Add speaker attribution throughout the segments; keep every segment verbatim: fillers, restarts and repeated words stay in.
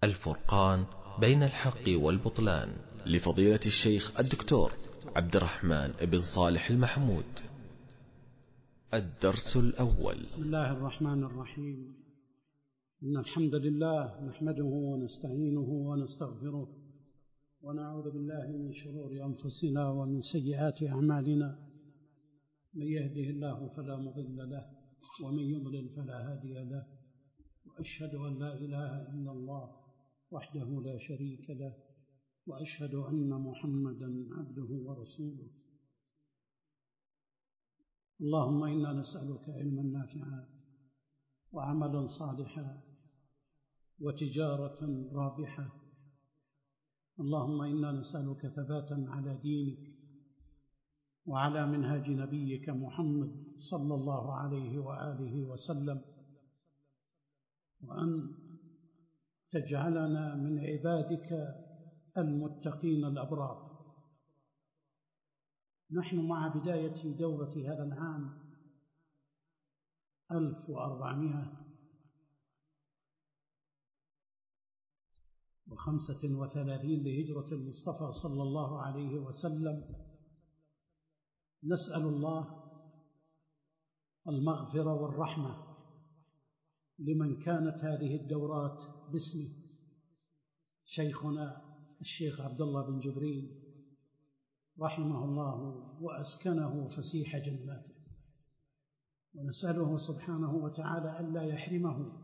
Speaker 1: الفرقان بين الحق والبطلان، لفضيلة الشيخ الدكتور عبد الرحمن بن صالح المحمود. الدرس الأول.
Speaker 2: بسم الله الرحمن الرحيم. إن الحمد لله نحمده ونستعينه ونستغفره ونعوذ بالله من شرور أنفسنا ومن سيئات أعمالنا، من يهده الله فلا مضل له ومن يضلل فلا هادي له، وأشهد أن لا إله إلا الله وحده لا شريك له، وأشهد أن محمدًا عبده ورسوله. اللهم إنا نسألك علما نافعا وعملا صالحا وتجارة رابحة. اللهم إنا نسألك ثباتا على دينك وعلى منهج نبيك محمد صلى الله عليه وآله وسلم، وأن تجعلنا من عبادك المتقين الأبرار. نحن مع بداية دورة هذا العام ألف وأربعمائة وخمسة وثلاثين لهجرة المصطفى صلى الله عليه وسلم، نسأل الله المغفرة والرحمة لمن كانت هذه الدورات باسمه، شيخنا الشيخ عبد الله بن جبريل رحمه الله وأسكنه فسيح جناته، ونسأله سبحانه وتعالى ألا يحرمه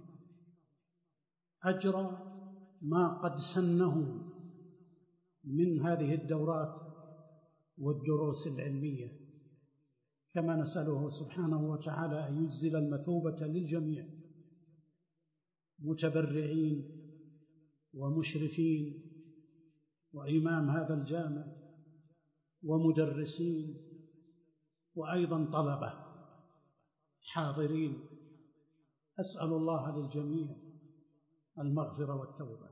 Speaker 2: أجر ما قد سنه من هذه الدورات والدروس العلمية، كما نسأله سبحانه وتعالى أن يجزل المثوبة للجميع، متبرعين ومشرفين وإمام هذا الجامع ومدرسين وأيضا طلبة حاضرين. أسأل الله للجميع المغفرة والتوبة،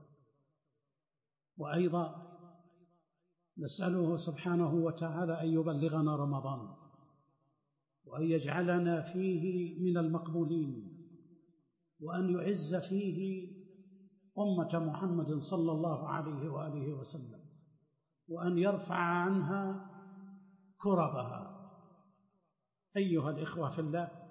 Speaker 2: وأيضا نسأله سبحانه وتعالى أن يبلغنا رمضان وأن يجعلنا فيه من المقبولين، وأن يعز فيه أمة محمد صلى الله عليه وآله وسلم، وأن يرفع عنها كربها. أيها الإخوة في الله،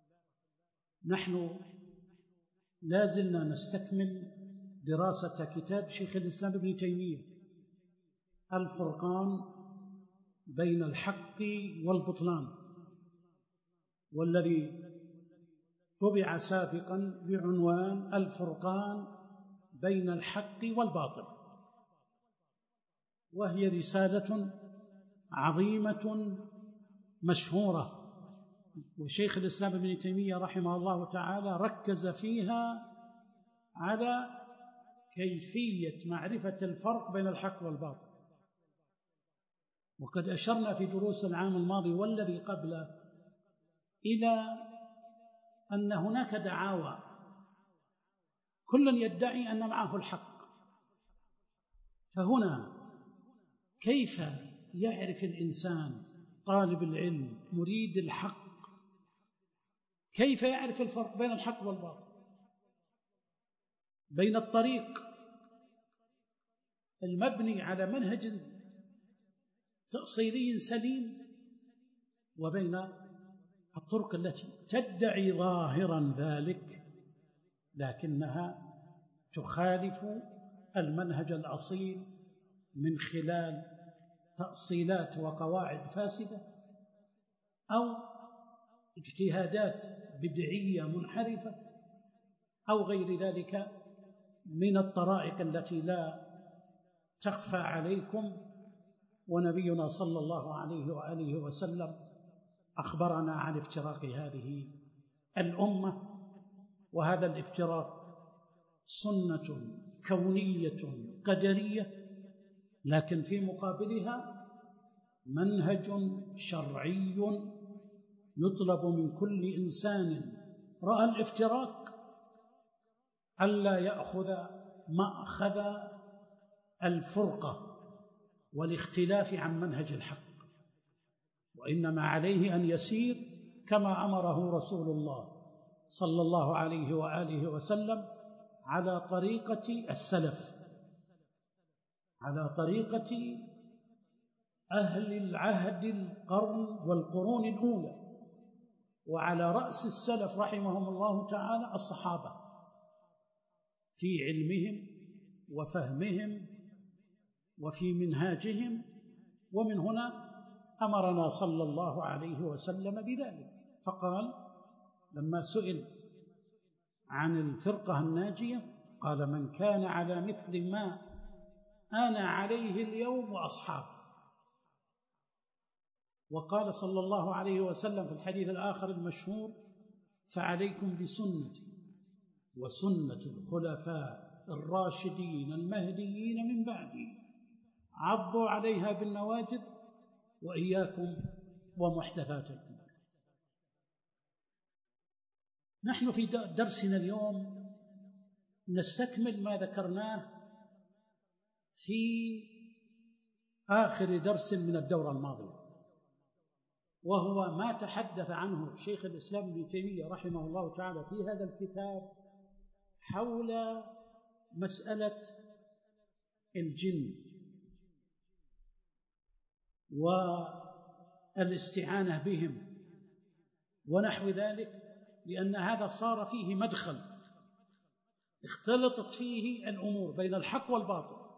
Speaker 2: نحن لا زلنا نستكمل دراسة كتاب شيخ الإسلام ابن تيمية الفرقان بين الحق والبطلان، والذي طبع سابقا بعنوان الفرقان بين الحق والباطل، وهي رسالة عظيمة مشهورة، وشيخ الإسلام ابن تيمية رحمه الله تعالى ركز فيها على كيفية معرفة الفرق بين الحق والباطل. وقد أشرنا في دروس العام الماضي والذي قبله إلى أن هناك دعاوى كل يدعي أن معه الحق، فهنا كيف يعرف الإنسان طالب العلم مريد الحق، كيف يعرف الفرق بين الحق والباطل، بين الطريق المبني على منهج تأصيلي سليم وبين الطرق التي تدعي ظاهرا ذلك لكنها تخالف المنهج الأصيل من خلال تأصيلات وقواعد فاسدة أو اجتهادات بدعية منحرفة أو غير ذلك من الطرائق التي لا تخفى عليكم. ونبينا صلى الله عليه وآله وسلم أخبرنا عن افتراق هذه الأمة، وهذا الافتراق سنة كونية قدرية، لكن في مقابلها منهج شرعي يطلب من كل إنسان رأى الافتراق ألا يأخذ مأخذ الفرقة والاختلاف عن منهج الحق، وإنما عليه أن يسير كما أمره رسول الله صلى الله عليه وآله وسلم على طريقة السلف، على طريقة أهل العهد القرن والقرون الأولى، وعلى رأس السلف رحمهم الله تعالى الصحابة في علمهم وفهمهم وفي منهاجهم. ومن هنا أمرنا صلى الله عليه وسلم بذلك، فقال لما سئل عن الفرقة الناجية قال: من كان على مثل ما أنا عليه اليوم وأصحابي. وقال صلى الله عليه وسلم في الحديث الآخر المشهور: فعليكم بسنتي وسنة الخلفاء الراشدين المهديين من بعدي، عضوا عليها بالنواجذ وإياكم ومحدثات الأمور. نحن في درسنا اليوم نستكمل ما ذكرناه في آخر درس من الدورة الماضية، وهو ما تحدث عنه شيخ الإسلام ابن تيمية رحمه الله تعالى في هذا الكتاب حول مسألة الجن والاستعانة بهم ونحو ذلك، لأن هذا صار فيه مدخل اختلطت فيه الأمور بين الحق والباطل.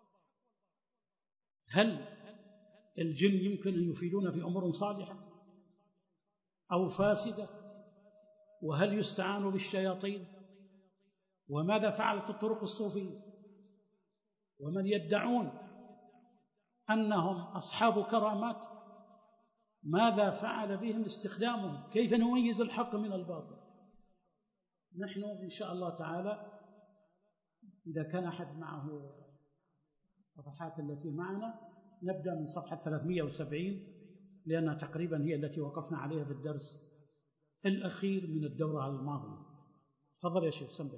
Speaker 2: هل الجن يمكن أن يفيدون في أمور صالحة أو فاسدة؟ وهل يستعان بالشياطين؟ وماذا فعلت الطرق الصوفية؟ ومن يدعون أنهم أصحاب كرامات ماذا فعل بهم استخدامهم؟ كيف نميز الحق من الباطل؟ نحن إن شاء الله تعالى إذا كان أحد معه الصفحات التي معنا نبدأ من صفحة ثلاثمائة وسبعين، لأنها تقريبا هي التي وقفنا عليها في الدرس الأخير من الدورة الماضية. تفضل يا شيخ سنبل.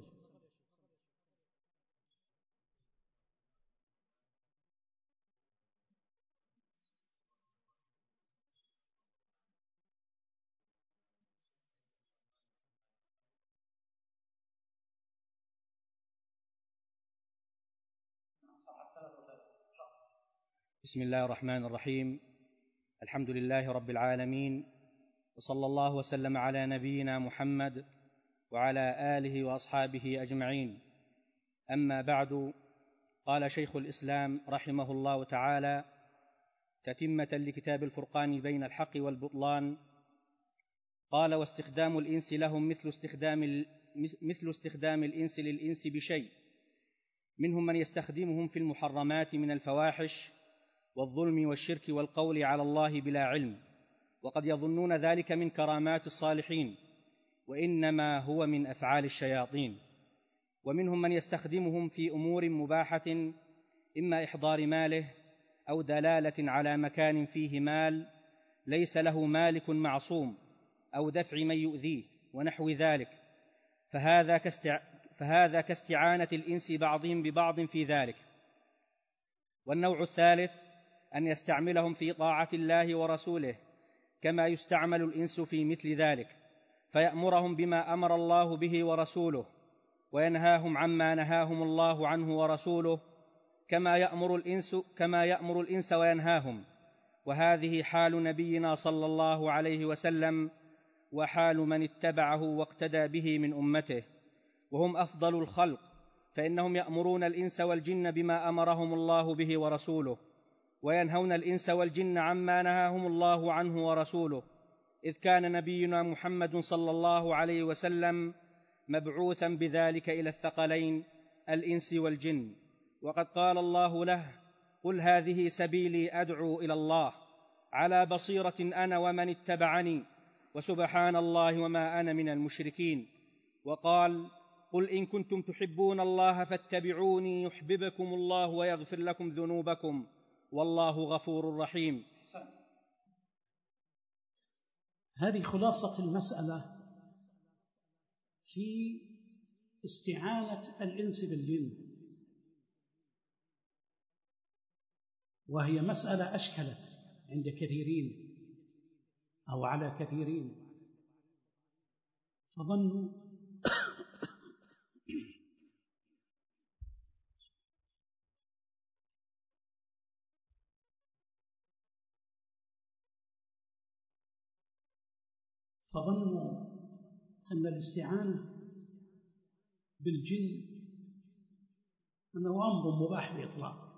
Speaker 3: بسم الله الرحمن الرحيم. الحمد لله رب العالمين، وصلى الله وسلم على نبينا محمد وعلى آله وأصحابه أجمعين. أما بعد، قال شيخ الإسلام رحمه الله تعالى تتمة لكتاب الفرقان بين الحق والبطلان، قال: واستخدام الإنس لهم مثل استخدام, مثل استخدام الإنس للإنس بشيء، منهم من يستخدمهم في المحرمات من الفواحش والظلم والشرك والقول على الله بلا علم، وقد يظنون ذلك من كرامات الصالحين، وإنما هو من أفعال الشياطين. ومنهم من يستخدمهم في أمور مباحة، إما إحضار ماله أو دلالة على مكان فيه مال ليس له مالك معصوم، أو دفع من يؤذيه ونحو ذلك، فهذا, كاستع... فهذا كاستعانة الإنس بعضهم ببعض في ذلك. والنوع الثالث أن يستعملهم في طاعة الله ورسوله كما يستعمل الإنس في مثل ذلك، فيأمرهم بما أمر الله به ورسوله، وينهاهم عما نهاهم الله عنه ورسوله، كما يأمر الإنس, كما يأمر الإنس وينهاهم. وهذه حال نبينا صلى الله عليه وسلم، وحال من اتبعه واقتدى به من أمته، وهم أفضل الخلق، فإنهم يأمرون الإنس والجن بما أمرهم الله به ورسوله، وينهون الإنس والجن عما نهاهم الله عنه ورسوله، إذ كان نبينا محمد صلى الله عليه وسلم مبعوثا بذلك إلى الثقلين الإنس والجن. وقد قال الله له: قل هذه سبيلي أدعو إلى الله على بصيرة أنا ومن اتبعني وسبحان الله وما أنا من المشركين. وقال: قل إن كنتم تحبون الله فاتبعوني يحببكم الله ويغفر لكم ذنوبكم والله غفور رحيم.
Speaker 2: هذه خلاصة المسألة في استعانة الإنس بالجن، وهي مسألة أشكلت عند كثيرين أو على كثيرين، فظنوا فظنوا أن الاستعانة بالجن أنه أمر مباح بإطلاق.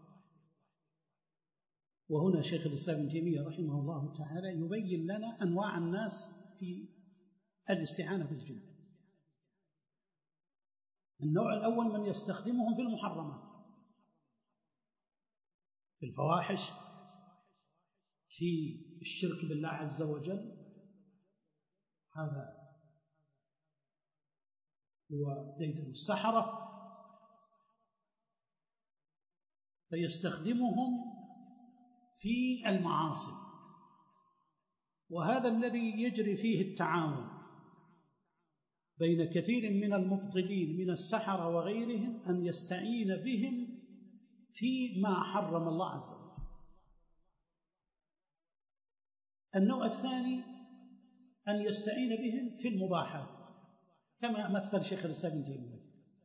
Speaker 2: وهنا شيخ الإسلام ابن تيمية رحمه الله تعالى يبين لنا أنواع الناس في الاستعانة بالجن. النوع الأول من يستخدمهم في المحرمات، في الفواحش، في الشرك بالله عز وجل، هذا هو ديدن السحرة، فيستخدمهم في المعاصي، وهذا الذي يجري فيه التعاون بين كثير من المبطلين من السحرة وغيرهم، أن يستعين بهم فيما حرم الله عز وجل. النوع الثاني أن يستعين بهم في المباحات، كما مثل شيخ الإسلام ابن تيمية،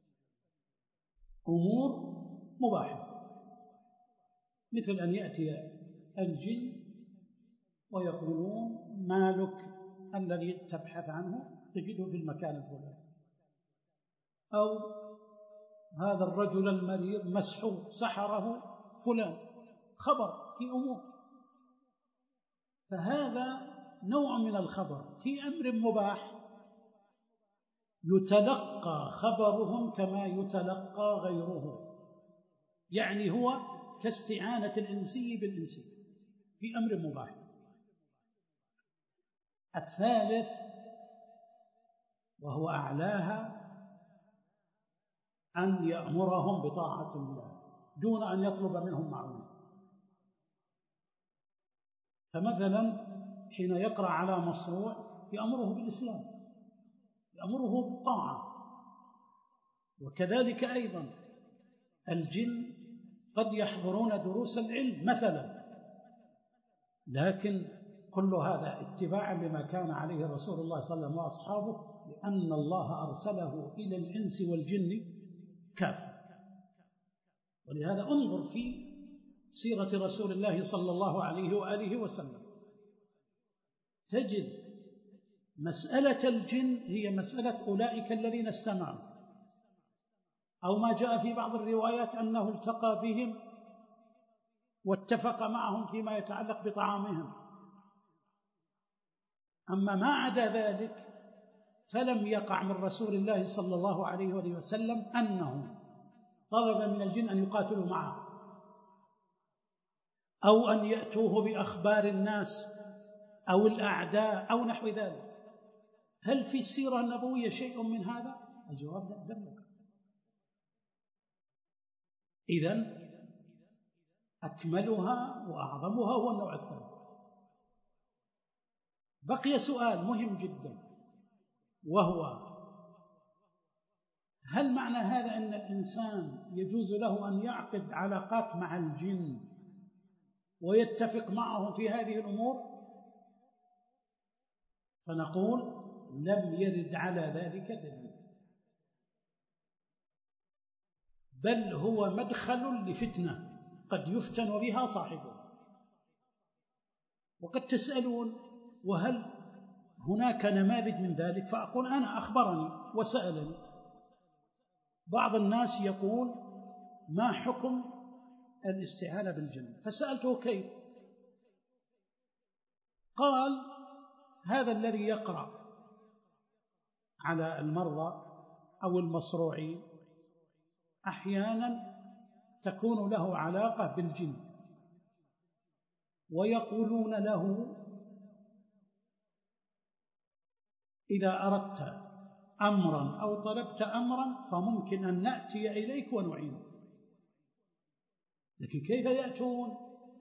Speaker 2: أمور مباحة، مثل أن يأتي الجن ويقولون مالك الذي تبحث عنه تجده في المكان الفلاني، أو هذا الرجل المريض مسحور سحره فلان، خبر في أمور. فهذا نوع من الخبر في أمر مباح يتلقى خبرهم كما يتلقى غيره، يعني هو كاستعانة الإنسي بالإنسي في أمر مباح. الثالث وهو أعلاها أن يأمرهم بطاعة الله دون أن يطلب منهم معونة. فمثلا حين يقرأ على مصروع يأمره بالإسلام، يأمره بالطاعة. وكذلك أيضا الجن قد يحضرون دروس العلم مثلا، لكن كل هذا اتباعا لما كان عليه رسول الله صلى الله عليه وسلم وأصحابه، لأن الله أرسله إلى الإنس والجن كافة. ولهذا انظر في سيرة رسول الله صلى الله عليه وآله وسلم، تجد مسألة الجن هي مسألة أولئك الذين استمعوا، أو ما جاء في بعض الروايات أنه التقى بهم واتفق معهم فيما يتعلق بطعامهم. أما ما عدا ذلك فلم يقع من رسول الله صلى الله عليه وآله وسلم أنه طلب من الجن أن يقاتلوا معه، أو أن يأتوه بأخبار الناس أو الأعداء أو نحو ذلك. هل في السيرة النبوية شيء من هذا؟ الجواب لا، لم يكن. إذن أكملها وأعظمها هو النوع الثاني. بقي سؤال مهم جدا، وهو هل معنى هذا أن الإنسان يجوز له أن يعقد علاقات مع الجن ويتفق معهم في هذه الأمور؟ فنقول لم يرد على ذلك دليل، بل هو مدخل لفتنة قد يفتن بها صاحبه. وقد تسألون وهل هناك نماذج من ذلك؟ فأقول أنا أخبرني وسألني بعض الناس يقول ما حكم الاستعانة بالجن؟ فسألته كيف؟ قال هذا الذي يقرأ على المرضى أو المصروعين أحيانا تكون له علاقة بالجن، ويقولون له إذا أردت أمرا أو طلبت أمرا فممكن أن نأتي إليك ونعينك. لكن كيف يأتون؟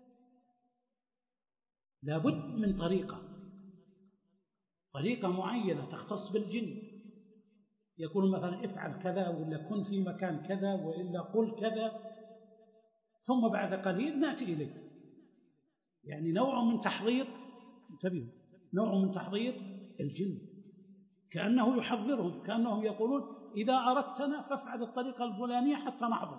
Speaker 2: لابد من طريقة طريقة معينة تختص بالجن، يقول مثلا افعل كذا، ولا كن في مكان كذا، وإلا قل كذا، ثم بعد قليل نأتي إليك. يعني نوع من تحضير، انتبهوا، نوع من تحضير الجن، كأنه يحضرهم، كأنهم يقولون إذا أردتنا فافعل الطريقة الفلانية حتى نحضر،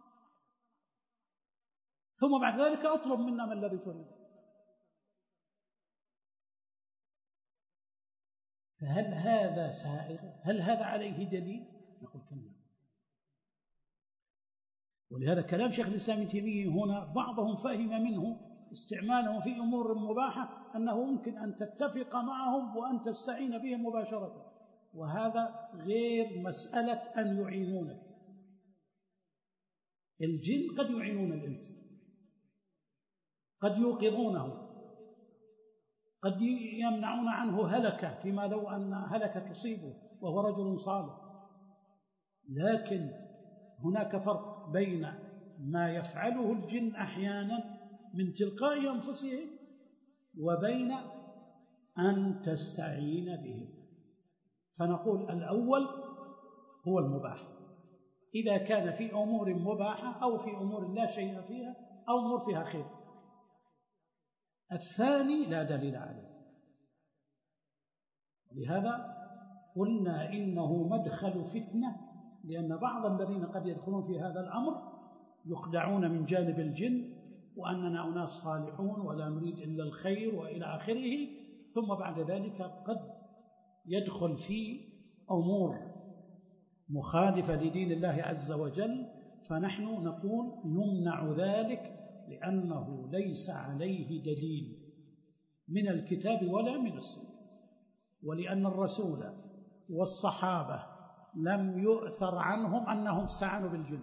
Speaker 2: ثم بعد ذلك أطلب منا ما الذي تريد. فهل هذا سائغ؟ هل هذا عليه دليل؟ نقول كلا. ولهذا كلام شيخ الإسلام ابن تيمية هنا بعضهم فهم منه استعماله في أمور مباحة أنه ممكن أن تتفق معهم وأن تستعين بهم مباشرة، وهذا غير مسألة أن يعينونك. الجن قد يعينون الإنس، قد يوقظونه، قد يمنعون عنه هلكة فيما لو أن هلكة تصيبه وهو رجل صالح. لكن هناك فرق بين ما يفعله الجن أحيانا من تلقاء أنفسهم وبين أن تستعين بهم. فنقول الأول هو المباح إذا كان في أمور مباحة أو في أمور لا شيء فيها أو أمور فيها خير. الثاني لا دليل عليه. لهذا قلنا إنه مدخل فتنة، لأن بعض الذين قد يدخلون في هذا الأمر يخدعون من جانب الجن وأننا أناس صالحون ولا نريد إلا الخير وإلى آخره، ثم بعد ذلك قد يدخل في أمور مخالفة لدين الله عز وجل. فنحن نقول يمنع ذلك لأنه ليس عليه دليل من الكتاب ولا من السنة، ولأن الرسول والصحابة لم يؤثر عنهم أنهم استعانوا بالجن.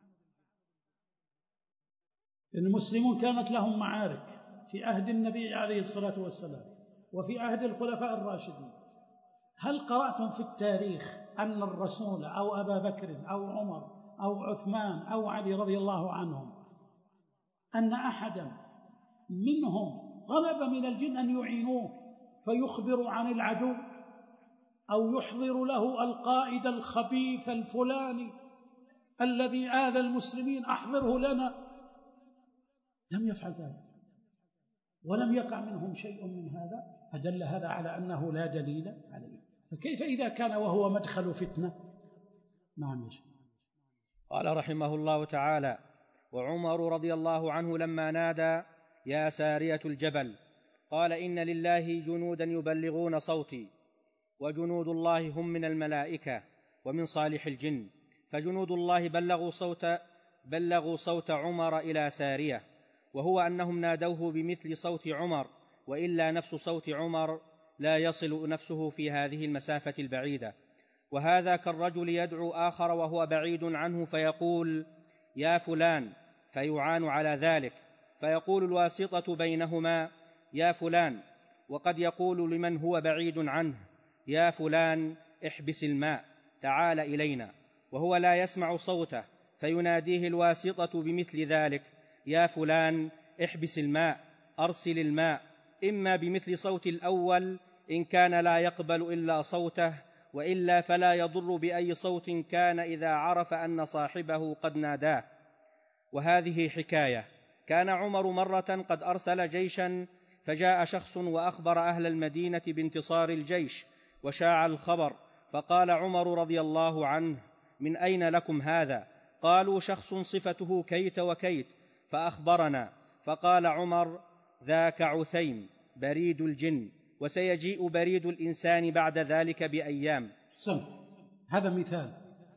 Speaker 2: المسلمون كانت لهم معارك في عهد النبي عليه الصلاة والسلام وفي عهد الخلفاء الراشدين. هل قرأتم في التاريخ أن الرسول أو أبا بكر أو عمر أو عثمان أو علي رضي الله عنهم أن أحدا منهم طلب من الجن أن يعينوه فيخبر عن العدو أو يحضر له القائد الخبيث الفلاني الذي آذى المسلمين أحضره لنا؟ لم يفعل ذلك ولم يقع منهم شيء من هذا، فدل هذا على أنه لا دليل عليه. فكيف إذا كان وهو مدخل فتنة؟ نعم يا شيخ.
Speaker 3: قال رحمه الله تعالى: وعمر رضي الله عنه لما نادى يا سارية الجبل قال إن لله جنودا يبلغون صوتي، وجنود الله هم من الملائكة ومن صالح الجن، فجنود الله بلغوا صوت بلغوا صوت عمر إلى سارية، وهو أنهم نادوه بمثل صوت عمر، وإلا نفس صوت عمر لا يصل نفسه في هذه المسافة البعيدة. وهذا كالرجل يدعو آخر وهو بعيد عنه فيقول يا فلان، فيعان على ذلك، فيقول الواسطة بينهما يا فلان، وقد يقول لمن هو بعيد عنه يا فلان احبس الماء تعال إلينا، وهو لا يسمع صوته، فيناديه الواسطة بمثل ذلك يا فلان احبس الماء أرسل الماء، إما بمثل صوت الأول إن كان لا يقبل إلا صوته، وإلا فلا يضر بأي صوت كان إذا عرف أن صاحبه قد ناداه. وهذه حكاية: كان عمر مرة قد أرسل جيشا، فجاء شخص وأخبر أهل المدينة بانتصار الجيش وشاع الخبر، فقال عمر رضي الله عنه من أين لكم هذا؟ قالوا شخص صفته كيت وكيت، فأخبرنا. فقال عمر ذاك عثيم بريد الجن، وسيجيء بريد الإنسان بعد ذلك بأيام.
Speaker 2: سم. هذا مثال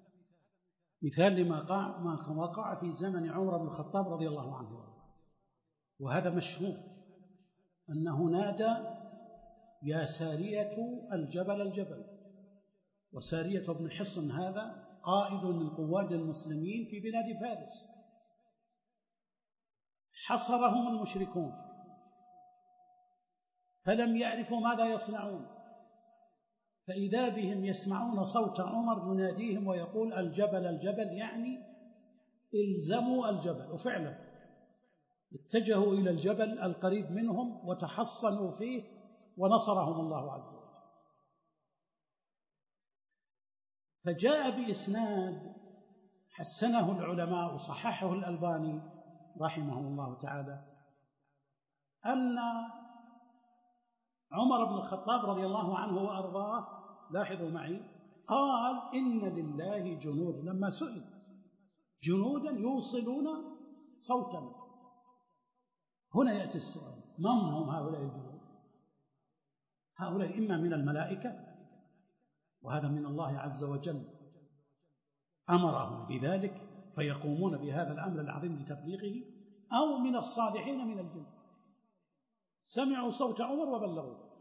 Speaker 2: مثال لما وقع ما وقع في زمن عمر بن الخطاب رضي الله عنه، وهذا مشهور أنه نادى يا سارية الجبل الجبل. وسارية بن حصن هذا قائد من قواد المسلمين في بلاد فارس، حصرهم المشركون فلم يعرفوا ماذا يصنعون، فإذا بهم يسمعون صوت عمر يناديهم ويقول الجبل الجبل، يعني الزموا الجبل. وفعلا اتجهوا إلى الجبل القريب منهم وتحصنوا فيه ونصرهم الله عز وجل. فجاء بإسناد حسنه العلماء وصححه الألباني رحمه الله تعالى أن عمر بن الخطاب رضي الله عنه وأرضاه، لاحظوا معي، قال إن لله جنود، لما سئل جنودا يوصلون صوتا. هنا يأتي السؤال: من هم هؤلاء الجنود؟ هؤلاء إما من الملائكة وهذا من الله عز وجل، أمرهم بذلك فيقومون بهذا الأمر العظيم لتبليغه، أو من الصالحين من الجن سمعوا صوت عمر وبلغوه.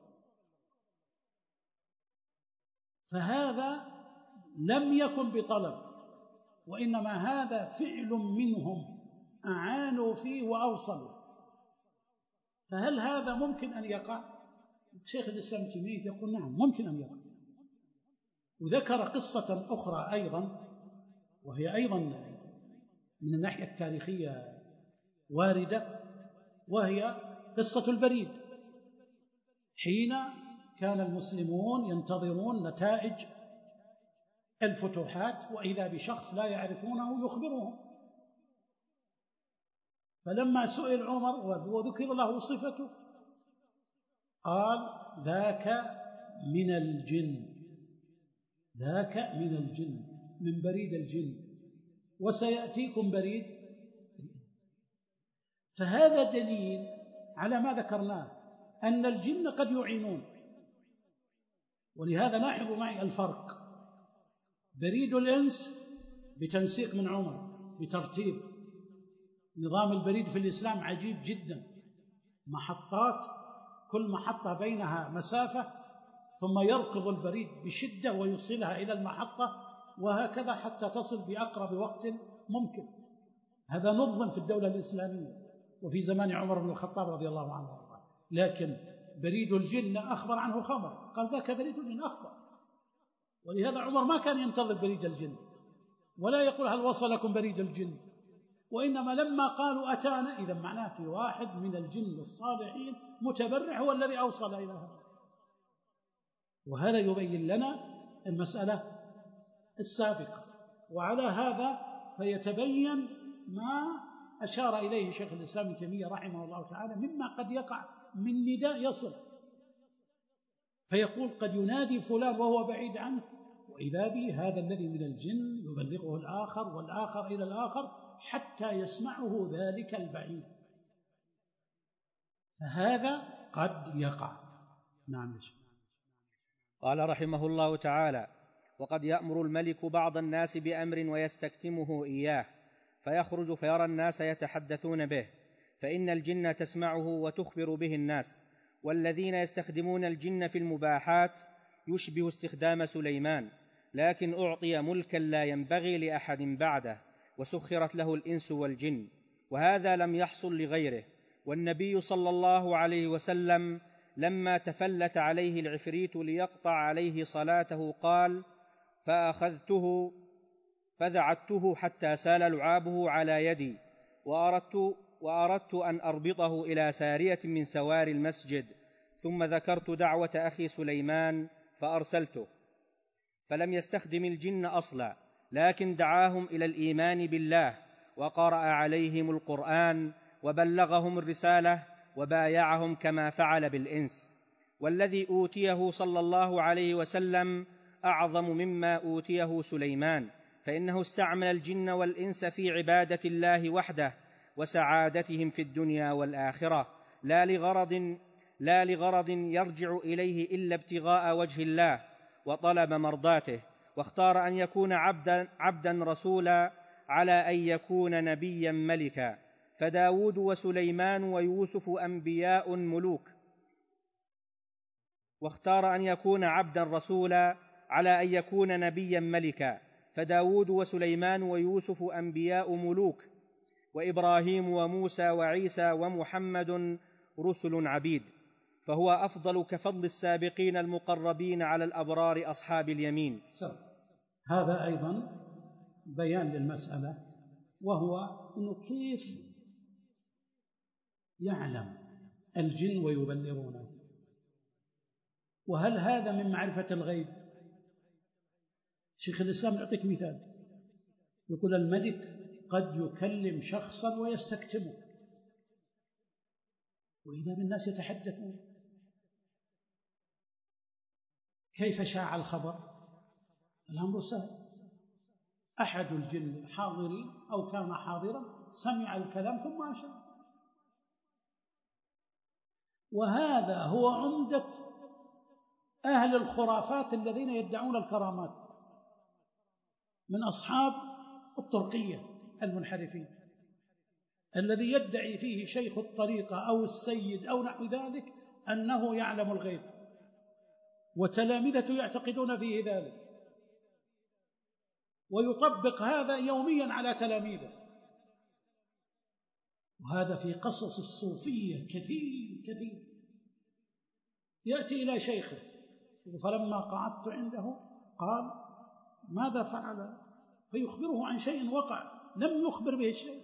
Speaker 2: فهذا لم يكن بطلب، وإنما هذا فعل منهم أعانوا فيه وأوصلوا. فهل هذا ممكن أن يقع؟ شيخ الإسلام ابن تيمية يقول نعم ممكن أن يقع. وذكر قصة أخرى أيضا، وهي أيضا من الناحية التاريخية واردة، وهي قصة البريد. حين كان المسلمون ينتظرون نتائج الفتوحات، وإذا بشخص لا يعرفونه يخبرهم، فلما سئل عمر وذكر له صفته قال ذاك من الجن، ذاك من الجن، من بريد الجن، وسيأتيكم بريد الإنس. فهذا دليل على ما ذكرناه، أن الجن قد يعينون. ولهذا لاحظوا معي الفرق. بريد الإنس بتنسيق من عمر بترتيب. نظام البريد في الإسلام عجيب جدا، محطات، كل محطة بينها مسافة، ثم يركض البريد بشدة ويوصلها إلى المحطة، وهكذا حتى تصل بأقرب وقت ممكن. هذا نظم في الدولة الإسلامية وفي زمان عمر بن الخطاب رضي الله عنه وارضاه. لكن بريد الجن أخبر عنه خبر، قال ذاك بريد الجن أخبر. ولهذا عمر ما كان ينتظر بريد الجن، ولا يقول هل وصلكم بريد الجن، وإنما لما قالوا أتانا، إذا معناه في واحد من الجن الصالحين متبرع هو الذي أوصل إلى هذا. وهذا يبين لنا المسألة السابقة. وعلى هذا فيتبين ما أشار إليه شيخ الإسلام ابن تيمية رحمه الله تعالى مما قد يقع من نداء يصل، فيقول قد ينادي فلان وهو بعيد عنه، وإذا به هذا الذي من الجن يبلغه الآخر والآخر إلى الآخر حتى يسمعه ذلك البعيد. فهذا قد يقع. نعم.
Speaker 3: قال رحمه الله تعالى: وقد يأمر الملك بعض الناس بأمر ويستكتمه إياه، فيخرج فيرى الناس يتحدثون به، فإن الجن تسمعه وتخبر به الناس. والذين يستخدمون الجن في المباحات يشبه استخدام سليمان، لكن أعطي ملكا لا ينبغي لأحد بعده، وسخرت له الإنس والجن، وهذا لم يحصل لغيره. والنبي صلى الله عليه وسلم لما تفلت عليه العفريت ليقطع عليه صلاته قال: فأخذته فذعته حتى سال لعابه على يدي، وأردت, وأردت أن أربطه إلى سارية من سوار المسجد، ثم ذكرت دعوة أخي سليمان فأرسلته. فلم يستخدم الجن أصلا، لكن دعاهم إلى الإيمان بالله، وقرأ عليهم القرآن، وبلغهم الرسالة، وبايعهم كما فعل بالإنس. والذي أوتيه صلى الله عليه وسلم أعظم مما أوتيه سليمان، فإنه استعمل الجن والإنس في عبادة الله وحده وسعادتهم في الدنيا والآخرة، لا لغرض, لا لغرض يرجع إليه إلا ابتغاء وجه الله وطلب مرضاته. واختار أن يكون عبدا, عبدا رسولا على أن يكون نبيا ملكا، فداود وسليمان ويوسف أنبياء ملوك. واختار أن يكون عبدا رسولا على أن يكون نبيا ملكا، فداود وسليمان ويوسف أنبياء ملوك، وإبراهيم وموسى وعيسى ومحمد رسل عبيد، فهو أفضل كفضل السابقين المقربين على الأبرار أصحاب اليمين.
Speaker 2: هذا أيضا بيان للمسألة، وهو أنه كيف يعلم الجن ويبلغونه، وهل هذا من معرفة الغيب؟ شيخ الإسلام يعطيك مثال، يقول الملك قد يكلم شخصا ويستكتمه، وإذا بالناس يتحدثون. كيف شاع الخبر؟ الأمر سهل، أحد الجن الحاضرين أو كان حاضرا سمع الكلام ثم أشار. وهذا هو عمدة أهل الخرافات الذين يدعون الكرامات من أصحاب الطرقية المنحرفين، الذي يدعي فيه شيخ الطريقة أو السيد أو نحو ذلك أنه يعلم الغيب، وتلامذته يعتقدون فيه ذلك، ويطبق هذا يوميا على تلاميذه. وهذا في قصص الصوفية كثير كثير. يأتي إلى شيخه فلما قعدت عنده قال ماذا فعل؟ فيخبره عن شيء وقع لم يخبر به الشيخ.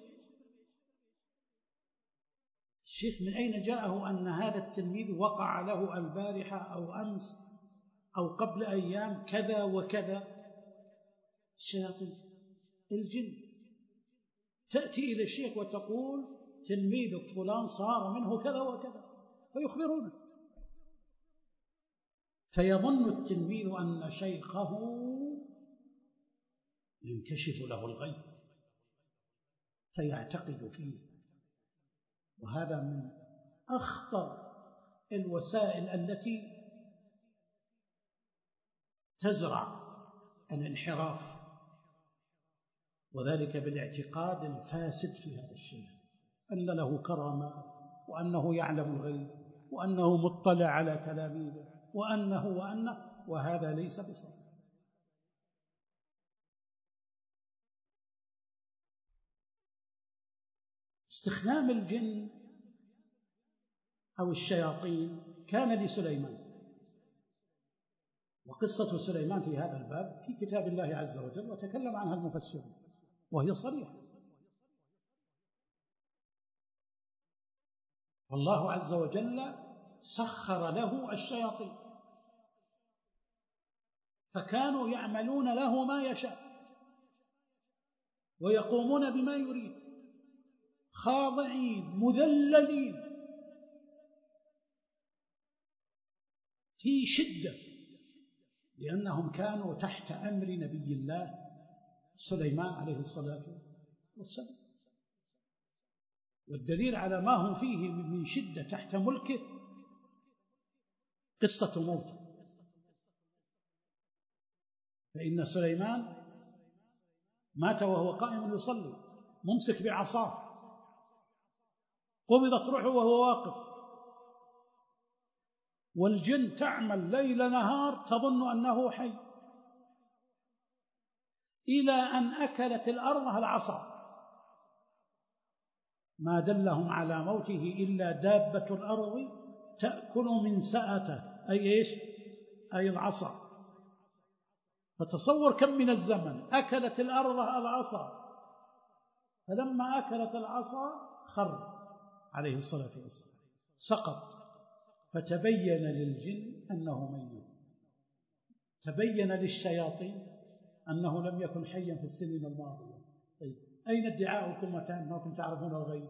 Speaker 2: الشيخ من أين جاءه أن هذا التلميذ وقع له البارحة أو أمس أو قبل أيام كذا وكذا؟ الشياطين، الجن، تأتي إلى الشيخ وتقول تلميذك فلان صار منه كذا وكذا، فيخبرونه، فيظن التلميذ أن شيخه ينكشف له الغيب فيعتقد فيه. وهذا من أخطر الوسائل التي تزرع الانحراف، وذلك بالاعتقاد الفاسد في هذا الشيخ أن له كرامات، وأنه يعلم الغيب، وأنه مطلع على تلاميذه، وأنه وأنه وهذا ليس بصحيح. استخدام الجن أو الشياطين كان لسليمان، وقصة سليمان في هذا الباب في كتاب الله عز وجل وتكلم عنها المفسرون وهي صريحة. والله عز وجل سخر له الشياطين فكانوا يعملون له ما يشاء ويقومون بما يريد خاضعين مذللين في شدة، لأنهم كانوا تحت أمر نبي الله سليمان عليه الصلاة والسلام. والدليل على ما هم فيه من شدة تحت ملكه قصة موته. فإن سليمان مات وهو قائم يصلي ممسك بعصاه، قبضت روحه وهو واقف، والجن تعمل ليل نهار تظن أنه حي، إلى أن أكلت الأرض العصا، ما دلهم على موته إلا دابة الأرض تأكل من سأته، أي إيش؟ أي العصا. فتصور كم من الزمن أكلت الأرض العصا، فلما أكلت العصا خر عليه الصلاة والسلام، سقط، فتبين للجن أنه ميت، تبين للشياطين أنه لم يكن حيا في السنين الماضية. طيب أين ادعاؤكم أنكم تعرفون الغيب؟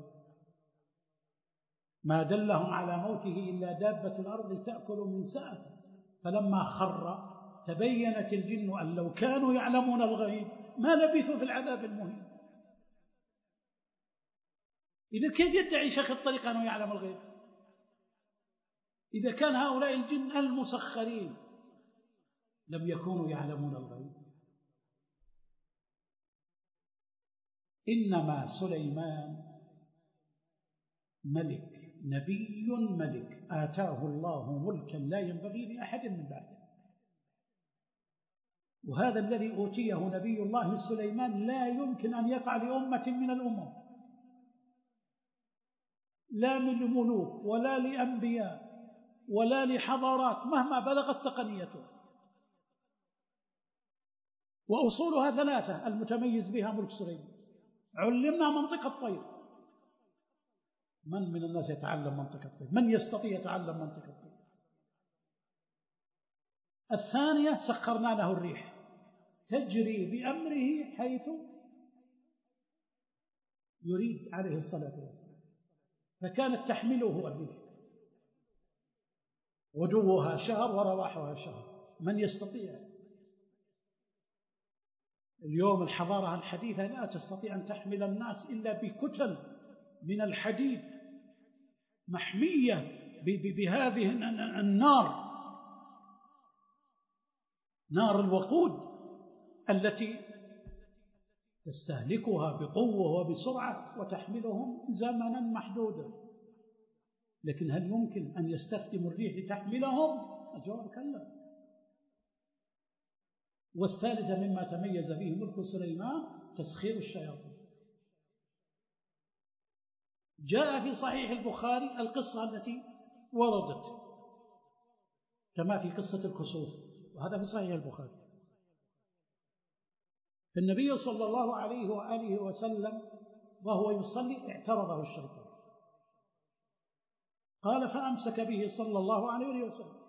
Speaker 2: ما دلهم على موته إلا دابة الأرض تأكل من سأته، فلما خر تبينت الجن أن لو كانوا يعلمون الغيب ما لبثوا في العذاب المهين. إذا كيف يدعي شيخ الطريقة أنه يعلم الغيب إذا كان هؤلاء الجن المسخرين لم يكونوا يعلمون الغيب؟ إنما سليمان ملك، نبي ملك، آتاه الله ملكا لا ينبغي لأحد من بعده. وهذا الذي أوتيه نبي الله سليمان لا يمكن أن يقع لأمة من الأمم، لا من ملوك ولا لأنبياء ولا لحضارات مهما بلغت تقنيته. وأصولها ثلاثة المتميز بها ملك سليمان. علمنا منطق الطير، من من الناس يتعلم منطق الطير؟ من يستطيع يتعلم منطق الطير؟ الثانية سخرنا له الريح تجري بأمره حيث يريد عليه الصلاة والسلام، فكانت تحمله الريح، غدوها شهر ورواحها شهر. من يستطيع؟ اليوم الحضارة الحديثة لا تستطيع أن تحمل الناس إلا بكتل من الحديد محمية بهذه النار نار الوقود التي تستهلكها بقوة وبسرعة وتحملهم زمنا محدودا. لكن هل يمكن أن يستخدموا الريح لتحملهم؟ الجواب كلا. والثالثة مما تميز به ملك سليمان تسخير الشياطين. جاء في صحيح البخاري القصة التي وردت كما في قصة الكسوف، وهذا في صحيح البخاري. النبي صلى الله عليه وآله وسلم وهو يصلي اعترضه الشيطان، قال فأمسك به صلى الله عليه وسلم،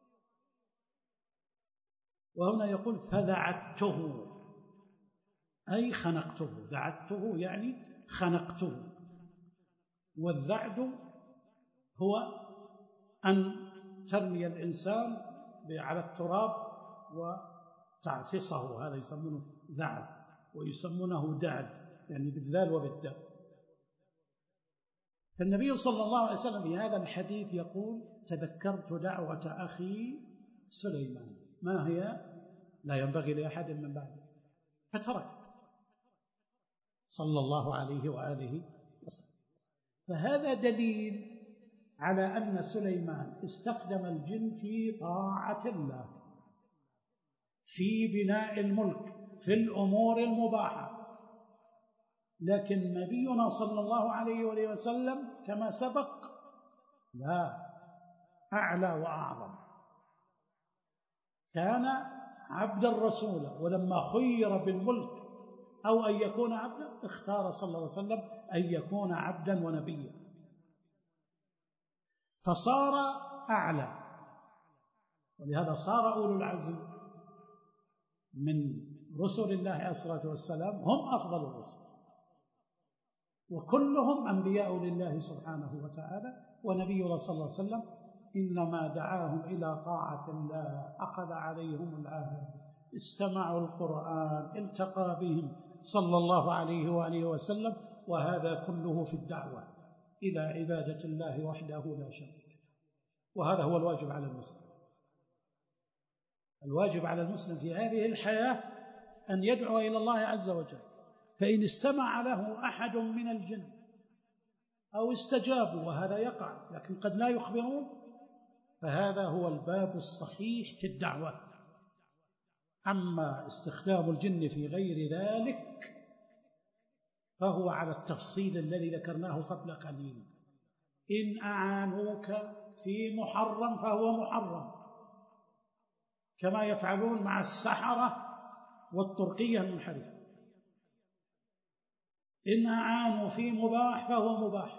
Speaker 2: وهنا يقول فذعدته أي خنقته. ذعدته يعني خنقته. والذعد هو أن ترمي الإنسان على التراب وتعفصه، هذا يسمونه ذعد، ويسمونه دعد يعني بالذال وبالدال. فالنبي صلى الله عليه وسلم في هذا الحديث يقول تذكرت دعوة أخي سليمان، ما هي؟ لا ينبغي لأحد من بعده، فترك صلى الله عليه وآله وسلم. فهذا دليل على أن سليمان استخدم الجن في طاعة الله، في بناء الملك، في الأمور المباحة. لكن نبينا صلى الله عليه وآله وسلم كما سبق لا، أعلى وأعظم، كان عبدا رسولا، ولما خير بالملك أو أن يكون عبدا اختار صلى الله عليه وسلم أن يكون عبدا ونبيا، فصار أعلى. ولهذا صار أولو العزم من رسل الله عليه الصلاة والسلام هم أفضل الرسل، وكلهم أنبياء لله سبحانه وتعالى. ونبينا صلى الله عليه وسلم إنما دعاهم إلى طاعة الله، أخذ عليهم العهد، استمعوا القرآن، التقى بهم صلى الله عليه وآله وسلم، وهذا كله في الدعوة إلى عبادة الله وحده لا شريك. وهذا هو الواجب على المسلم. الواجب على المسلم في هذه الحياة أن يدعو إلى الله عز وجل، فإن استمع له أحد من الجن أو استجابوا، وهذا يقع لكن قد لا يخبرون، فهذا هو الباب الصحيح في الدعوة. أما استخدام الجن في غير ذلك فهو على التفصيل الذي ذكرناه قبل قليل. إن أعانوك في محرم فهو محرم، كما يفعلون مع السحرة والطرقية المنحرفة. إن أعانوا في مباح فهو مباح،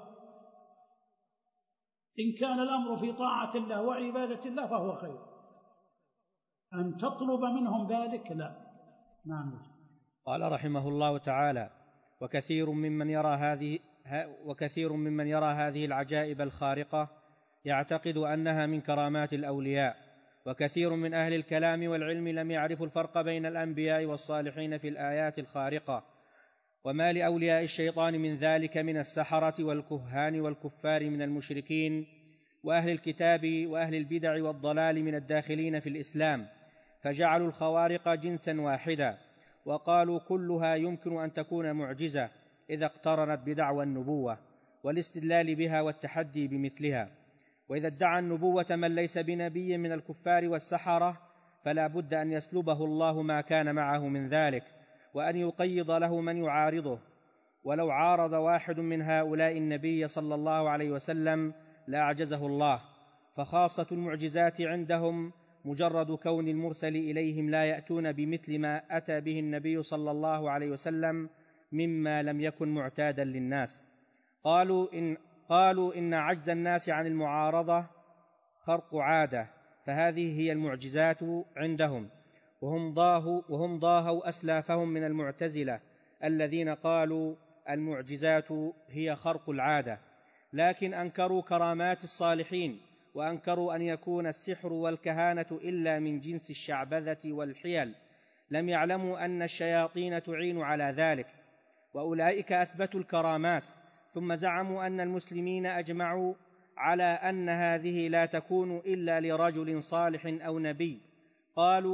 Speaker 2: إن كان الأمر في طاعة الله وعبادة الله فهو خير. أن تطلب منهم ذلك لا. نعم.
Speaker 3: قال رحمه الله تعالى: وكثير ممن يرى هذه وكثير ممن يرى هذه العجائب الخارقة يعتقد أنها من كرامات الأولياء، وكثير من أهل الكلام والعلم لم يعرفوا الفرق بين الأنبياء والصالحين في الآيات الخارقة، وما لأولياء الشيطان من ذلك من السحرة والكهان والكفار من المشركين وأهل الكتاب وأهل البدع والضلال من الداخلين في الإسلام، فجعلوا الخوارق جنسا واحدا، وقالوا كلها يمكن أن تكون معجزة إذا اقترنت بدعوى النبوة والاستدلال بها والتحدي بمثلها. وإذا ادعى النبوة من ليس بنبي من الكفار والسحرة فلا بد أن يسلبه الله ما كان معه من ذلك، وأن يقيض له من يعارضه. ولو عارض واحد من هؤلاء النبي صلى الله عليه وسلم لأعجزه الله. فخاصة المعجزات عندهم مجرد كون المرسل إليهم لا يأتون بمثل ما أتى به النبي صلى الله عليه وسلم مما لم يكن معتادا للناس. قالوا إن, قالوا إن عجز الناس عن المعارضة خرق عادة، فهذه هي المعجزات عندهم. وهم ضاهوا, وهم ضاهوا أسلافهم من المعتزلة الذين قالوا المعجزات هي خرق العادة، لكن أنكروا كرامات الصالحين، وأنكروا أن يكون السحر والكهانة إلا من جنس الشعبذة والحيل، لم يعلموا أن الشياطين تعين على ذلك. وأولئك أثبتوا الكرامات، ثم زعموا أن المسلمين أجمعوا على أن هذه لا تكون إلا لرجل صالح أو نبي. قالوا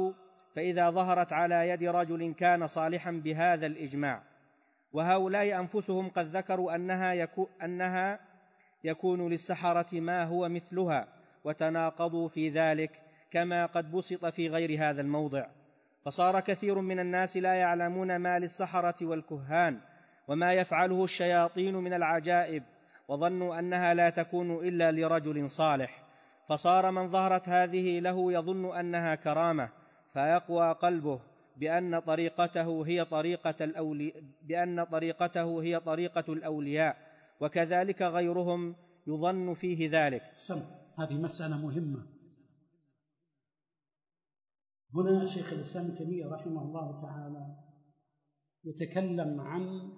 Speaker 3: فإذا ظهرت على يد رجل كان صالحا بهذا الإجماع. وهؤلاء أنفسهم قد ذكروا أنها, يكو أنها يكون للسحرة ما هو مثلها، وتناقضوا في ذلك كما قد بسط في غير هذا الموضع. فصار كثير من الناس لا يعلمون ما للسحرة والكهان وما يفعله الشياطين من العجائب، وظنوا أنها لا تكون إلا لرجل صالح، فصار من ظهرت هذه له يظن أنها كرامة، فيقوى قلبه بأن طريقته هي طريقة الأولياء, بأن طريقته هي طريقة الأولياء، وكذلك غيرهم يظن فيه ذلك.
Speaker 2: سم. هذه مسألة مهمة. هنا شيخ الإسلام ابن تيمية رحمه الله تعالى يتكلم عن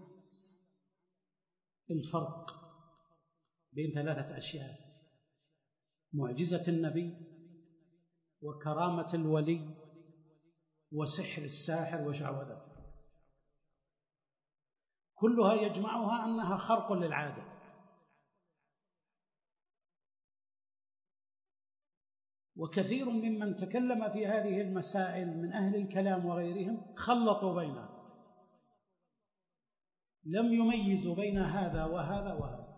Speaker 2: الفرق بين ثلاثة أشياء: معجزة النبي، وكرامة الولي، وسحر الساحر وشعوذته. كلها يجمعها أنها خرق للعادة. وكثير ممن تكلم في هذه المسائل من أهل الكلام وغيرهم خلطوا بينها، لم يميزوا بين هذا وهذا وهذا.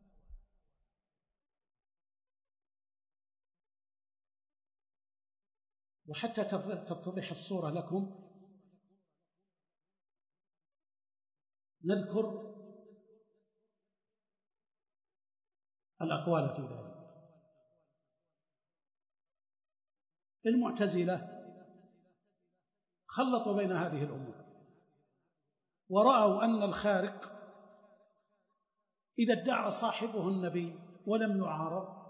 Speaker 2: وحتى تتضح الصورة لكم نذكر الأقوال في ذلك. المعتزلة خلطوا بين هذه الأمور، ورأوا أن الخارق إذا ادعى صاحبه النبي ولم يعارض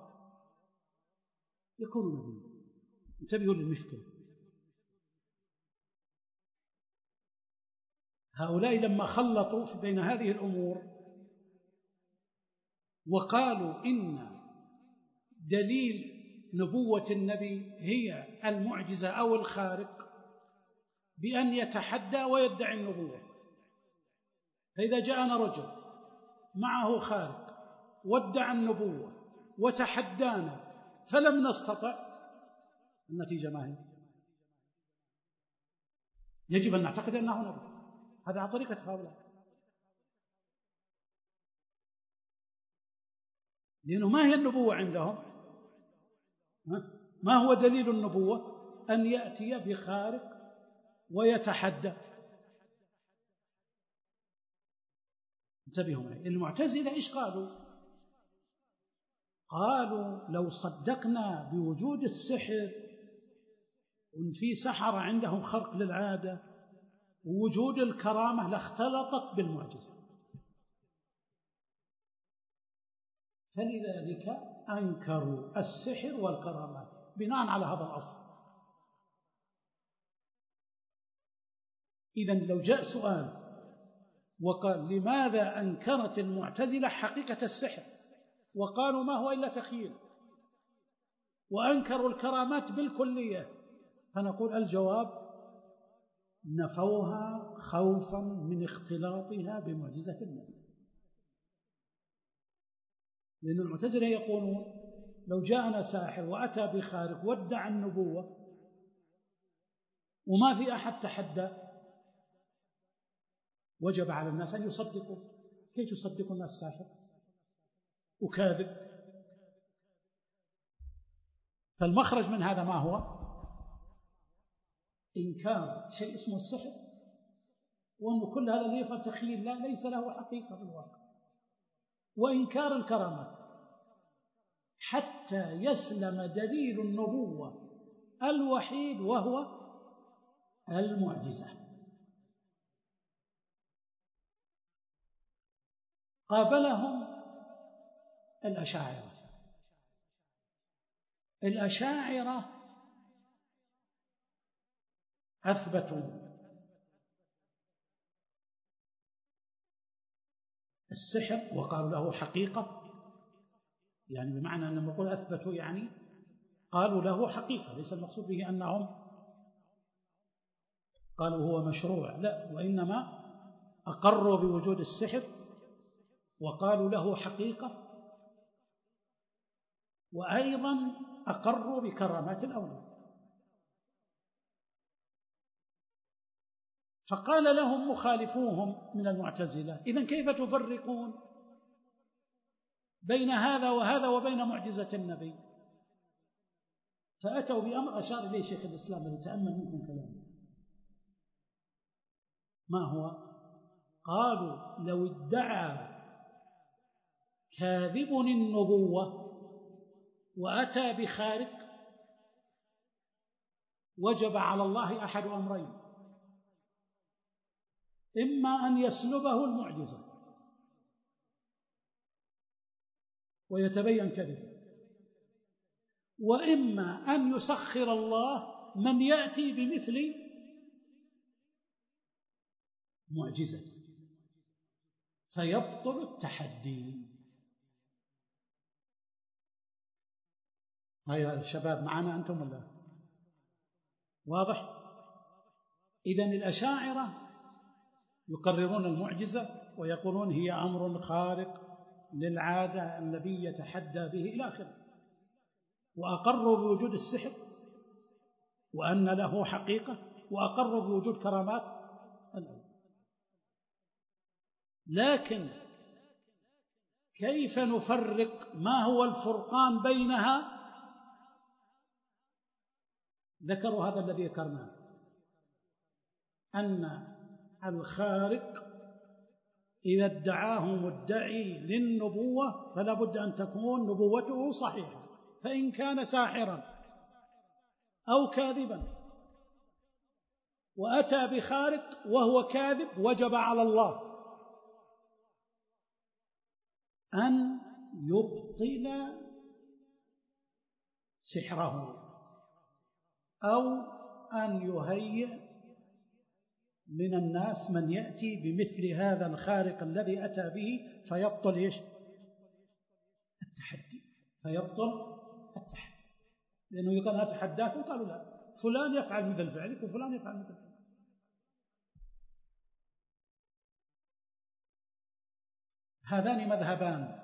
Speaker 2: يكون نبي. انتبهوا للمشكلة. هؤلاء لما خلطوا بين هذه الأمور وقالوا إن دليل نبوة النبي هي المعجزة أو الخارق بأن يتحدى ويدعي النبوة، فإذا جاءنا رجل معه خارق وادعى النبوة وتحدانا فلم نستطع، النتيجة ما هي؟ يجب أن نعتقد أنه نبي. هذا على طريقة هؤلاء، لأنه ما هي النبوة عندهم؟ ما هو دليل النبوة؟ أن يأتي بخارق ويتحدى. انتبهوا معي. المعتزلة إيش قالوا؟ قالوا لو صدقنا بوجود السحر وإن في سحرة عندهم خرق للعادة ووجود الكرامة لاختلطت بالمعجزة، فلذلك أنكروا السحر والكرامات بناء على هذا الأصل. إذن لو جاء سؤال وقال لماذا أنكرت المعتزلة حقيقة السحر وقالوا ما هو إلا تخيل، وأنكروا الكرامات بالكلية، فنقول الجواب نفوها خوفا من اختلاطها بمعجزة النبي. لأن المعتزلة يقولون لو جاءنا ساحر وأتى بخارق وادعى النبوة وما في أحد تحدى وجب على الناس أن يصدقوا. كيف يصدقوا الناس الساحر وكاذب؟ فالمخرج من هذا ما هو؟ إنكار شيء اسمه السحر، وأن كل هذا اللي يفعل تخيل لا ليس له حقيقة في الواقع، وإنكار الكرامات حتى يسلم دليل النبوة الوحيد وهو المعجزة. قابلهم الأشاعرة. الأشاعرة أثبتوا السحر وقالوا له حقيقة، يعني بمعنى أنهم يقول أثبتوا يعني قالوا له حقيقة، ليس المقصود به أنهم قالوا هو مشروع، لا، وإنما أقروا بوجود السحر وقالوا له حقيقة، وأيضا أقروا بكرامات الأولياء. فقال لهم مخالفوهم من المعتزلة: إذن كيف تفرقون بين هذا وهذا وبين معجزة النبي؟ فأتوا بأمر أشار إليه شيخ الإسلام الذي تأمل منكم كلامه. ما هو؟ قالوا: لو ادعى كاذب النبوة وأتى بخارق وجب على الله أحد أمرين: إما أن يسلبه المعجزة ويتبين كذبه، وإما أن يسخر الله من يأتي بمثل معجزة فيبطل التحدي. هيا الشباب معنا أنتم ولا واضح؟ إذن الأشاعرة يقررون المعجزة ويقولون هي أمر خارق للعادة، النبي يتحدى به إلى آخره، وأقروا بوجود السحر وأن له حقيقة، وأقروا بوجود كرامات الأول. لكن كيف نفرق؟ ما هو الفرقان بينها؟ ذكروا هذا الذي ذكرناه، أن الخارق إذا ادعاه مدعي للنبوة فلا بد أن تكون نبوته صحيحة، فإن كان ساحرا أو كاذبا وأتى بخارق وهو كاذب وجب على الله أن يبطل سحره أو أن يهيئ من الناس من يأتي بمثل هذا الخارق الذي أتى به فيبطل إيش؟ التحدي، فيبطل التحدي. لأنه يقال أتحداكم، قالوا لا، فلان يفعل مثل فعلك وفلان يفعل مثل فعلك. هذان مذهبان.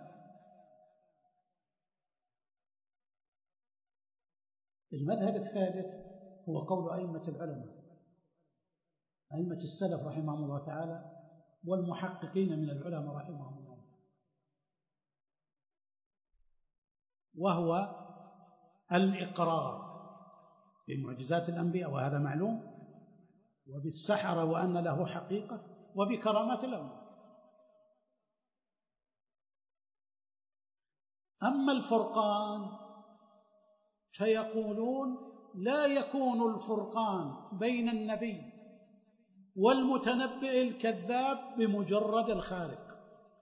Speaker 2: المذهب الثالث هو قول أئمة العلماء، أئمة السلف رحمهم الله تعالى والمحققين من العلماء رحمهم الله، وهو الإقرار بمعجزات الأنبياء وهذا معلوم، وبالسحرة وأن له حقيقة، وبكرامات الأولياء. أما الفرقان فيقولون لا يكون الفرقان بين النبي والمتنبئ الكذاب بمجرد الخارق،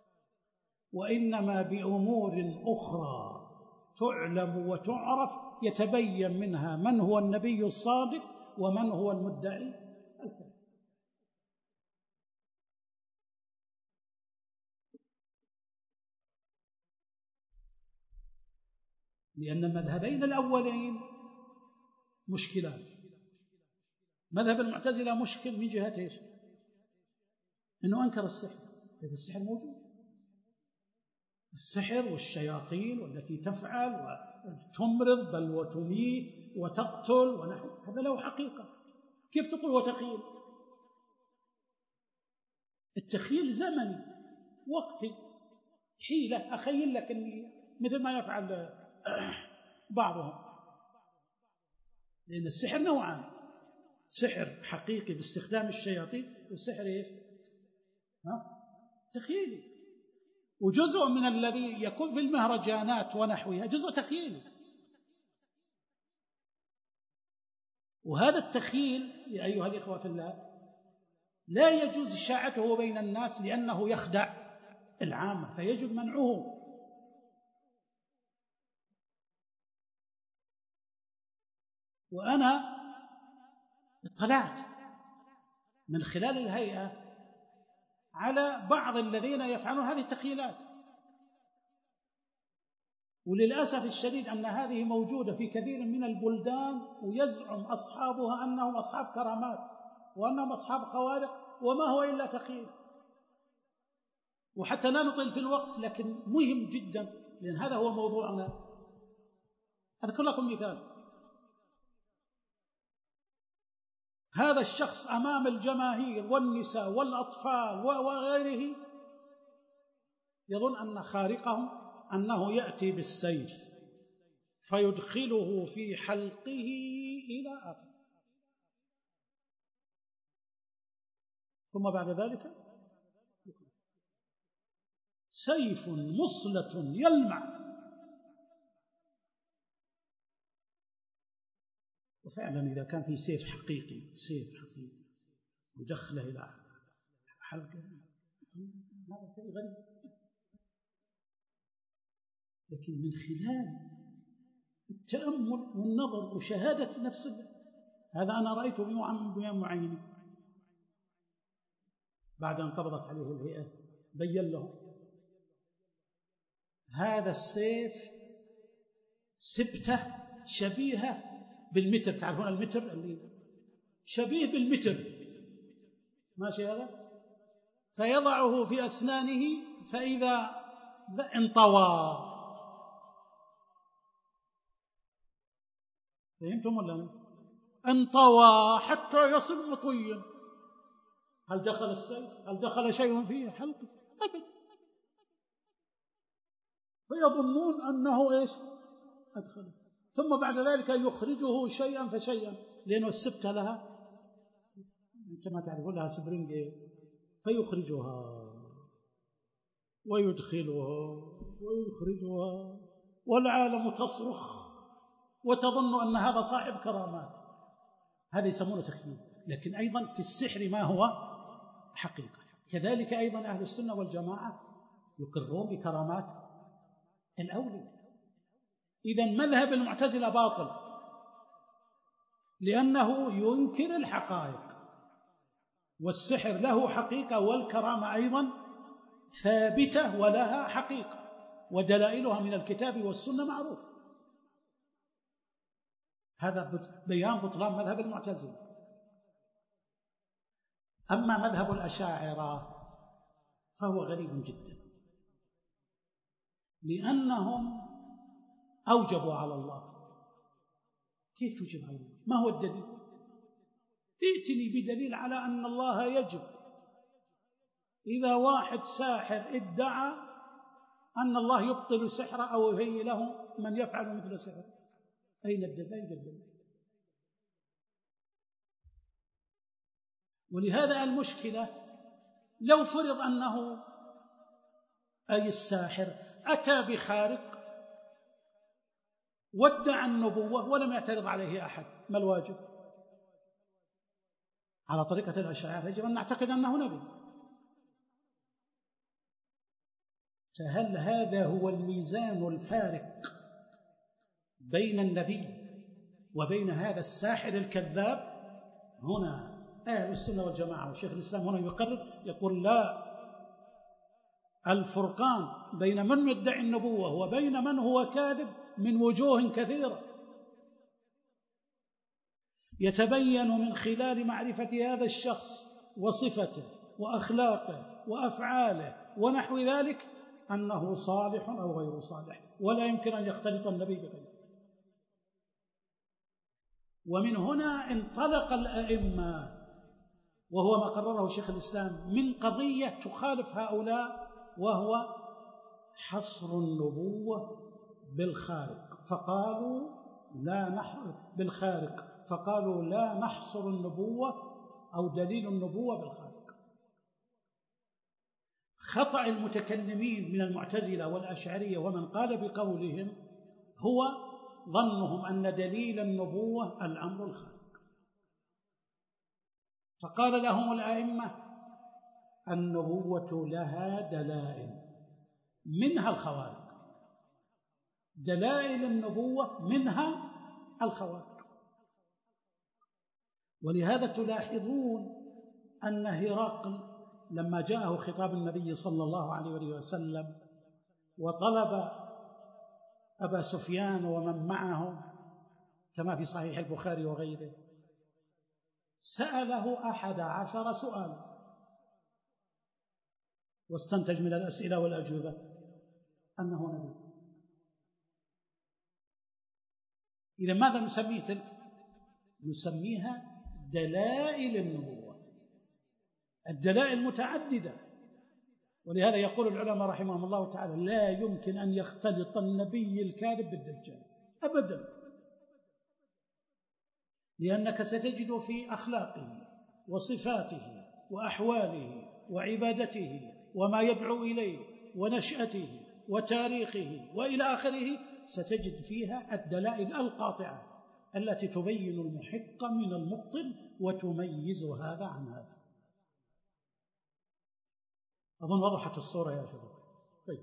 Speaker 2: وإنما بأمور أخرى تعلم وتعرف يتبين منها من هو النبي الصادق ومن هو المدعي الكذاب. لأن المذهبين الأولين مشكلان. مذهب المعتزلة مشكل من جهة إيش؟ إنه أنكر السحر. إذا السحر موجود، السحر والشياطين والتي تفعل وتمرض بل وتميت وتقتل ونحو، هذا له حقيقة. كيف تقول وتخيل؟ التخيل زمني وقتي، حيلة أخيل لك أني مثل ما يفعل بعضهم. لأن السحر نوعان: سحر حقيقي باستخدام الشياطين، والسحر إيش؟ ها؟ تخيلي. وجزء من الذي يكون في المهرجانات ونحوها جزء تخيلي. وهذا التخيل يا أيها الإخوة في الله لا يجوز إشاعته بين الناس لأنه يخدع العامة، فيجب منعه. وأنا اطلعت من خلال الهيئة على بعض الذين يفعلون هذه التخيلات، وللأسف الشديد أن هذه موجودة في كثير من البلدان، ويزعم أصحابها أنهم أصحاب كرامات وأنهم أصحاب خوارق، وما هو إلا تخيل. وحتى لا نطيل في الوقت، لكن مهم جدا لأن هذا هو موضوعنا. أذكر لكم مثال. هذا الشخص أمام الجماهير والنساء والأطفال وغيره يظن أن خارقه أنه يأتي بالسيف فيدخله في حلقه إلى آخره، ثم بعد ذلك سيف مصلة يلمع. وفعلا إذا كان في سيف حقيقي سيف حقيقي يدخله إلى حلقه هذا شيء غريب، لكن من خلال التأمل والنظر وشهادة نفس هذا أنا رأيته بيوم معين بعد أن قبضت عليه الهيئة بين له هذا السيف سبته شبيهة بالمتر، تعرفون المتر اللي شبيه بالمتر ماشي هذا، فيضعه في أسنانه فإذا انطوى. فهمتم ولا لا؟ انطوى حتى يصل مطويا. هل دخل السيف؟ هل دخل شيء فيه حلقه؟ أبدا. فيظنون أنه إيش أدخله، ثم بعد ذلك يخرجه شيئا فشيئا لأنه السبتة لها كما تعرفون لها سبرينج، فيخرجها ويدخلها ويخرجها والعالم تصرخ وتظن أن هذا صاحب كرامات. هذا يسمونه تخيل، لكن أيضا في السحر ما هو حقيقة. كذلك أيضا أهل السنة والجماعة يقرون بكرامات الأولياء. إذن مذهب المعتزلة باطل لأنه ينكر الحقائق، والسحر له حقيقة والكرامة أيضا ثابتة ولها حقيقة ودلائلها من الكتاب والسنة معروفة. هذا بيان بطلان مذهب المعتزلة. أما مذهب الأشاعرة فهو غريب جدا، لأنهم أوجبوا على الله. كيف تجب على الله؟ ما هو الدليل؟ ائتني بدليل على أن الله يجب. إذا واحد ساحر ادعى أن الله يبطل سحره أو يهيئ له من يفعل مثل سحره، أين الدليل؟ أين الدليل؟ ولهذا المشكلة لو فرض أنه أي الساحر أتى بخارق وادعى النبوة ولم يعترض عليه أحد، ما الواجب؟ على طريقة الأشاعرة يجب أن نعتقد أنه نبي. فهل هذا هو الميزان الفارق بين النبي وبين هذا الساحر الكذاب؟ هنا أهل السنة والجماعة وشيخ الإسلام هنا يقرر يقول لا، الفرقان بين من يدعي النبوة وبين من هو كاذب من وجوه كثيرة يتبين من خلال معرفة هذا الشخص وصفته وأخلاقه وأفعاله ونحو ذلك أنه صالح أو غير صالح، ولا يمكن أن يختلط النبي بغيره. ومن هنا انطلق الأئمة، وهو ما قرره شيخ الإسلام، من قضية تخالف هؤلاء، وهو حصر النبوة بالخارق، فقالوا لا نحصر بالخارق فقالوا لا نحصر النبوة أو دليل النبوة بالخارق. خطأ المتكلمين من المعتزلة والأشعرية ومن قال بقولهم هو ظنهم أن دليل النبوة الأمر الخارق. فقال لهم الأئمة النبوة لها دلائل منها الخوارق، دلائل النبوة منها الخوارق. ولهذا تلاحظون أن هرقل لما جاءه خطاب النبي صلى الله عليه وسلم وطلب أبا سفيان ومن معه كما في صحيح البخاري وغيره، سأله أحد عشر سؤال واستنتج من الأسئلة والأجوبة أنه نبي. إذا ماذا نسميه تلك؟ نسميها دلائل النبوة، الدلائل متعددة. ولهذا يقول العلماء رحمهم الله تعالى: لا يمكن أن يختلط النبي الكاذب بالدجال أبدا، لأنك ستجد في أخلاقه وصفاته وأحواله وعبادته وما يدعو إليه ونشأته وتاريخه وإلى آخره، ستجد فيها الدلائل القاطعة التي تبين المحق من المبطل وتميز هذا عن هذا. أظن وضحت الصورة يا شباب. طيب.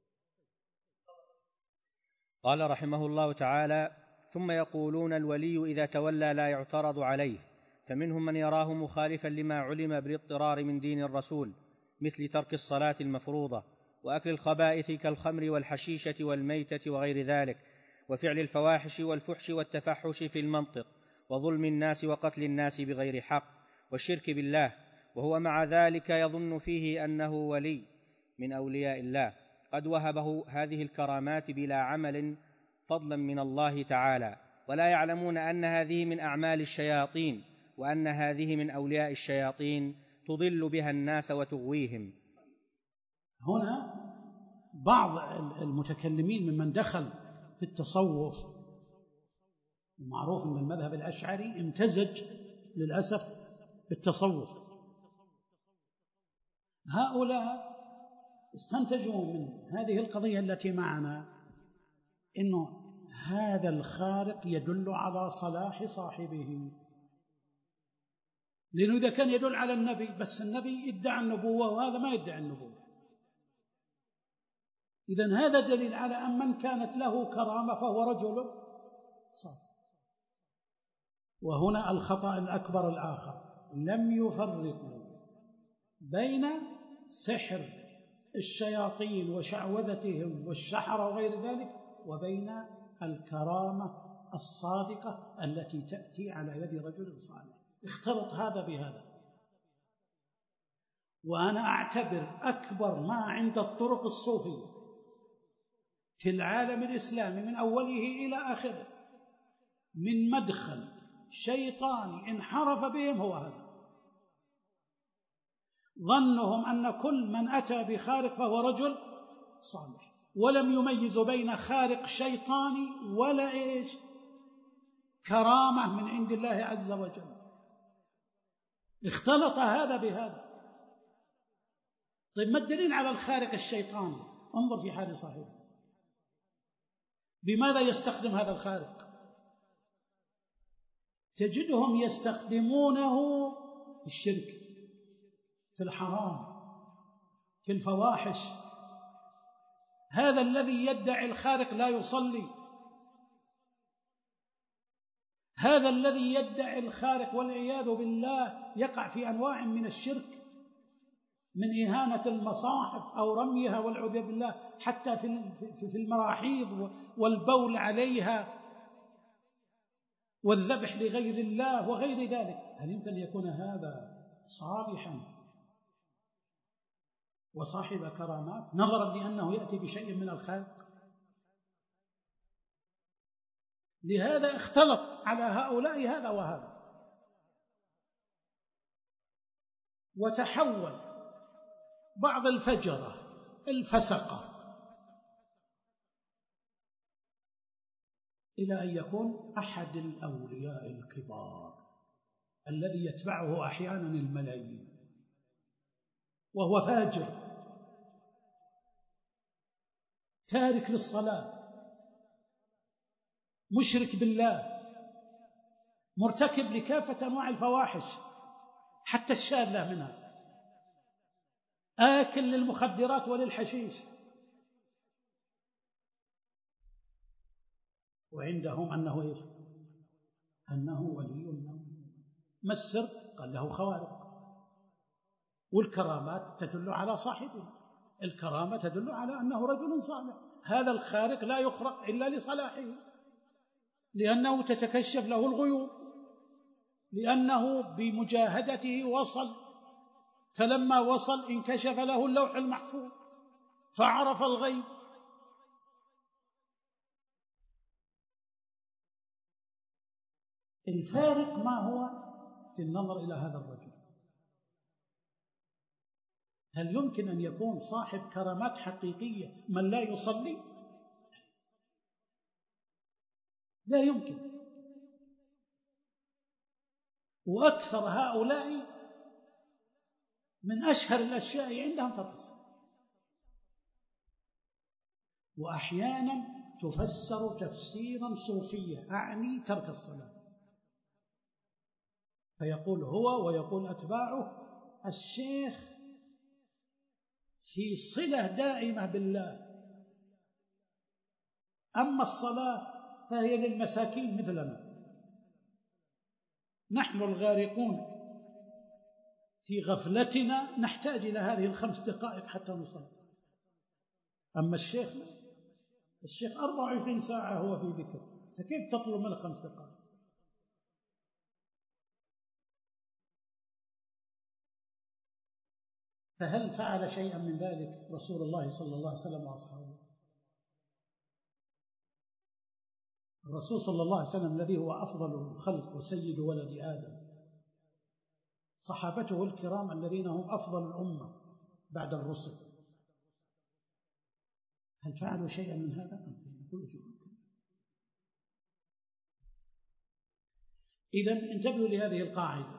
Speaker 3: قال رحمه الله تعالى: ثم يقولون الولي إذا تولى لا يعترض عليه، فمنهم من يراه مخالفا لما علم بالاضطرار من دين الرسول، مثل ترك الصلاة المفروضة وأكل الخبائث كالخمر والحشيشة والميتة وغير ذلك، وفعل الفواحش والفحش والتفحش في المنطق، وظلم الناس وقتل الناس بغير حق، والشرك بالله، وهو مع ذلك يظن فيه أنه ولي من أولياء الله قد وهبه هذه الكرامات بلا عمل فضلا من الله تعالى، ولا يعلمون أن هذه من أعمال الشياطين، وأن هذه من أولياء الشياطين تضل بها الناس وتغويهم.
Speaker 2: هنا بعض المتكلمين ممن دخل في التصوف، معروف أن المذهب الأشعري امتزج للأسف بالتصوف، هؤلاء استنتجوا من هذه القضية التي معنا إنه هذا الخارق يدل على صلاح صاحبه، لأنه إذا كان يدل على النبي، بس النبي ادعى النبوة وهذا ما يدعي النبوة، إذن هذا دليل على أن من كانت له كرامة فهو رجل صالح. وهنا الخطأ الأكبر الآخر: لم يفرقوا بين سحر الشياطين وشعوذتهم والشحر وغير ذلك وبين الكرامة الصادقة التي تأتي على يد رجل صالح. اختلط هذا بهذا. وأنا أعتبر أكبر ما عند الطرق الصوفية في العالم الإسلامي من أوله إلى آخره من مدخل شيطاني انحرف بهم هو هذا، ظنهم أن كل من أتى بخارق فهو رجل صالح، ولم يميزوا بين خارق شيطاني ولا إيش كرامة من عند الله عز وجل. اختلط هذا بهذا. طيب ما الدليل على الخارق الشيطاني؟ انظر في حال صاحبه، بماذا يستخدم هذا الخارق؟ تجدهم يستخدمونه في الشرك، في الحرام، في الفواحش. هذا الذي يدعي الخارق لا يصلي، هذا الذي يدعي الخارق والعياذ بالله يقع في أنواع من الشرك، من إهانة المصاحف أو رميها والعياذ بالله، حتى في المراحيض والبول عليها والذبح لغير الله وغير ذلك. هل يمكن أن يكون هذا صالحا وصاحب كرامات نظرا لأنه يأتي بشيء من الخلق؟ لهذا اختلط على هؤلاء هذا وهذا، وتحول بعض الفجرة الفسقة إلى أن يكون أحد الأولياء الكبار الذي يتبعه أحيانا الملايين، وهو فاجر تارك للصلاة، مشرك بالله، مرتكب لكافة أنواع الفواحش حتى الشاذة منها، آكل للمخدرات وللحشيش، وعندهم أنه إيه؟ أنه ولي الله. ما السر؟ قال له خوارق، والكرامات تدل على صاحبه، الكرامة تدل على أنه رجل صالح. هذا الخارق لا يخرق إلا لصلاحه، لأنه تتكشف له الغيوب، لأنه بمجاهدته وصل، فلما وصل انكشف له اللوح المحفوظ فعرف الغيب. الفارق ما هو؟ في النظر إلى هذا الرجل. هل يمكن أن يكون صاحب كرامات حقيقية من لا يصلي؟ لا يمكن. وأكثر هؤلاء من أشهر الأشياء عندهم ترك الصلاة، وأحيانا تفسر تفسيرا صوفيا، أعني ترك الصلاة، فيقول هو ويقول أتباعه الشيخ في صلة دائمة بالله، أما الصلاة فهي للمساكين مثلنا، نحن الغارقون في غفلتنا نحتاج إلى هذه الخمس دقائق حتى نصلي. أما الشيخ لا، الشيخ أربع وعشرين ساعة هو في ذكر، فكيف تطلب منه خمس دقائق؟ فهل فعل شيئا من ذلك رسول الله صلى الله عليه وسلم وأصحابه؟ الرسول صلى الله عليه وسلم الذي هو أفضل الخلق وسيد ولد آدم، صحابته الكرام الذين هم أفضل الأمة بعد الرسل، هل فعلوا شيئا من هذا؟ إذن انتبهوا لهذه القاعدة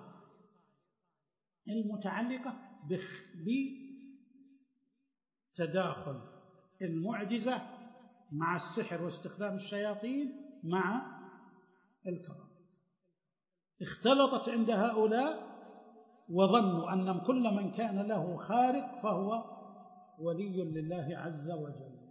Speaker 2: المتعلقة بتداخل المعجزة مع السحر واستخدام الشياطين مع الكرم. اختلطت عند هؤلاء وظنوا أن كل من كان له خارق فهو ولي لله عز وجل.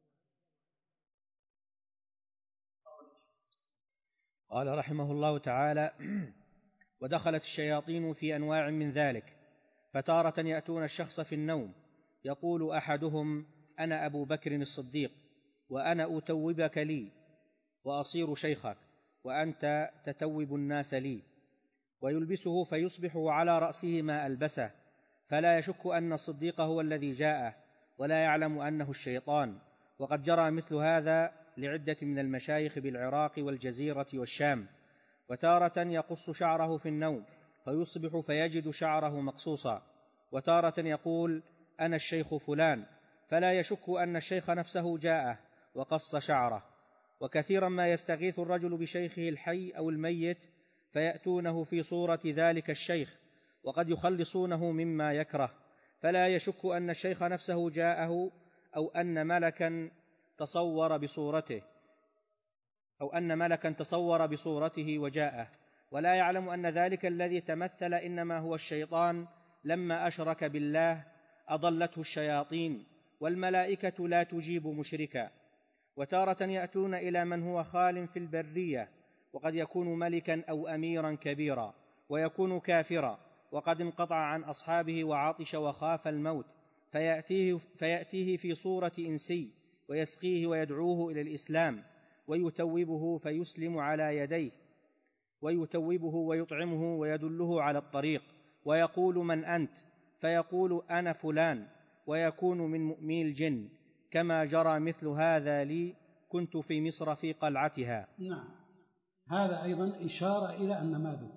Speaker 3: قال رحمه الله تعالى: ودخلت الشياطين في أنواع من ذلك، فتارة يأتون الشخص في النوم، يقول أحدهم: أنا أبو بكر الصديق، وأنا أتوبك لي وأصير شيخك، وأنت تتوب الناس لي، ويلبسه فيصبح على رأسه ما ألبسه، فلا يشك أن الصديق هو الذي جاءه، ولا يعلم أنه الشيطان. وقد جرى مثل هذا لعدة من المشايخ بالعراق والجزيرة والشام. وتارة يقص شعره في النوم فيصبح فيجد شعره مقصوصا، وتارة يقول: أنا الشيخ فلان، فلا يشك أن الشيخ نفسه جاءه وقص شعره. وكثيرا ما يستغيث الرجل بشيخه الحي أو الميت فيأتونه في صورة ذلك الشيخ، وقد يخلصونه مما يكره، فلا يشك أن الشيخ نفسه جاءه، أو أن ملكا تصور بصورته أو أن ملكا تصور بصورته وجاءه، ولا يعلم أن ذلك الذي تمثل إنما هو الشيطان، لما أشرك بالله أضلته الشياطين، والملائكة لا تجيب مشركا. وتارة يأتون إلى من هو خال في البرية، وقد يكون ملكا أو أميرا كبيرا، ويكون كافرا، وقد انقطع عن أصحابه وعطش وخاف الموت، فيأتيه, فيأتيه في صورة إنسي، ويسقيه ويدعوه إلى الإسلام، ويتوبه فيسلم على يديه، ويتوبه ويطعمه ويدله على الطريق، ويقول: من أنت؟ فيقول: أنا فلان، ويكون من مؤمن الجن، كما جرى مثل هذا لي، كنت في مصر في قلعتها.
Speaker 2: نعم، هذا أيضا إشارة إلى النماذج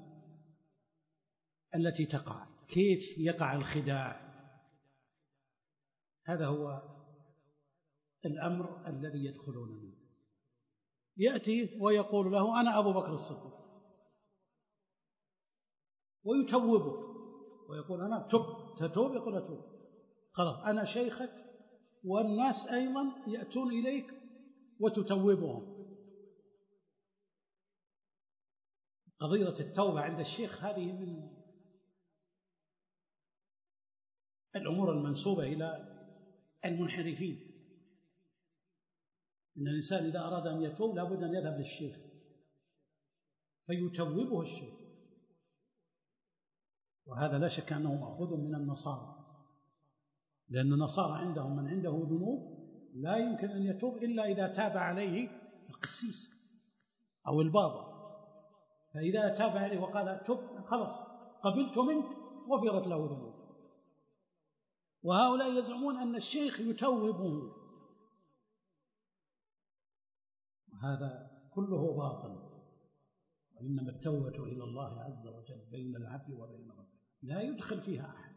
Speaker 2: التي تقع، كيف يقع الخداع. هذا هو الأمر الذي يدخلون منه. يأتي ويقول له: أنا أبو بكر الصديق، ويتوبه ويقول: أنا تب تتوب، يقول: أتوب، خلاص أنا شيخك، والناس أيضا يأتون إليك وتتوبهم. قضية التوبة عند الشيخ هذه من الأمور المنسوبة إلى المنحرفين. إن الإنسان إذا أراد أن يتوب لابد أن يذهب للشيخ فيتوبه الشيخ، وهذا لا شك أنه مأخوذ من النصارى، لأن النصارى عندهم من عنده ذنوب لا يمكن أن يتوب إلا إذا تاب عليه القسيس أو البابا، فإذا تاب عليه وقال تب خلاص قبلت منك غفرت له ذنوب. وهؤلاء يزعمون أن الشيخ يتوبه، وهذا كله باطل، وإنما التوبة إلى الله عز وجل بين العبد وبين ربه، لا يدخل فيها أحد.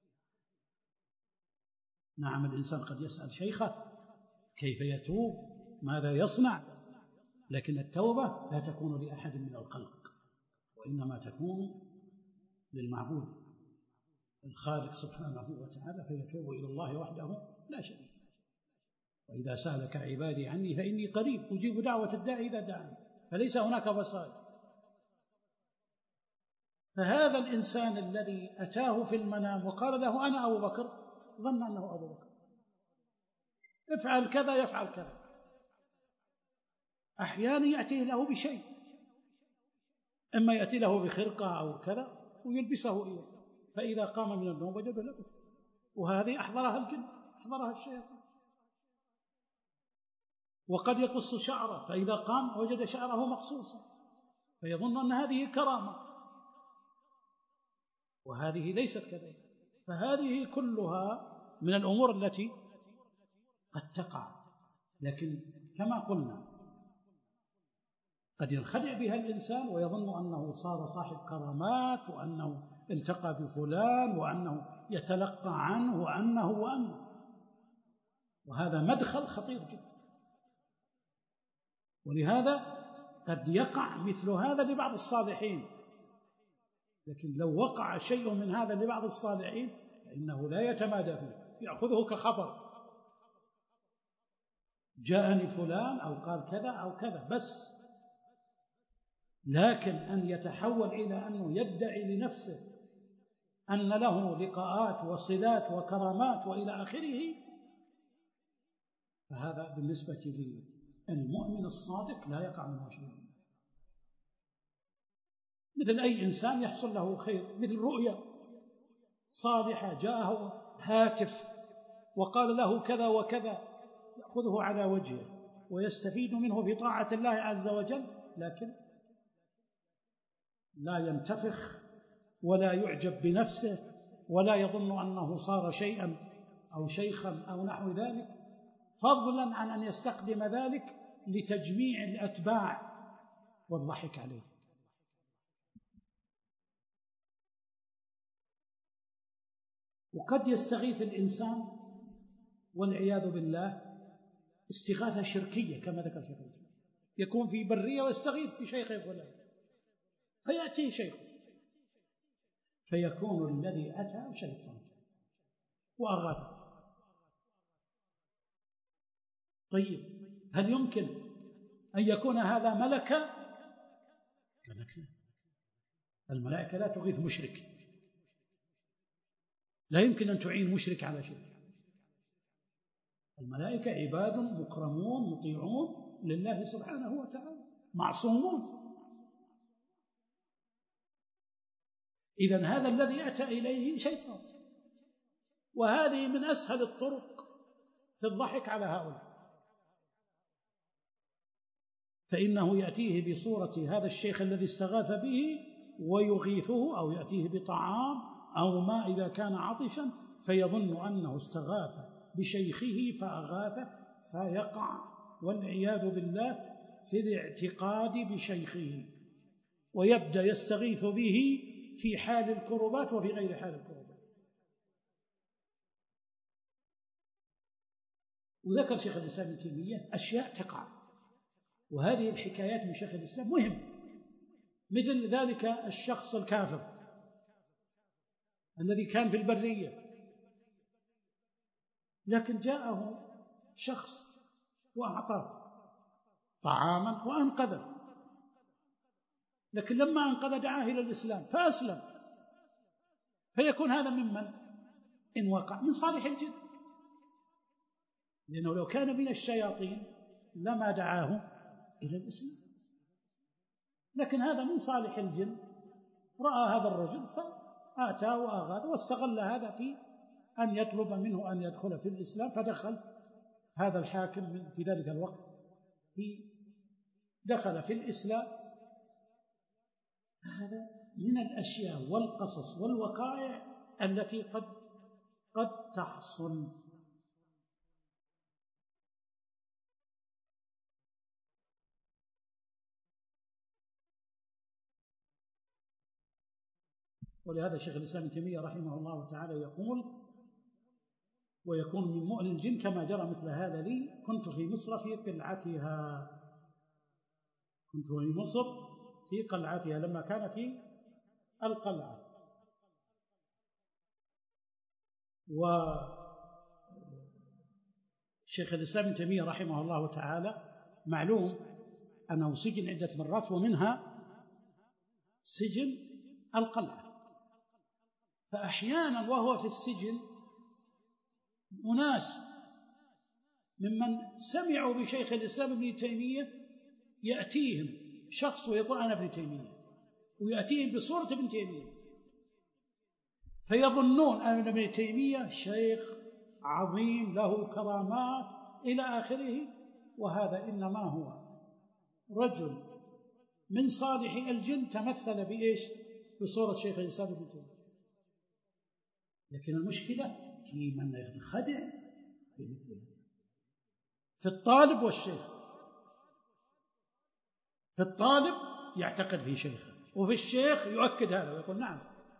Speaker 2: نعم، الإنسان قد يسأل شيخه كيف يتوب، ماذا يصنع، لكن التوبة لا تكون لأحد من الخلق، وإنما تكون للمعبود الخالق سبحانه وتعالى، فيتوب إلى الله وحده لا شريك له. وإذا سألك عبادي عني فإني قريب أجيب دعوة الداعي إذا دعاني، فليس هناك وسائل. فهذا الإنسان الذي أتاه في المنام وقال له أنا أبو بكر، ظن أنه أبو بكر، افعل كذا يفعل كذا. أحيانا يأتيه له بشيء، إما يأتي له بخرقة أو كذا ويلبسه إياه، فإذا قام من النوم وجده لبسه، وهذه أحضرها الجن، أحضرها الشياطين. وقد يقص شعره، فإذا قام وجد شعره مقصوصا فيظن أن هذه كرامة، وهذه ليست كذلك. فهذه كلها من الأمور التي قد تقع، لكن كما قلنا قد ينخدع بها الإنسان ويظن أنه صار صاحب كرامات، وأنه التقى بفلان، وأنه يتلقى عنه، وأنه وأنه وهذا مدخل خطير جدا. ولهذا قد يقع مثل هذا لبعض الصالحين، لكن لو وقع شيء من هذا لبعض الصالحين فإنه لا يتمادى فيه، يأخذه كخبر، جاءني فلان أو قال كذا أو كذا بس. لكن أن يتحول إلى أنه يدعي لنفسه أن له لقاءات وصلات وكرامات وإلى آخره، فهذا بالنسبة للمؤمن الصادق لا يقع منه شيء. مثل أي إنسان يحصل له خير، مثل رؤيا صالحة جاءه هاتف وقال له كذا وكذا، يأخذه على وجهه ويستفيد منه في طاعة الله عز وجل، لكن لا ينتفخ ولا يعجب بنفسه ولا يظن أنه صار شيئا أو شيخا أو نحو ذلك، فضلا عن أن يستخدم ذلك لتجميع الأتباع والضحك عليه. وقد يستغيث الإنسان والعياذ بالله استغاثة شركية كما ذكر شيخ الإسلام، يكون في برية ويستغيث بشيخه فلان، فيأتي شيخه فيكون الذي أتى شيطان وأغاثه. طيب هل يمكن أن يكون هذا ملكا؟ قال لك لا، الملائكة لا تغيث مشرك، لا يمكن أن تعين مشرك على شرك. الملائكة عباد مكرمون مطيعون لله سبحانه وتعالى، معصومون. إذن هذا الذي أتى إليه شيطان، وهذه من أسهل الطرق في الضحك على هؤلاء، فإنه يأتيه بصورة هذا الشيخ الذي استغاث به ويغيثه، أو يأتيه بطعام أو ماء إذا كان عطشا، فيظن أنه استغاث بشيخه فأغاثه، فيقع والعياذ بالله في الاعتقاد بشيخه، ويبدأ يستغيث به في حال الكربات وفي غير حال الكربات. وذكر شيخ الإسلام ابن تيمية أشياء تقع، وهذه الحكايات من شيخ الإسلام مهم، مثل ذلك الشخص الكافر الذي كان في البرية، لكن جاءه شخص وأعطاه طعاما وأنقذه، لكن لما أنقذ دعاه إلى الإسلام فأسلم، فيكون هذا ممن إن وقع من صالح الجن، لأنه لو كان من الشياطين لما دعاه إلى الإسلام، لكن هذا من صالح الجن، رأى هذا الرجل فآتاه وأغاث، واستغل هذا في أن يطلب منه أن يدخل في الإسلام، فدخل هذا الحاكم في ذلك الوقت في دخل في الإسلام. هذا من الأشياء والقصص والوقائع التي قد قد تحصل. ولهذا شيخ الإسلام ابن تيمية رحمه الله تعالى يقول: ويكون من مؤن الجن كما جرى مثل هذا لي، كنت في مصر في قلعتها كنت في مصر في قلعتها لما كان في القلعة. وشيخ الإسلام ابن تيمية رحمه الله تعالى معلوم أنه سجن عدة مرات، ومنها سجن القلعة. فأحيانا وهو في السجن أناس ممن سمعوا بشيخ الإسلام ابن تيمية يأتيهم شخص ويقول: أنا ابن تيمية، ويأتيهم بصورة ابن تيمية، فيظنون أن ابن تيمية شيخ عظيم له كرامات إلى آخره، وهذا إنما هو رجل من صالحي الجن تمثل بإيش؟ بصورة شيخ الإسلام ابن تيمية. لكن المشكلة في من ينخدع بمثل هذا، في الطالب والشيخ. في الطالب يعتقد في شيخه، وفي الشيخ يؤكد هذا ويقول: نعم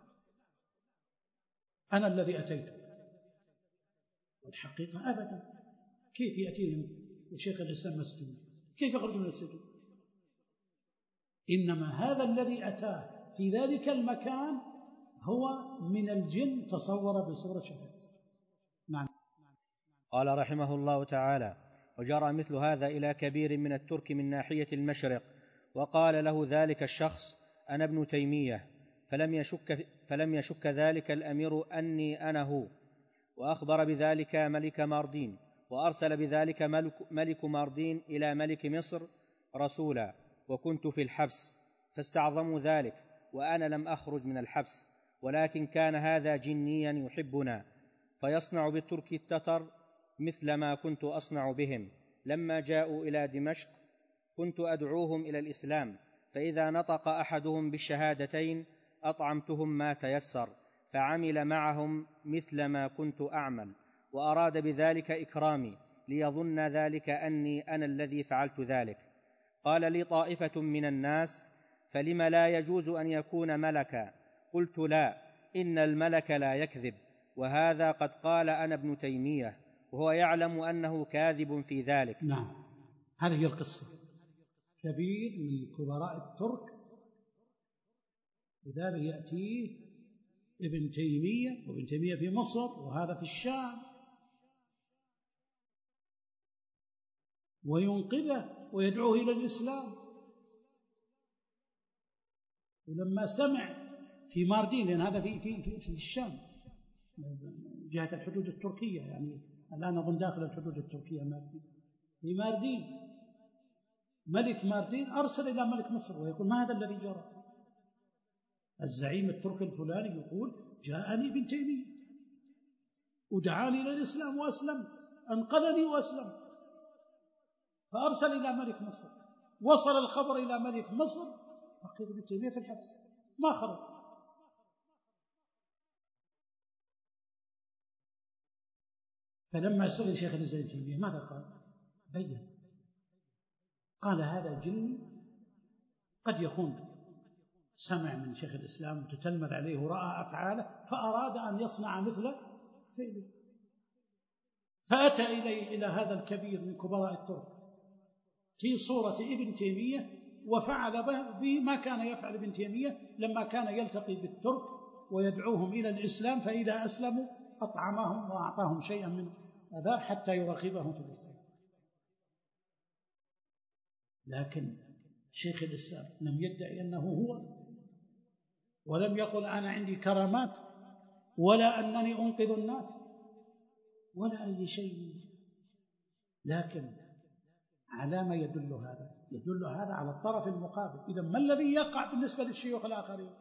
Speaker 2: أنا الذي أتيت. والحقيقة أبدا، كيف يأتيهم وشيخ الإسلام مسجون؟ كيف يخرج من السجن؟ إنما هذا الذي أتاه في ذلك المكان هو من الجن، تصور بصورة شيخ الإسلام. نعم.
Speaker 3: قال رحمه الله تعالى: وجرى مثل هذا إلى كبير من الترك من ناحية المشرق، وقال له ذلك الشخص: أنا ابن تيمية، فلم يشك, فلم يشك ذلك الأمير أني أنا هو، وأخبر بذلك ملك ماردين، وأرسل بذلك ملك, ملك ماردين إلى ملك مصر رسولا، وكنت في الحبس، فاستعظموا ذلك، وأنا لم أخرج من الحبس، ولكن كان هذا جنيا يحبنا، فيصنع بالترك التتر مثل ما كنت أصنع بهم. لما جاءوا إلى دمشق كنت أدعوهم إلى الإسلام، فإذا نطق أحدهم بالشهادتين أطعمتهم ما تيسر، فعمل معهم مثل ما كنت أعمل، وأراد بذلك إكرامي، ليظن ذلك أني أنا الذي فعلت ذلك. قال لي طائفة من الناس: فلم لا يجوز أن يكون ملكا؟ قلت: لا، إن الملك لا يكذب، وهذا قد قال أنا ابن تيمية، وهو يعلم أنه كاذب في ذلك.
Speaker 2: نعم، هذه هي القصة. كبير من كبراء الترك لذلك يأتيه ابن تيمية، وابن تيمية في مصر وهذا في الشام، وينقذه ويدعوه إلى الإسلام. ولما سمع في ماردين، لأن هذا في, في, في, في الشام جهة الحدود التركية، يعني الآن أظن داخل الحدود التركية ماردين، في ماردين ملك ماردين أرسل إلى ملك مصر ويقول: ما هذا الذي جرى؟ الزعيم التركي الفلاني يقول: جاءني ابن تيمية ودعاني إلى الإسلام وأسلمت، أنقذني وأسلمت. فأرسل إلى ملك مصر، وصل الخبر إلى ملك مصر، فقيل ابن تيمية في الحبس ما خرج. فلما سئل شيخ الإسلام ابن تيمية ماذا قال؟ بين، قال: هذا جني قد يكون سمع من شيخ الإسلام وتتلمذ عليه ورأى أفعاله فأراد أن يصنع مثل فعله، فأتى إليه إلى هذا الكبير من كبراء الترك في صورة ابن تيمية، وفعل به ما كان يفعل ابن تيمية لما كان يلتقي بالترك ويدعوهم إلى الإسلام، فإذا أسلموا أطعمهم وأعطاهم شيئا من هذا حتى يرغبهم في الإسلام. لكن شيخ الإسلام لم يدعي أنه هو، ولم يقل أنا عندي كرامات، ولا أنني أنقذ الناس، ولا أي شيء. لكن على ما يدل هذا؟ يدل هذا على الطرف المقابل. إذا ما الذي يقع بالنسبة للشيوخ الآخرين؟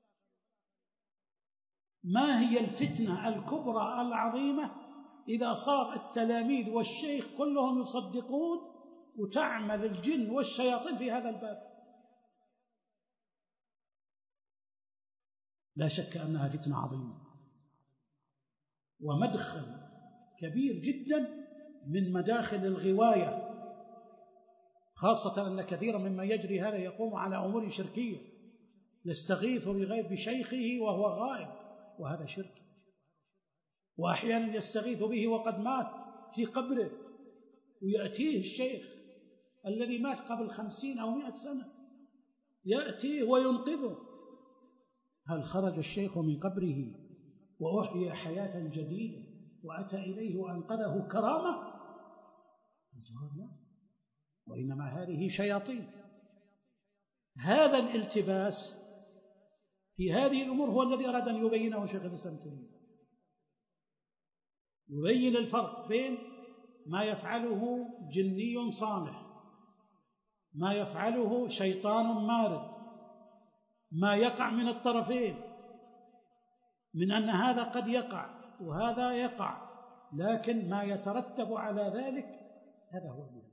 Speaker 2: ما هي الفتنة الكبرى العظيمة إذا صار التلاميذ والشيخ كلهم يصدقون وتعمل الجن والشياطين في هذا الباب؟ لا شك أنها فتنة عظيمة ومدخل كبير جدا من مداخل الغواية، خاصة أن كثيرا مما يجري هذا يقوم على أمور شركية يستغيث بغيب بشيخه وهو غائب، وهذا شرك. وأحيانا يستغيث به وقد مات في قبره، ويأتيه الشيخ الذي مات قبل خمسين أو مئة سنة، يأتيه وينقذه. هل خرج الشيخ من قبره وأحيي حياة جديدة وأتى إليه وأنقذه كرامة؟ الجواب لا، وإنما هذه شياطين. هذا الالتباس في هذه الأمور هو الذي أراد أن يبينه شيخ الإسلام ابن تيمية، يبين الفرق بين ما يفعله جني صالح، ما يفعله شيطان مارد، ما يقع من الطرفين، من أن هذا قد يقع وهذا يقع، لكن ما يترتب على ذلك هذا هو المهم.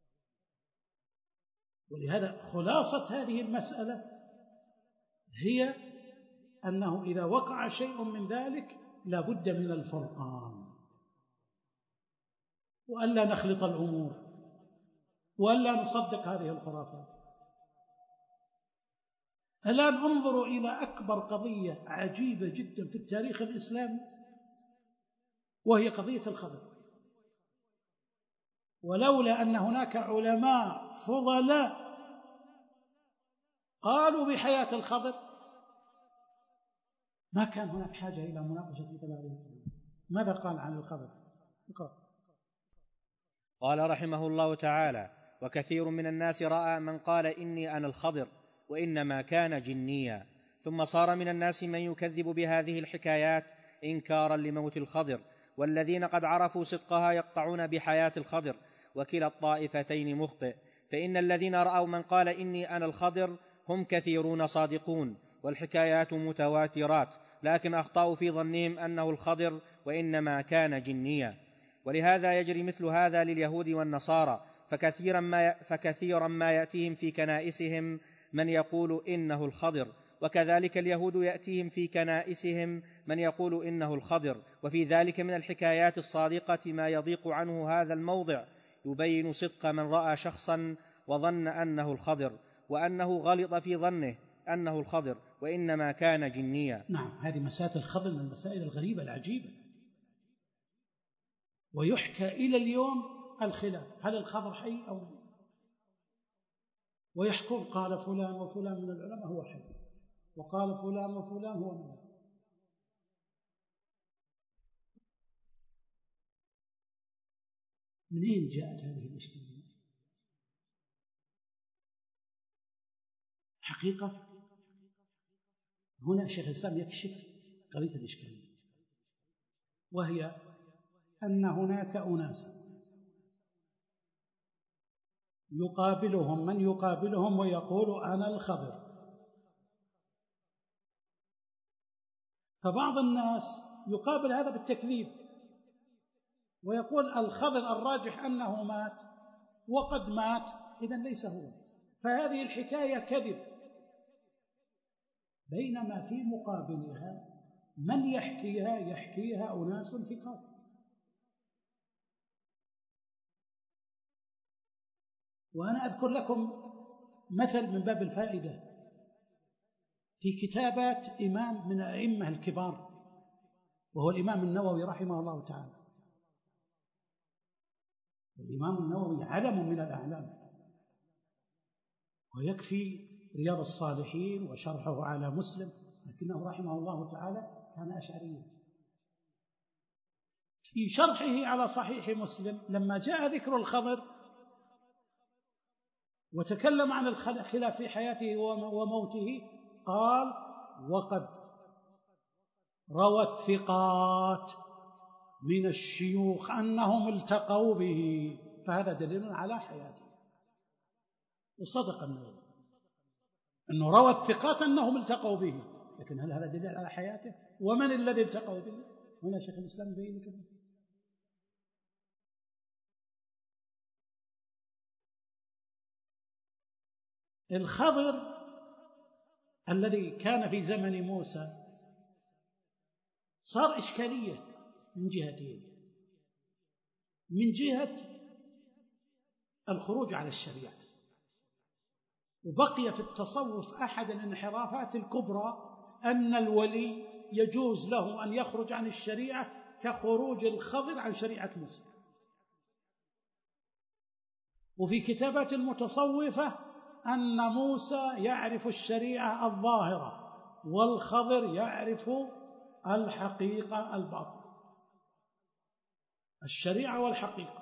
Speaker 2: ولهذا خلاصة هذه المسألة هي أنه إذا وقع شيء من ذلك لا بد من الفرقان، وألا نخلط الأمور، وألا نصدق هذه الخرافات. الآن انظروا إلى أكبر قضية عجيبة جدا في التاريخ الإسلامي، وهي قضية الخضر. ولولا أن هناك علماء فضلاء قالوا بحياة الخضر ما كان هناك حاجة إلى مناقشة مثل هذه القضية. ماذا قال عن الخضر؟
Speaker 3: قال رحمه الله تعالى: وكثير من الناس رأى من قال إني أنا الخضر وإنما كان جنيا، ثم صار من الناس من يكذب بهذه الحكايات إنكارا لموت الخضر، والذين قد عرفوا صدقها يقطعون بحياة الخضر، وكلا الطائفتين مخطئ. فإن الذين رأوا من قال إني أنا الخضر هم كثيرون صادقون، والحكايات متواترات، لكن أخطأوا في ظنهم أنه الخضر وإنما كان جنيا. ولهذا يجري مثل هذا لليهود والنصارى، فكثيرا ما, فكثيرا ما يأتيهم في كنائسهم من يقول إنه الخضر، وكذلك اليهود يأتيهم في كنائسهم من يقول إنه الخضر. وفي ذلك من الحكايات الصادقة ما يضيق عنه هذا الموضع، يبين صدق من رأى شخصا وظن أنه الخضر، وأنه غلط في ظنه أنه الخضر وإنما كان جنيا.
Speaker 2: نعم، هذه مسائل الخضر من المسائل الغريبة العجيبة، ويحكى إلى اليوم الخلاف هل الخضر حي أو لا، ويحكون قال فلان وفلان من العلماء هو حي، وقال فلان وفلان هو ملك. منين جاءت هذه الإشكالية؟ حقيقة هنا شيخ الإسلام يكشف قضية الإشكالية، وهي أن هناك أناسا يقابلهم من يقابلهم ويقول أنا الخضر. فبعض الناس يقابل هذا بالتكذيب ويقول الخضر الراجح أنه مات وقد مات، إذن ليس هو، فهذه الحكاية كذب. بينما في مقابلها من يحكيها يحكيها أناس ثقات. وأنا أذكر لكم مثل من باب الفائدة في كتابات إمام من الأئمة الكبار، وهو الإمام النووي رحمه الله تعالى. الإمام النووي علم من الأعلام، ويكفي رياض الصالحين وشرحه على مسلم، لكنه رحمه الله تعالى كان أشعريا. في شرحه على صحيح مسلم لما جاء ذكر الخضر وتكلم عن الخلاف في حياته وموته قال: وقد روى الثقات من الشيوخ أنهم التقوا به، فهذا دليل على حياته. وصدق النووي أنه روى الثقات أنهم التقوا به، لكن هل هذا دليل على حياته؟ ومن الذي التقوا به؟ هنا شيخ الإسلام يبين لك المسألة. الخضر الذي كان في زمن موسى صار إشكالية من جهتين: من جهة الخروج على الشريعة، وبقي في التصوف أحد الانحرافات الكبرى أن الولي يجوز له أن يخرج عن الشريعة كخروج الخضر عن شريعة موسى. وفي كتابات المتصوفة أن موسى يعرف الشريعة الظاهرة والخضر يعرف الحقيقة الباطنة، الشريعة والحقيقة.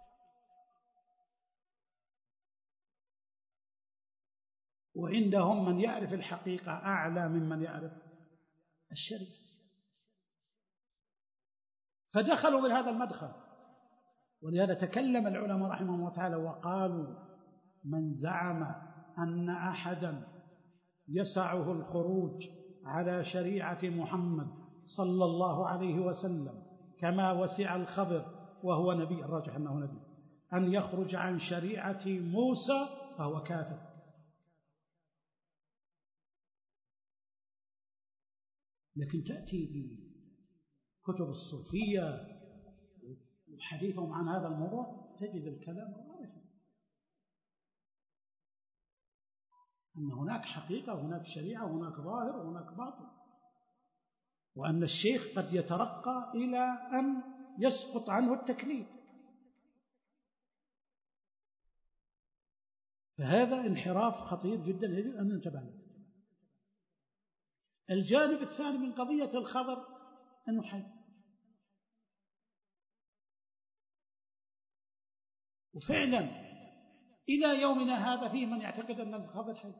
Speaker 2: وعندهم من يعرف الحقيقة أعلى ممن يعرف الشريعة، فدخلوا من هذا المدخل. ولهذا تكلم العلماء رحمهم الله تعالى وقالوا: من زعم أن أحدا يسعه الخروج على شريعة محمد صلى الله عليه وسلم كما وسع الخضر وهو نبي، الراجح أنه نبي، أن يخرج عن شريعة موسى فهو كافر. لكن تأتي بكتب الصوفية وحديثهم عن هذا الموضوع تجد الكلام واضحا، أن هناك حقيقة وهناك شريعة وهناك ظاهر وهناك باطن، وأن الشيخ قد يترقى إلى أن يسقط عنه التكليف. فهذا انحراف خطير جدا يجب أن ننتبه له. الجانب الثاني من قضية الخضر أنه حي، وفعلا إلى يومنا هذا فيه من يعتقد أن الخضر حي،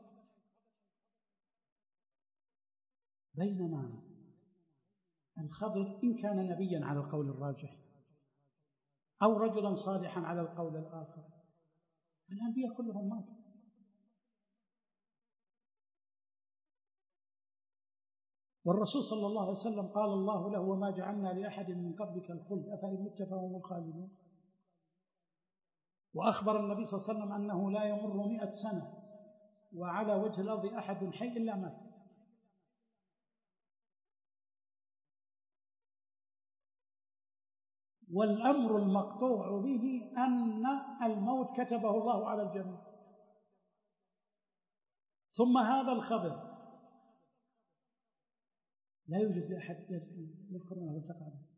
Speaker 2: بينما الخضر إن كان نبيا على القول الراجح أو رجلا صالحا على القول الآخر، الأنبياء كلهم ماتوا. والرسول صلى الله عليه وسلم قال الله له: وما جعلنا لأحد من قبلك الخلد أفإن مت فهم الخالدون. وأخبر النبي صلى الله عليه وسلم أنه لا يمر مئة سنة وعلى وجه الأرض أحد حي إلا مات. والأمر المقطوع به أن الموت كتبه الله على الجميع. ثم هذا الخبر لا يوجد لأحد يذكر أنه التقى به.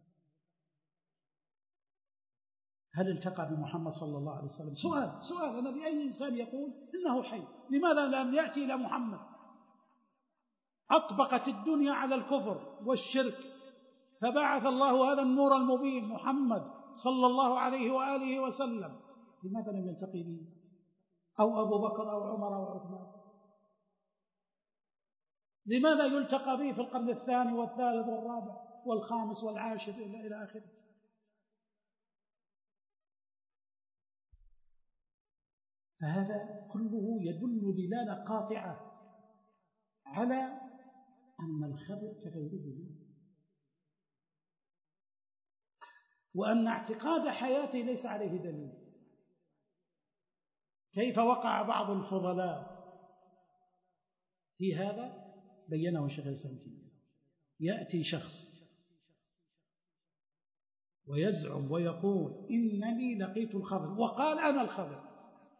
Speaker 2: هل التقى بمحمد صلى الله عليه وسلم؟ سؤال سؤال أنا بأي إنسان يقول إنه حي؟ لماذا لم يأتي إلى محمد؟ أطبقت الدنيا على الكفر والشرك، فبعث الله هذا النور المبين محمد صلى الله عليه وآله وسلم، لماذا لم يلتقي به؟ أو أبو بكر أو عمر أو عثمان؟ لماذا يلتقى به في القرن الثاني والثالث والرابع والخامس والعاشر إلى إلى آخره؟ فهذا كله يدل دلالة قاطعة على أن الخبر كغيره، وأن اعتقاد حياته ليس عليه دليل. كيف وقع بعض الفضلاء في هذا بينه شيخ الإسلام ابن تيمية. يأتي شخص ويزعم ويقول إنني لقيت الخضر وقال أنا الخضر،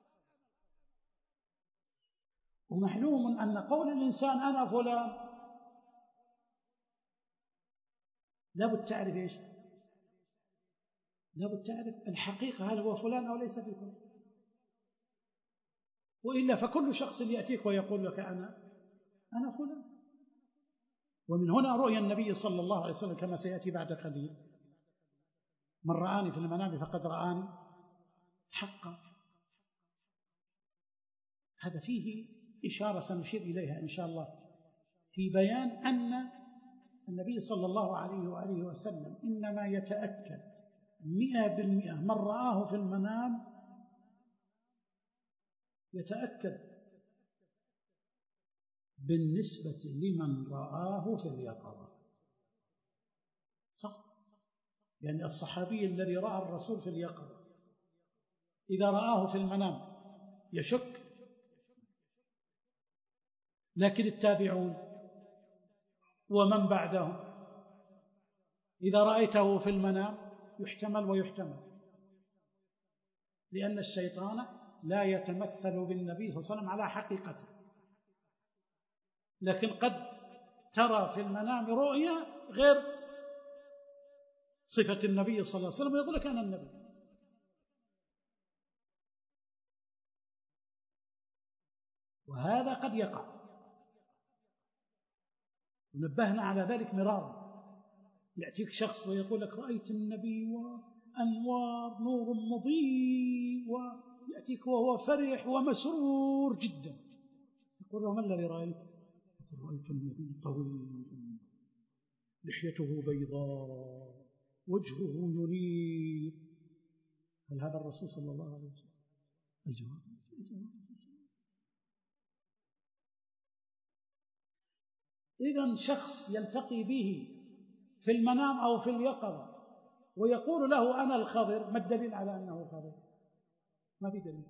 Speaker 2: ومعلوم أن قول الإنسان أنا فلان لابد تعرف إيش؟ لابد تعرف الحقيقة، هل هو فلان أو ليس بفلان، وإلا فكل شخص يأتيك ويقول لك أنا أنا فلان. ومن هنا رؤيا النبي صلى الله عليه وسلم كما سيأتي بعد قليل: من رآني في المنام فقد رآني حقا. هذا فيه إشارة سنشير إليها إن شاء الله في بيان أن النبي صلى الله عليه وآله وسلم إنما يتأكد مئة بالمئة من رآه في المنام يتأكد بالنسبة لمن رآه في اليقظة. صح؟ يعني الصحابي الذي رأى الرسول في اليقظة إذا رآه في المنام يشك، لكن التابعون ومن بعدهم إذا رأيته في المنام يحتمل ويحتمل، لأن الشيطان لا يتمثل بالنبي صلى الله عليه وسلم على حقيقته، لكن قد ترى في المنام رؤيا غير صفة النبي صلى الله عليه وسلم ويقول لك أنا النبي. وهذا قد يقع، ونبهنا على ذلك مرارا. يأتيك شخص ويقول لك رأيت النبي وأنوار نور مضيء، ويأتيك وهو فرح ومسرور جدا، يقول له ما الذي رأيت؟ يقول رأيت النبي طويلا، لحيته بيضاء، وجهه ينير. هل هذا الرسول صلى الله عليه وسلم؟ الجواب ليس هو. إذن شخص يلتقي به في المنام أو في اليقظة ويقول له أنا الخضر، ما الدليل على أنه خضر؟ ما بدليل.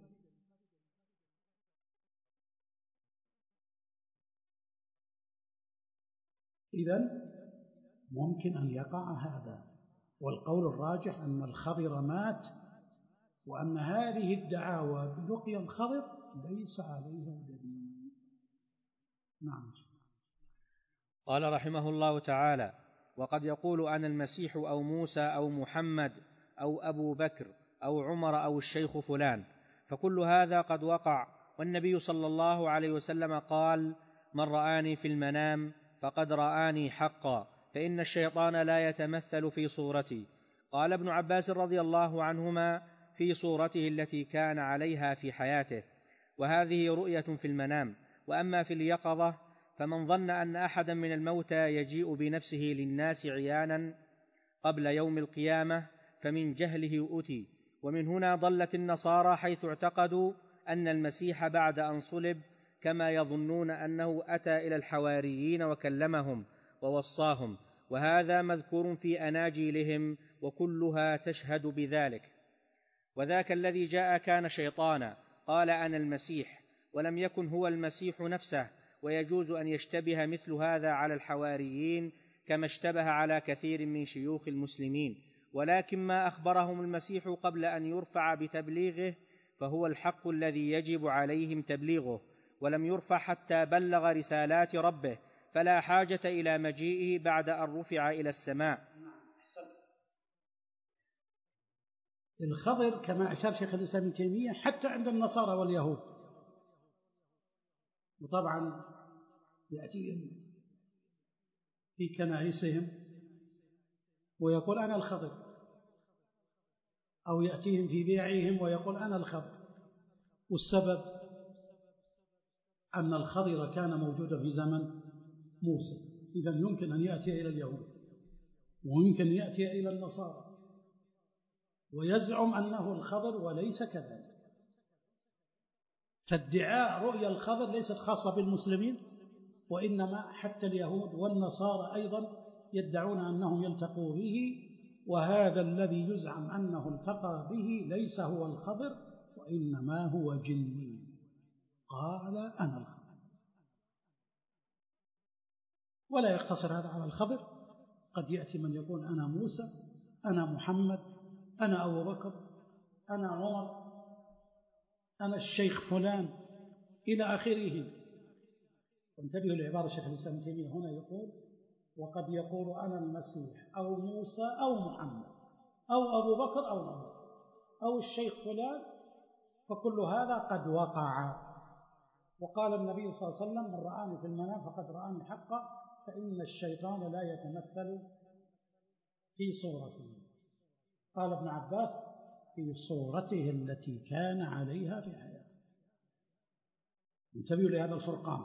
Speaker 2: إذن ممكن أن يقع هذا، والقول الراجح أن الخضر مات، وأن هذه الدعاوى بلقيا الخضر ليس عليها دليل. نعم.
Speaker 3: قال رحمه الله تعالى: وقد يقول أنا المسيح أو موسى أو محمد أو أبو بكر أو عمر أو الشيخ فلان، فكل هذا قد وقع، والنبي صلى الله عليه وسلم قال: من رآني في المنام فقد رآني حقا، فإن الشيطان لا يتمثل في صورتي. قال ابن عباس رضي الله عنهما: في صورته التي كان عليها في حياته. وهذه رؤية في المنام. وأما في اليقظة فمن ظن أن أحدا من الموتى يجيء بنفسه للناس عيانا قبل يوم القيامة فمن جهله أتي. ومن هنا ضلت النصارى، حيث اعتقدوا أن المسيح بعد أن صلب كما يظنون أنه أتى إلى الحواريين وكلمهم ووصاهم، وهذا مذكور في أناجيلهم وكلها تشهد بذلك. وذاك الذي جاء كان شيطانا، قال أنا المسيح، ولم يكن هو المسيح نفسه، ويجوز أن يشتبه مثل هذا على الحواريين كما اشتبه على كثير من شيوخ المسلمين، ولكن ما أخبرهم المسيح قبل أن يرفع بتبليغه فهو الحق الذي يجب عليهم تبليغه، ولم يرفع حتى بلغ رسالات ربه، فلا حاجة إلى مجيئه بعد أن رفع إلى السماء.
Speaker 2: الخضر كما أشار شيخ الإسلام ابن تيمية حتى عند النصارى واليهود، وطبعا يأتيهم في كنائسهم ويقول أنا الخضر، أو يأتيهم في بيعهم ويقول أنا الخضر. والسبب أن الخضر كان موجودا في زمن موسى، إذن يمكن أن يأتي إلى اليهود ويمكن يأتي إلى النصارى ويزعم أنه الخضر وليس كذلك. فادعاء رؤيا الخضر ليست خاصة بالمسلمين، وإنما حتى اليهود والنصارى أيضا يدعون أنهم يلتقوا به، وهذا الذي يزعم أنه التقى به ليس هو الخضر وإنما هو جني. قال أنا الخضر. ولا يقتصر هذا على الخضر، قد يأتي من يقول أنا موسى، أنا محمد، أنا أبو بكر، أنا عمر، أنا الشيخ فلان إلى آخره. وانتبهوا لعبارة الشيخ الإسلام ابن تيمية هنا، يقول وقد يقول أنا المسيح أو موسى أو محمد أو أبو بكر أو عمر أو الشيخ فلان، فكل هذا قد وقع. وقال النبي صلى الله عليه وسلم: من رآني في المنام فقد رآني حقا، فإن الشيطان لا يتمثل في صورته. قال ابن عباس: في صورته التي كان عليها في حياته. انتبهوا لهذا الفرقان.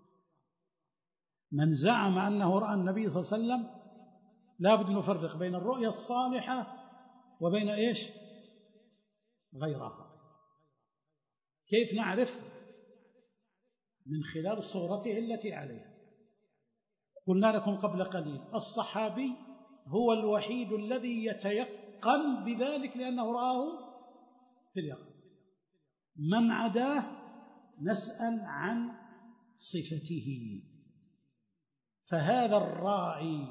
Speaker 2: من زعم أنه رأى النبي صلى الله عليه وسلم لا بد نفرق بين الرؤيا الصالحة وبين إيش؟ غيرها. كيف نعرف؟ من خلال صورته التي عليها. قلنا لكم قبل قليل الصحابي هو الوحيد الذي يتيقن بذلك لأنه رآه في اليقظة. من عداه نسأل عن صفته. فهذا الراعي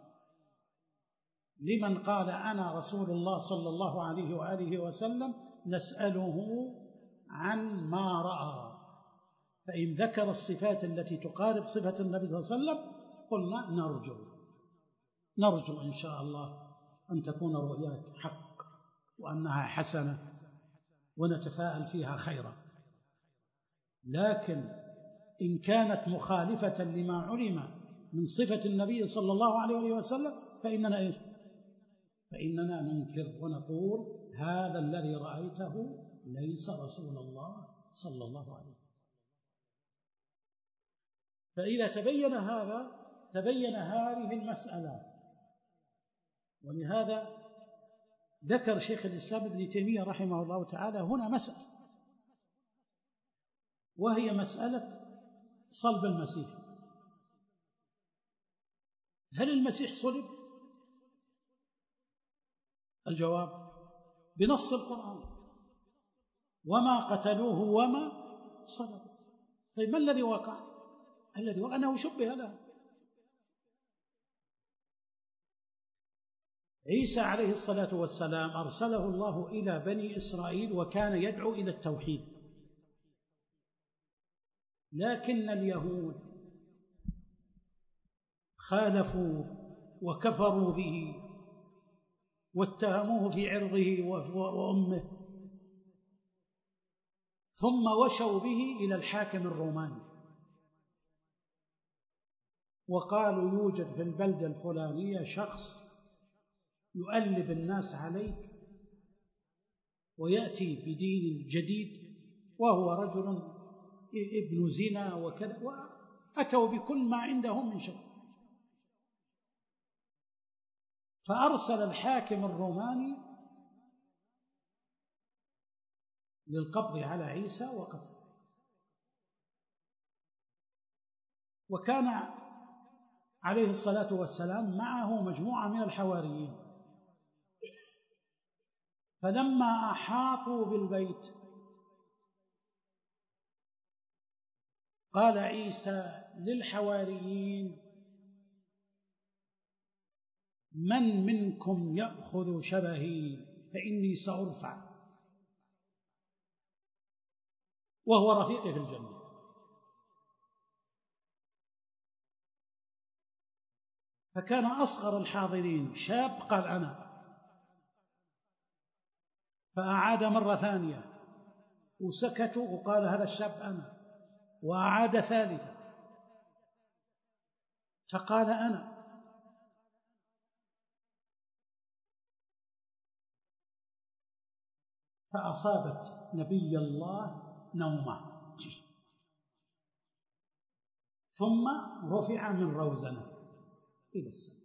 Speaker 2: لمن قال أنا رسول الله صلى الله عليه وآله وسلم نسأله عن ما رأى. فإن ذكر الصفات التي تقارب صفة النبي صلى الله عليه وسلم قلنا نرجو نرجو إن شاء الله أن تكون رؤياك حق وأنها حسنة ونتفاءل فيها خيرا. لكن إن كانت مخالفة لما علم من صفة النبي صلى الله عليه وسلم فإننا إيش؟ فإننا ننكر ونقول هذا الذي رأيته ليس رسول الله صلى الله عليه وسلم. فإذا تبين هذا تبين هذه المسألة. ولهذا ذكر شيخ الإسلام ابن تيمية رحمه الله تعالى هنا مسألة، وهي مسألة صلب المسيح. هل المسيح صلب؟ الجواب بنص القرآن: وما قتلوه وما صلبوا. طيب ما الذي وقع؟ الذي وقع أنه شبه له. عيسى عليه الصلاة والسلام أرسله الله إلى بني إسرائيل وكان يدعو إلى التوحيد، لكن اليهود خالفوا وكفروا به واتهموه في عرضه وأمه، ثم وشوا به إلى الحاكم الروماني وقالوا يوجد في البلدة الفلانية شخص يؤلب الناس عليك ويأتي بدين جديد وهو رجل ابن زنا وكذا، وأتوا بكل ما عندهم من شر. فأرسل الحاكم الروماني للقبض على عيسى وقتله. وكان عليه الصلاة والسلام معه مجموعة من الحواريين، فلما أحاطوا بالبيت قال عيسى للحواريين: من منكم يأخذ شبهي فإني سأرفع وهو رفيقي في الجنة. فكان أصغر الحاضرين شاب قال أنا، فأعاد مرة ثانية وسكتوا وقال هذا الشاب أنا، وأعاد ثالثة فقال أنا. فأصابت نبي الله نومه ثم رفع من روزنه إلى السماء.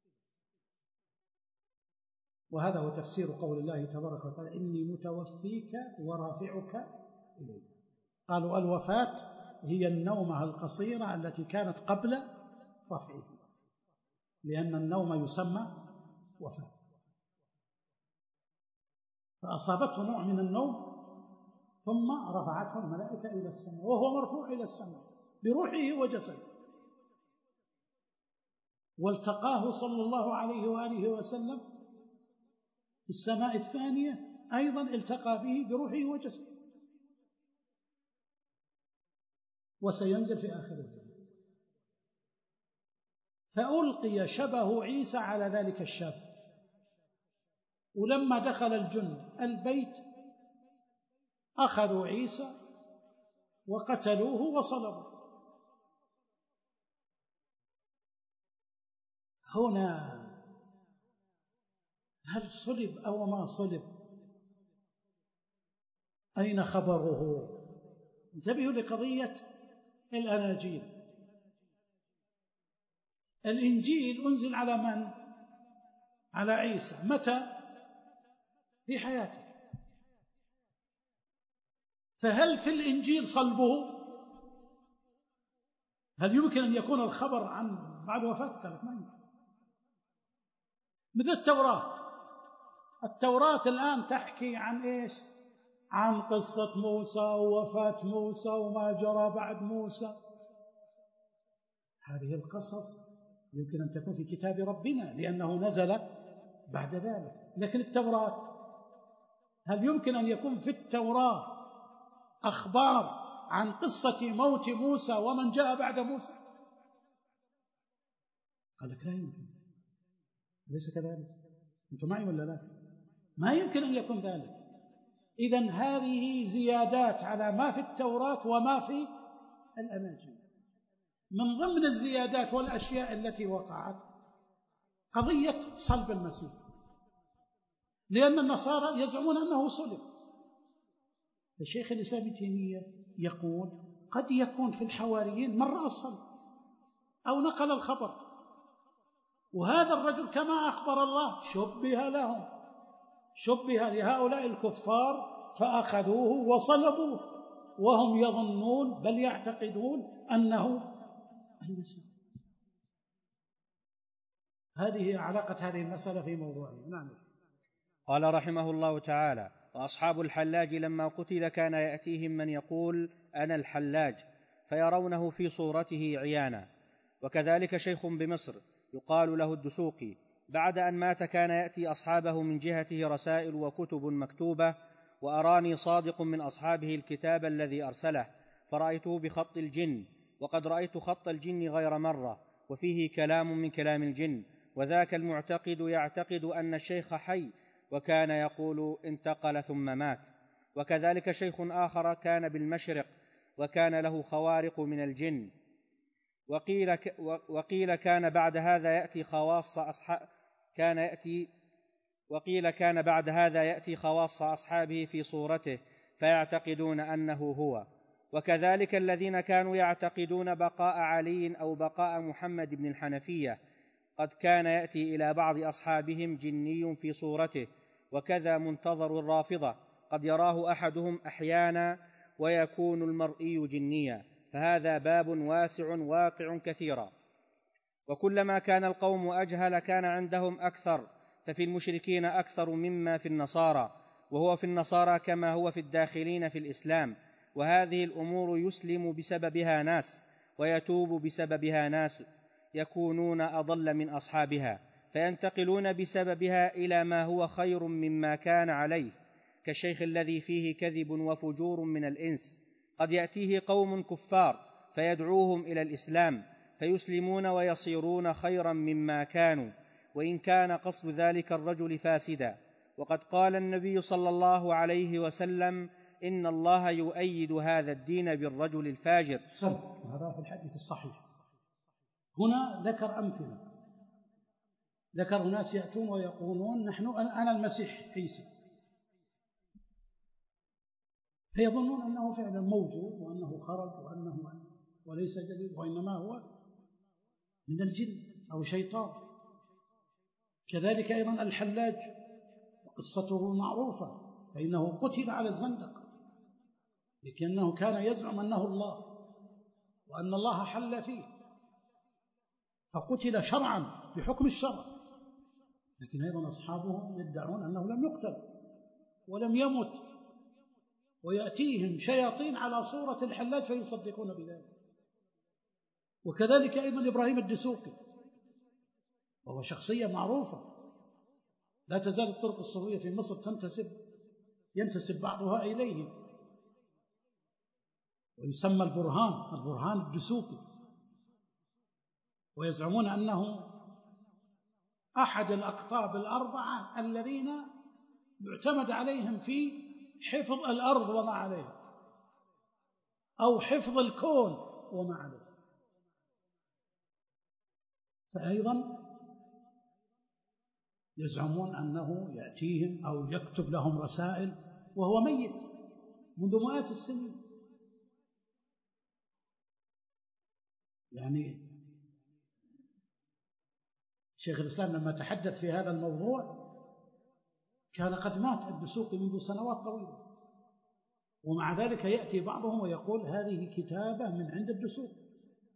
Speaker 2: وهذا هو تفسير قول الله تبارك وتعالى: إني متوفيك ورافعك إلي. قالوا الوفاة هي النومة القصيرة التي كانت قبل رفعه، لأن النوم يسمى وفاة. فأصابته نوع من النوم ثم رفعته الملائكة إلى السماء وهو مرفوع إلى السماء بروحه وجسده. والتقاه صلى الله عليه وآله وسلم في السماء الثانية أيضا التقى به بروحه وجسده، وسينزل في آخر الزمان. فألقي شبه عيسى على ذلك الشاب، ولما دخل الجن البيت أخذوا عيسى وقتلوه وصلبوه. هنا هل صلب أو ما صلب؟ أين خبره؟ انتبهوا لقضية الأناجيل. الإنجيل أنزل على من؟ على عيسى. متى؟ في حياته. فهل في الإنجيل صلبه؟ هل يمكن أن يكون الخبر عن بعد وفاته؟ قالت ما يمكن. مثل التوراة. التوراة الآن تحكي عن إيش؟ عن قصة موسى ووفاة موسى وما جرى بعد موسى. هذه القصص يمكن أن تكون في كتاب ربنا لأنه نزل بعد ذلك. لكن التوراة هل يمكن أن يكون في التوراة أخبار عن قصة موت موسى ومن جاء بعد موسى؟ قال لك لا يمكن، ليس كذلك. أنتم معي ولا لا؟ ما يمكن أن يكون ذلك. إذن هذه زيادات على ما في التوراة وما في الأناجيل. من ضمن الزيادات والأشياء التي وقعت قضية صلب المسيح، لأن النصارى يزعمون أنه صلب. الشيخ الإسلام ابن تيمية يقول قد يكون في الحواريين من رأى الصلب أو نقل الخبر، وهذا الرجل كما أخبر الله شبه لهم، شبه لهؤلاء الكفار فأخذوه وصلبوه وهم يظنون بل يعتقدون أنه المسيح. هذه علاقة هذه المسألة في موضوعه. نعم.
Speaker 3: قال رحمه الله تعالى: وأصحاب الحلاج لما قتل كان يأتيهم من يقول أنا الحلاج فيرونه في صورته عيانا. وكذلك شيخ بمصر يقال له الدسوقي بعد أن مات كان يأتي أصحابه من جهته رسائل وكتب مكتوبة، وأراني صادق من أصحابه الكتاب الذي أرسله فرأيته بخط الجن، وقد رأيت خط الجن غير مرة وفيه كلام من كلام الجن، وذاك المعتقد يعتقد أن الشيخ حي وكان يقول انتقل ثم مات. وكذلك شيخ آخر كان بالمشرق وكان له خوارق من الجن، وقيل, ك وقيل كان بعد هذا يأتي خواص أصحاب كان يأتي وقيل كان بعد هذا يأتي خواص أصحابه في صورته فيعتقدون أنه هو. وكذلك الذين كانوا يعتقدون بقاء علي أو بقاء محمد بن الحنفية قد كان يأتي إلى بعض أصحابهم جني في صورته. وكذا منتظر الرافضة قد يراه أحدهم أحيانا ويكون المرئي جنيا، فهذا باب واسع واقع كثيرا. وكلما كان القوم أجهل كان عندهم أكثر، ففي المشركين أكثر مما في النصارى، وهو في النصارى كما هو في الداخلين في الإسلام. وهذه الأمور يسلم بسببها ناس ويتوب بسببها ناس يكونون أضل من أصحابها، فينتقلون بسببها إلى ما هو خير مما كان عليه، كالشيخ الذي فيه كذب وفجور من الإنس. قد يأتيه قوم كفار فيدعوهم إلى الإسلام فيسلمون ويصيرون خيرا مما كانوا، وإن كان قصد ذلك الرجل فاسدا. وقد قال النبي صلى الله عليه وسلم إن الله يؤيد هذا الدين بالرجل الفاجر.
Speaker 2: هذا في الحديث الصحيح. هنا ذكر أمثلة، ذكر ناس يأتون ويقولون نحن أنا المسيح عيسى، فيظنون أنه فعلا موجود وأنه خرج وأنه وليس جديد، وإنما هو من الجن أو شيطان. كذلك أيضا الحلاج قصته معروفة، فإنه قتل على الزندق لكنه كان يزعم أنه الله وأن الله حل فيه، فقتل شرعا بحكم الشرع. لكن أيضا أصحابه يدعون أنه لم يقتل ولم يمت، ويأتيهم شياطين على صورة الحلاج فيصدقون بذلك. وكذلك أيضا إبراهيم الدسوقي، وهو شخصية معروفة، لا تزال الطرق الصوفية في مصر تنتسب ينتسب بعضها إليه، ويسمى البرهان البرهان الدسوقي، ويزعمون أنه أحد الأقطاب الأربعة الذين يعتمد عليهم في حفظ الأرض وما عليها، أو حفظ الكون وما عليه. فأيضا يزعمون أنه يأتيهم أو يكتب لهم رسائل وهو ميت منذ مئات السنين. يعني شيخ الإسلام لما تحدث في هذا الموضوع كان قد مات الدسوقي منذ سنوات طويلة، ومع ذلك يأتي بعضهم ويقول هذه كتابة من عند الدسوقي.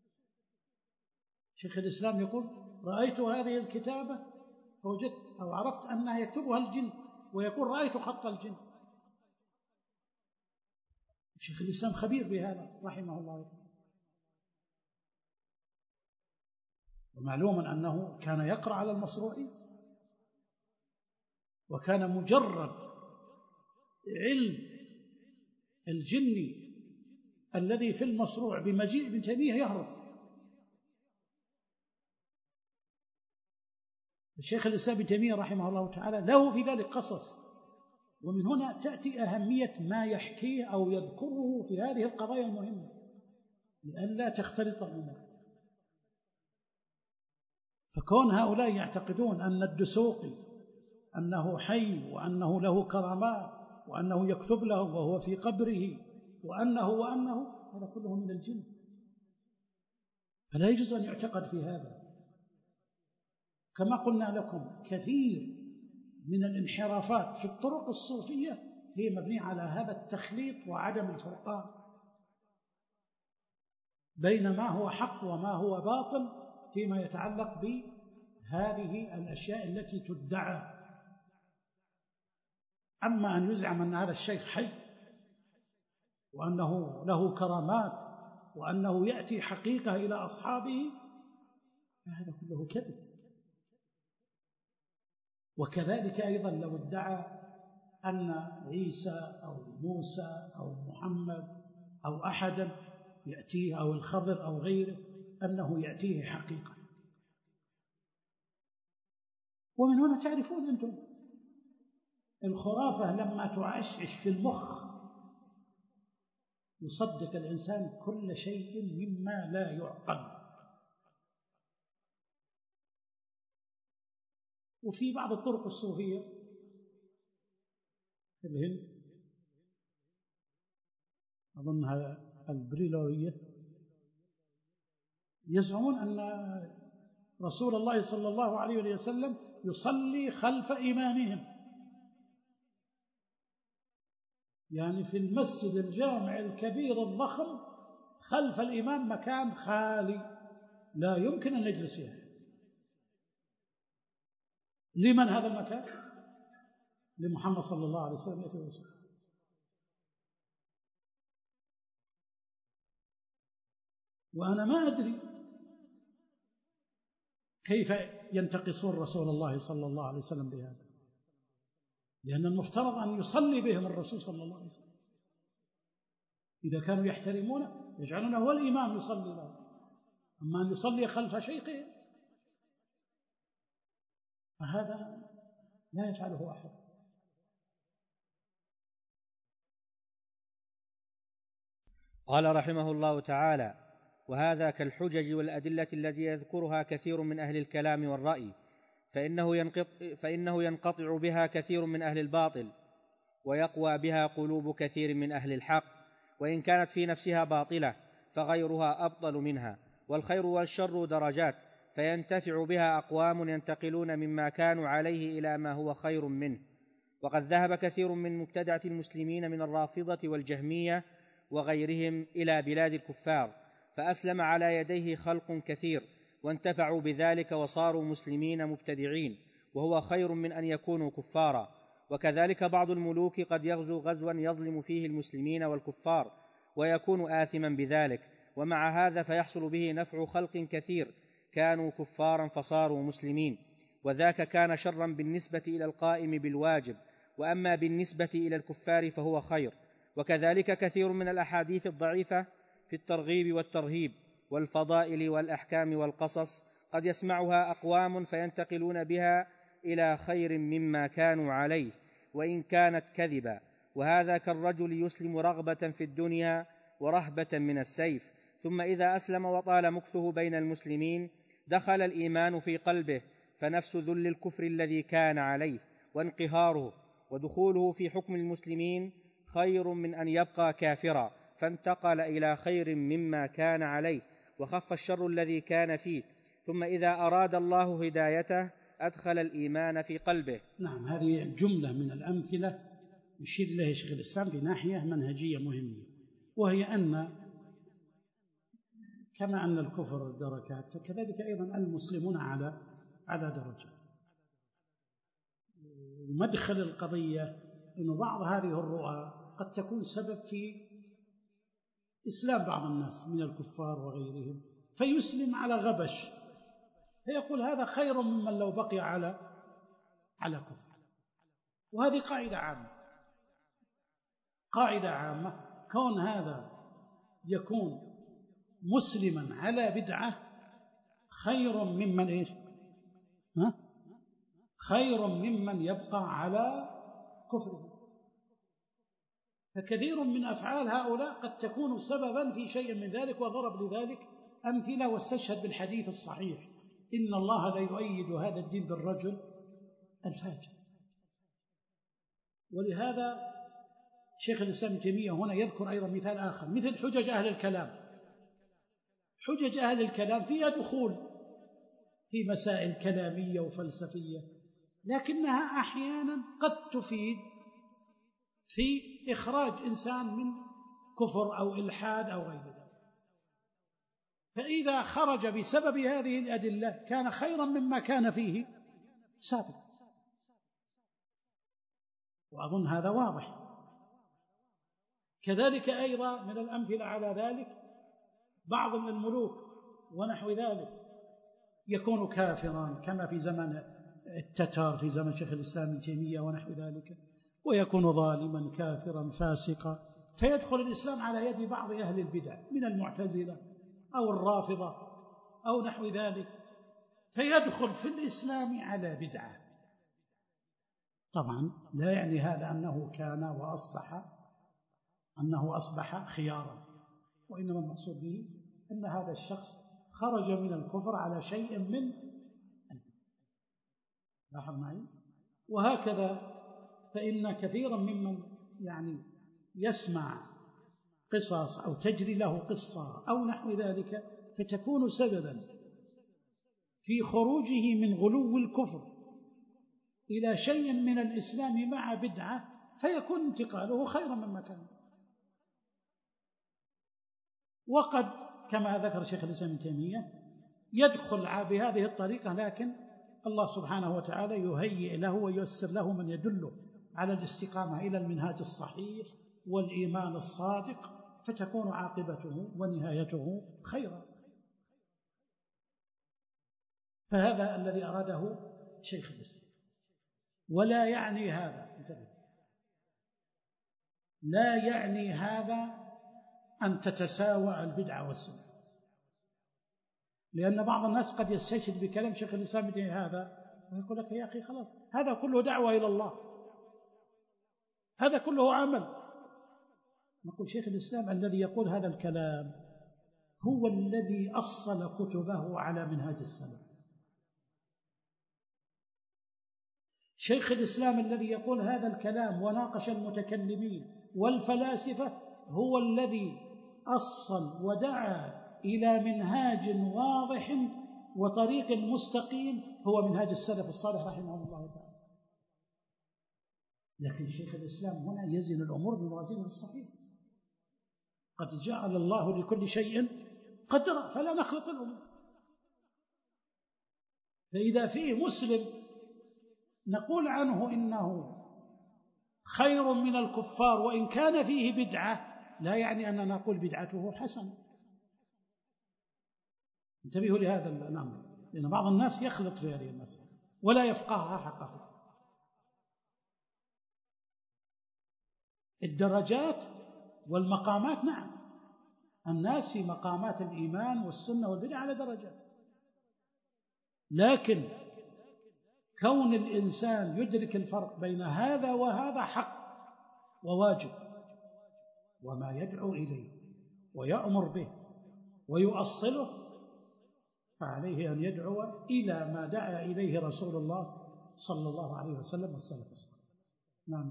Speaker 2: شيخ الإسلام يقول رأيت هذه الكتابة فوجدت أو عرفت أنها يكتبها الجن، ويقول رأيت خط الجن. شيخ الإسلام خبير بهذا رحمه الله. ومعلوم أنه كان يقرأ على المصروعي، وكان مجرد علم الجني الذي في المصروع بمجيء ابن تيمية يهرب. الشيخ الإسلام ابن تيمية رحمه الله تعالى له في ذلك قصص، ومن هنا تأتي أهمية ما يحكيه أو يذكره في هذه القضايا المهمة لئلا تختلط الأمور. فكون هؤلاء يعتقدون أن الدسوقي أنه حي وأنه له كرامات وأنه يكتب له وهو في قبره وأنه وأنه هذا كله من الجن، فلا يجوز أن يعتقد في هذا. كما قلنا لكم كثير من الانحرافات في الطرق الصوفية هي مبنية على هذا التخليط وعدم الفرقان بين ما هو حق وما هو باطل فيما يتعلق بهذه الأشياء التي تدعى. أما أن يزعم أن هذا الشيخ حي وأنه له كرامات وأنه يأتي حقيقة إلى أصحابه فهذا كله كذب. وكذلك أيضا لو ادعى أن عيسى أو موسى أو محمد أو أحدا يأتيه أو الخضر أو غيره أنه يأتيه حقيقة. ومن هنا تعرفون أنتم الخرافة لما تعشعش في المخ يصدق الإنسان كل شيء مما لا يعقل. وفي بعض الطرق الصوفية في الهند أظنها البريلوية يزعمون أن رسول الله صلى الله عليه وسلم يصلي خلف إمامهم، يعني في المسجد الجامع الكبير الضخم خلف الإمام مكان خالي لا يمكن أن يجلس فيه. لمن هذا المكان؟ لمحمد صلى الله عليه وسلم. وأنا ما أدري كيف ينتقصون رسول الله صلى الله عليه وسلم بهذا، لأن المفترض أن يصلي بهم الرسول صلى الله عليه وسلم. إذا كانوا يحترمونه يجعلونه هو الإمام يصلي له، أما أن يصلي خلف شيخه فهذا لا يفعله أحد.
Speaker 3: قال رحمه الله تعالى: وهذا كالحجج والأدلة التي يذكرها كثير من أهل الكلام والرأي، فإنه ينقطع, فإنه ينقطع بها كثير من أهل الباطل، ويقوى بها قلوب كثير من أهل الحق، وإن كانت في نفسها باطلة فغيرها أبطل منها. والخير والشر درجات، فينتفع بها أقوام ينتقلون مما كانوا عليه إلى ما هو خير منه. وقد ذهب كثير من مبتدعة المسلمين من الرافضة والجهمية وغيرهم إلى بلاد الكفار، فأسلم على يديه خلق كثير وانتفعوا بذلك وصاروا مسلمين مبتدعين، وهو خير من أن يكونوا كفارا. وكذلك بعض الملوك قد يغزو غزوا يظلم فيه المسلمين والكفار ويكون آثما بذلك، ومع هذا فيحصل به نفع خلق كثير كانوا كفارا فصاروا مسلمين، وذاك كان شرا بالنسبة إلى القائم بالواجب، وأما بالنسبة إلى الكفار فهو خير. وكذلك كثير من الأحاديث الضعيفة في الترغيب والترهيب والفضائل والأحكام والقصص قد يسمعها أقوام فينتقلون بها إلى خير مما كانوا عليه وإن كانت كذبا، وهذا كالرجل يسلم رغبة في الدنيا ورهبة من السيف، ثم إذا أسلم وطال مكثه بين المسلمين دخل الإيمان في قلبه، فنفس ذل الكفر الذي كان عليه وانقهاره ودخوله في حكم المسلمين خير من أن يبقى كافرا فانتقل إلى خير مما كان عليه وخف الشر الذي كان فيه، ثم إذا أراد الله هدايته أدخل الإيمان في قلبه.
Speaker 2: نعم، هذه جملة من الأمثلة يشير إليها شيخ الإسلام بناحية منهجية مهمة، وهي أن كما أن الكفر دركات فكذلك أيضا المسلمون على على درجة. ومدخل القضية أن بعض هذه الرؤى قد تكون سبب في إسلام بعض الناس من الكفار وغيرهم، فيسلم على غبش، فيقول هذا خير ممن لو بقي على على كفر. وهذه قاعدة عامة قاعدة عامة كون هذا يكون مسلما على بدعة خير ممن إيش؟ ها؟ خير ممن يبقى على كفره. فكثير من أفعال هؤلاء قد تكون سببا في شيء من ذلك، وضرب لذلك أمثلة واستشهد بالحديث الصحيح: إن الله لا يؤيد هذا الدين بالرجل الفاجر. ولهذا شيخ الإسلام ابن تيمية هنا يذكر أيضا مثال آخر، مثل حجج أهل الكلام. حجج أهل الكلام فيها دخول في مسائل كلامية وفلسفية، لكنها أحيانا قد تفيد في إخراج إنسان من كفر أو إلحاد أو غير ذلك. فإذا خرج بسبب هذه الأدلة كان خيرا مما كان فيه سابقا، وأظن هذا واضح. كذلك أيضا من الأمثلة على ذلك بعض من الملوك ونحو ذلك يكون كافرا، كما في زمن التتار في زمن شيخ الإسلام ابن تيمية ونحو ذلك، ويكون ظالما كافرا فاسقا، فيدخل الإسلام على يد بعض أهل البدع من المعتزلة أو الرافضة أو نحو ذلك، فيدخل في الإسلام على بدعة. طبعا لا يعني هذا أنه كان وأصبح أنه أصبح خيارا، وإنما المقصود به أن هذا الشخص خرج من الكفر على شيء من البدع. لاحظ معي. وهكذا فإن كثيرا ممن يعني يسمع قصص أو تجري له قصة أو نحو ذلك فتكون سببا في خروجه من غلو الكفر إلى شيء من الإسلام مع بدعة، فيكون انتقاله خيرا مما كان. وقد كما ذكر شيخ الإسلام ابن تيمية يدخل بهذه الطريقة، لكن الله سبحانه وتعالى يهيئ له وييسر له من يدله على الاستقامة إلى المنهاج الصحيح والإيمان الصادق، فتكون عاقبته ونهايته خيرا. فهذا الذي أراده شيخ الإسلام. ولا يعني هذا انتبه لا يعني هذا أن تتساوى البدعة والسنة، لأن بعض الناس قد يستشهد بكلام شيخ الإسلام هذا ويقول لك يا أخي خلاص هذا كله دعوة إلى الله، هذا كله عمل. نقول شيخ الإسلام الذي يقول هذا الكلام هو الذي أصل كتبه على منهاج السلف. شيخ الإسلام الذي يقول هذا الكلام وناقش المتكلمين والفلاسفة هو الذي أصل ودعا إلى منهاج واضح وطريق مستقيم هو منهاج السلف الصالح رحمه الله تعالى. لكن شيخ الإسلام هنا يزن الأمور بموازينها الصحيحة. قد جعل الله لكل شيء قدرا فلا نخلط الأمور. فإذا فيه مسلم نقول عنه إنه خير من الكفار وإن كان فيه بدعة، لا يعني أننا نقول بدعته حسنة. انتبهوا لهذا الأمر، لأن بعض الناس يخلط في هذه المسألة ولا يفقهها حق فقه. الدرجات والمقامات، نعم الناس في مقامات الإيمان والسنة والبدعة على درجات، لكن كون الإنسان يدرك الفرق بين هذا وهذا حق وواجب، وما يدعو إليه ويأمر به ويؤصله فعليه أن يدعو إلى ما دعا إليه رسول الله صلى الله عليه وسلم والسلف الصالح. نعم.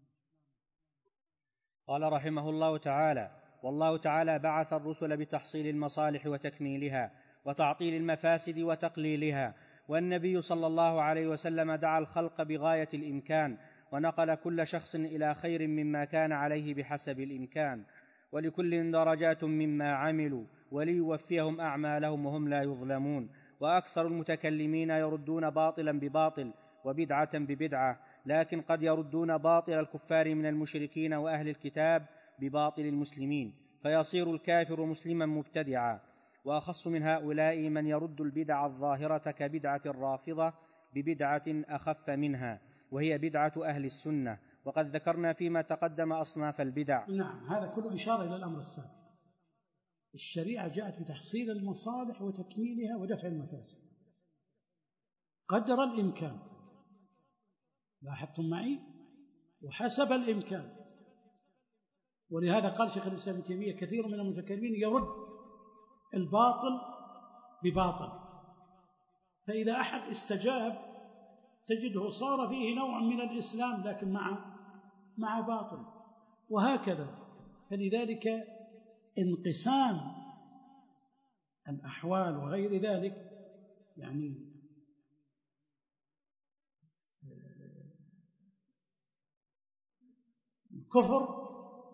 Speaker 3: قال رحمه الله تعالى: والله تعالى بعث الرسل بتحصيل المصالح وتكميلها وتعطيل المفاسد وتقليلها، والنبي صلى الله عليه وسلم دعا الخلق بغاية الإمكان ونقل كل شخص إلى خير مما كان عليه بحسب الإمكان، ولكل درجات مما عملوا وليوفيهم أعمالهم وهم لا يظلمون. وأكثر المتكلمين يردون باطلا بباطل وبدعة ببدعة، لكن قد يردون باطل الكفار من المشركين وأهل الكتاب بباطل المسلمين، فيصير الكافر مسلما مبتدعا. وأخص من هؤلاء من يرد البدع الظاهرة كبدعة الرافضة ببدعة أخف منها، وهي بدعة أهل السنة، وقد ذكرنا فيما تقدم أصناف البدع.
Speaker 2: نعم، هذا كله إشارة إلى الأمر السابق. الشريعة جاءت بتحصيل المصالح وتكميلها ودفع المفاسد قدر الإمكان، لاحظتم معي، وحسب الإمكان. ولهذا قال شيخ الإسلام ابن تيمية كثير من المتكلمين يرد الباطل بباطل، فإذا أحد استجاب تجده صار فيه نوع من الإسلام لكن مع مع باطل، وهكذا. فلذلك انقسام الأحوال وغير ذلك يعني الكفر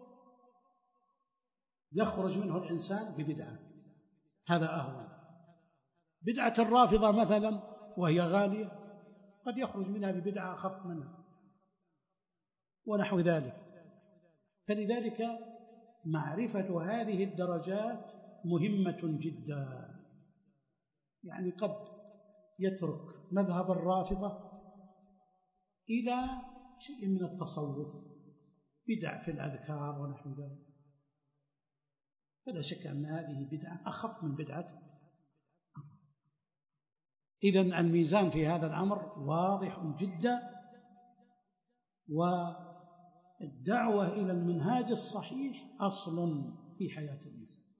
Speaker 2: يخرج منه الإنسان ببدعة، هذا أهون. بدعة الرافضة مثلا وهي غالية قد يخرج منها ببدعة أخف منها ونحو ذلك. فلذلك معرفة هذه الدرجات مهمة جدا. يعني قد يترك مذهب الرافضة إلى شيء من التصوف، بدع في الأذكار ونحو ذلك، فلا شك أن هذه بدعة أخف من بدعة. إذن الميزان في هذا الأمر واضح جدا، والدعوة إلى المنهاج الصحيح أصل في حياة المسلم.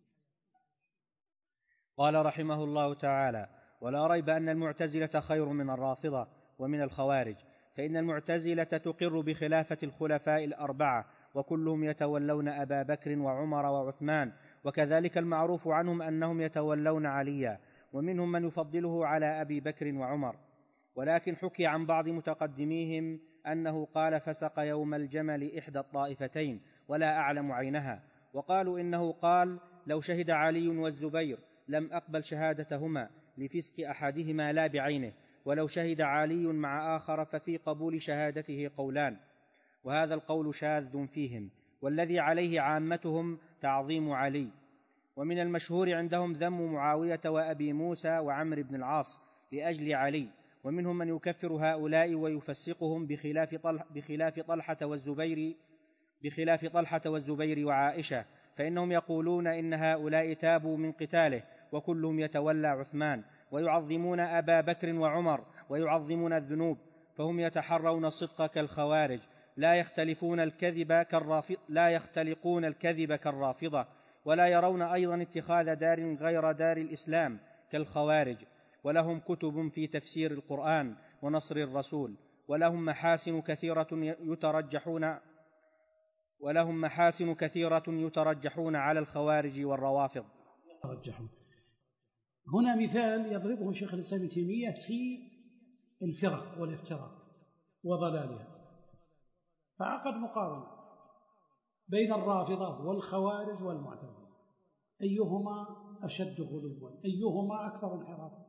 Speaker 3: قال رحمه الله تعالى: ولا ريب أن المعتزلة خير من الرافضة ومن الخوارج، فإن المعتزلة تقر بخلافة الخلفاء الأربعة، وكلهم يتولون أبا بكر وعمر وعثمان، وكذلك المعروف عنهم أنهم يتولون عليا، ومنهم من يفضله على أبي بكر وعمر. ولكن حكي عن بعض متقدميهم أنه قال فسق يوم الجمل إحدى الطائفتين ولا أعلم عينها، وقالوا إنه قال لو شهد علي والزبير لم أقبل شهادتهما لفسق أحدهما لا بعينه، ولو شهد علي مع آخر ففي قبول شهادته قولان، وهذا القول شاذ فيهم، والذي عليه عامتهم تعظيم علي. ومن المشهور عندهم ذم معاوية وأبي موسى وعمر بن العاص لأجل علي، ومنهم من يكفر هؤلاء ويفسقهم بخلاف طلحة, بخلاف طلحة والزبير بخلاف طلحة والزبير وعائشة، فإنهم يقولون إن هؤلاء تابوا من قتاله، وكلهم يتولى عثمان، ويعظمون أبا بكر وعمر، ويعظمون الذنوب، فهم يتحرون الصدق كالخوارج، لا يختلفون الكذب كالرافضة لا يختلقون الكذب كالرافضة، ولا يرون أيضا اتخاذ دار غير دار الإسلام كالخوارج، ولهم كتب في تفسير القرآن ونصر الرسول، ولهم محاسن كثيرة يترجحون ولهم محاسن كثيرة يترجحون على الخوارج والروافض.
Speaker 2: يترجحون. هنا مثال يضربه شيخ الإسلام ابن تيمية في الفرق والافتراق وضلالها، فعقد مقارنة بين الرافضة والخوارج والمعتزلة، أيهما أشد غلوا، أيهما أكثر انحرافا.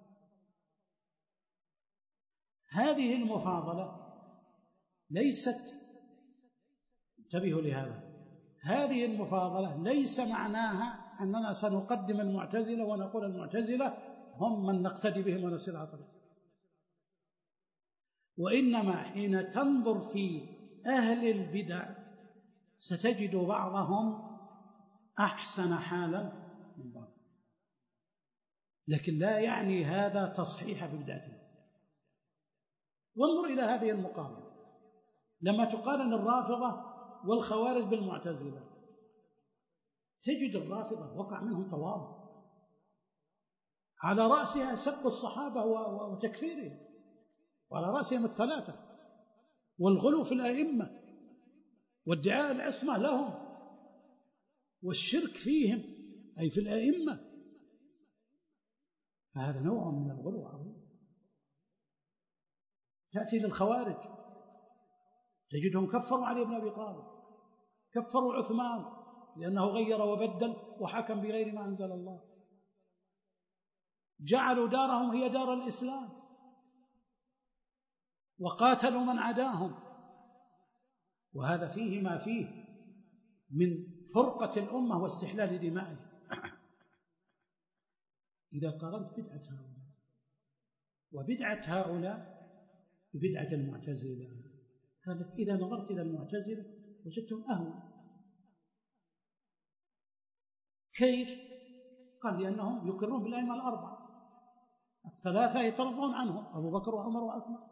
Speaker 2: هذه المفاضلة ليست، انتبهوا لهذا، هذه المفاضلة ليس معناها أننا سنقدم المعتزلة ونقول المعتزلة هم من نقتدي بهم ونسير على طريقهم، وإنما حين تنظر في أهل البدع ستجد بعضهم أحسن حالا من بعض، لكن لا يعني هذا تصحيح ببدعته. وانظر إلى هذه المقارنة، لما تقارن الرافضة والخوارج بالمعتزلة تجد الرافضة وقع منهم تواضع، على رأسها سب الصحابة وتكفيرهم، وعلى رأسهم الثلاثة، والغلو في الأئمة، وادعاء العصمة لهم، والشرك فيهم أي في الأئمة، فهذا نوع من الغلو عظيم. تأتي للخوارج تجدهم كفروا علي بن أبي طالب، كفروا عثمان لأنه غير وبدل وحكم بغير ما أنزل الله، جعلوا دارهم هي دار الإسلام وقاتلوا من عداهم، وهذا فيه ما فيه من فرقة الأمة واستحلال دمائهم. إذا قارنت بدعة هؤلاء وبدعة هؤلاء ببدعة المعتزلة قال لك إذا نظرت إلى المعتزلة وجدتهم أهون. كيف؟ قال لأنهم يقرون بالأئمة الأربعة الثلاثة يترضون عنهم، أبو بكر وعمر وعثمان،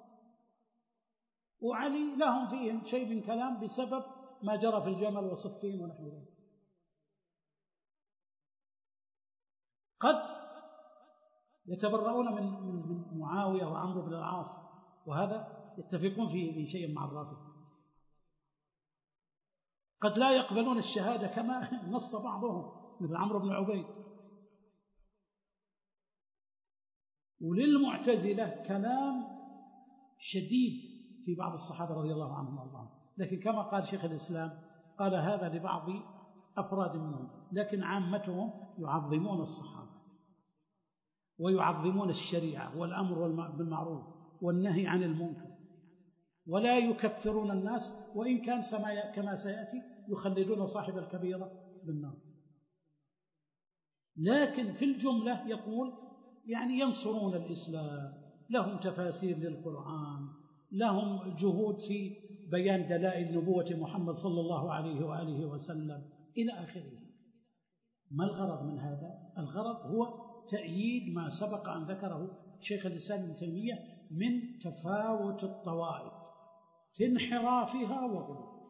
Speaker 2: وعلي لهم فيهم شيء من كلام بسبب ما جرى في الجمل وصفين ونحو ذلك. قد يتبرؤون من من معاوية وعمرو بن العاص، وهذا يتفقون في شيء مع الرافضة. قد لا يقبلون الشهادة كما نص بعضهم مثل عمرو بن عبيد. وللمعتزلة كلام شديد في بعض الصحابة رضي الله عنهم وارضاهم، لكن كما قال شيخ الإسلام قال هذا لبعض أفراد منهم، لكن عامتهم يعظمون الصحابة ويعظمون الشريعة والأمر بالمعروف والنهي عن المنكر، ولا يكفرون الناس، وإن كان كما سيأتي يخلدون صاحب الكبيرة بالنار. لكن في الجملة يقول يعني ينصرون الإسلام، لهم تفاسير للقرآن، لهم جهود في بيان دلائل نبوة محمد صلى الله عليه وآله وسلم إلى آخره. ما الغرض من هذا؟ الغرض هو تأييد ما سبق أن ذكره شيخ الإسلام ابن تيمية من تفاوت الطوائف في انحرافها وغلوها.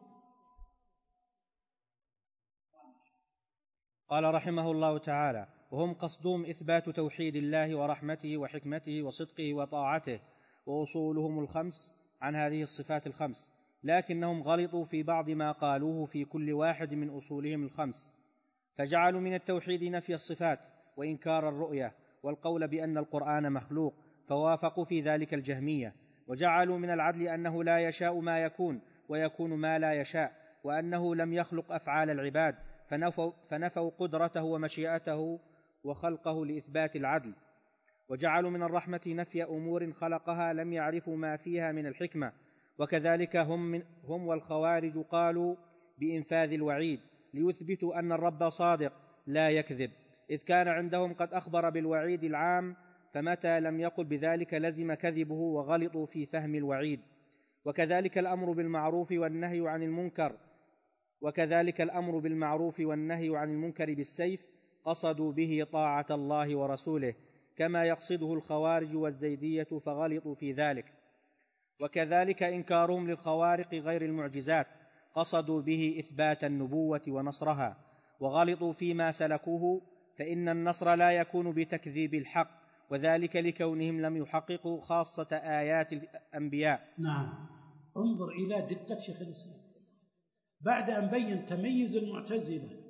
Speaker 3: قال رحمه الله تعالى: وهم قصدهم إثبات توحيد الله ورحمته وحكمته وصدقه وطاعته، وأصولهم الخمس عن هذه الصفات الخمس، لكنهم غلطوا في بعض ما قالوه في كل واحد من أصولهم الخمس، فجعلوا من التوحيد نفي الصفات وإنكار الرؤية والقول بأن القرآن مخلوق، فوافقوا في ذلك الجهمية. وجعلوا من العدل أنه لا يشاء ما يكون ويكون ما لا يشاء، وأنه لم يخلق أفعال العباد، فنفوا, فنفوا قدرته ومشيئته وخلقه لإثبات العدل. وجعلوا من الرحمة نفي أمور خلقها لم يعرفوا ما فيها من الحكمة. وكذلك هم, من هم والخوارج قالوا بإنفاذ الوعيد ليثبتوا أن الرب صادق لا يكذب، إذ كان عندهم قد أخبر بالوعيد العام، فمتى لم يقل بذلك لزم كذبه، وغلطوا في فهم الوعيد. وكذلك الأمر بالمعروف والنهي عن المنكر وكذلك الأمر بالمعروف والنهي عن المنكر بالسيف، قصدوا به طاعة الله ورسوله، كما يقصده الخوارج والزيدية، فغلطوا في ذلك. وكذلك إنكارهم للخوارق غير المعجزات، قصدوا به إثبات النبوة ونصرها، وغلطوا فيما سلكوه، فإن النصر لا يكون بتكذيب الحق، وذلك لكونهم لم يحققوا خاصة آيات الأنبياء.
Speaker 2: نعم، انظر إلى دقة شيخ الإسلام. بعد أن بين تميز المعتزلة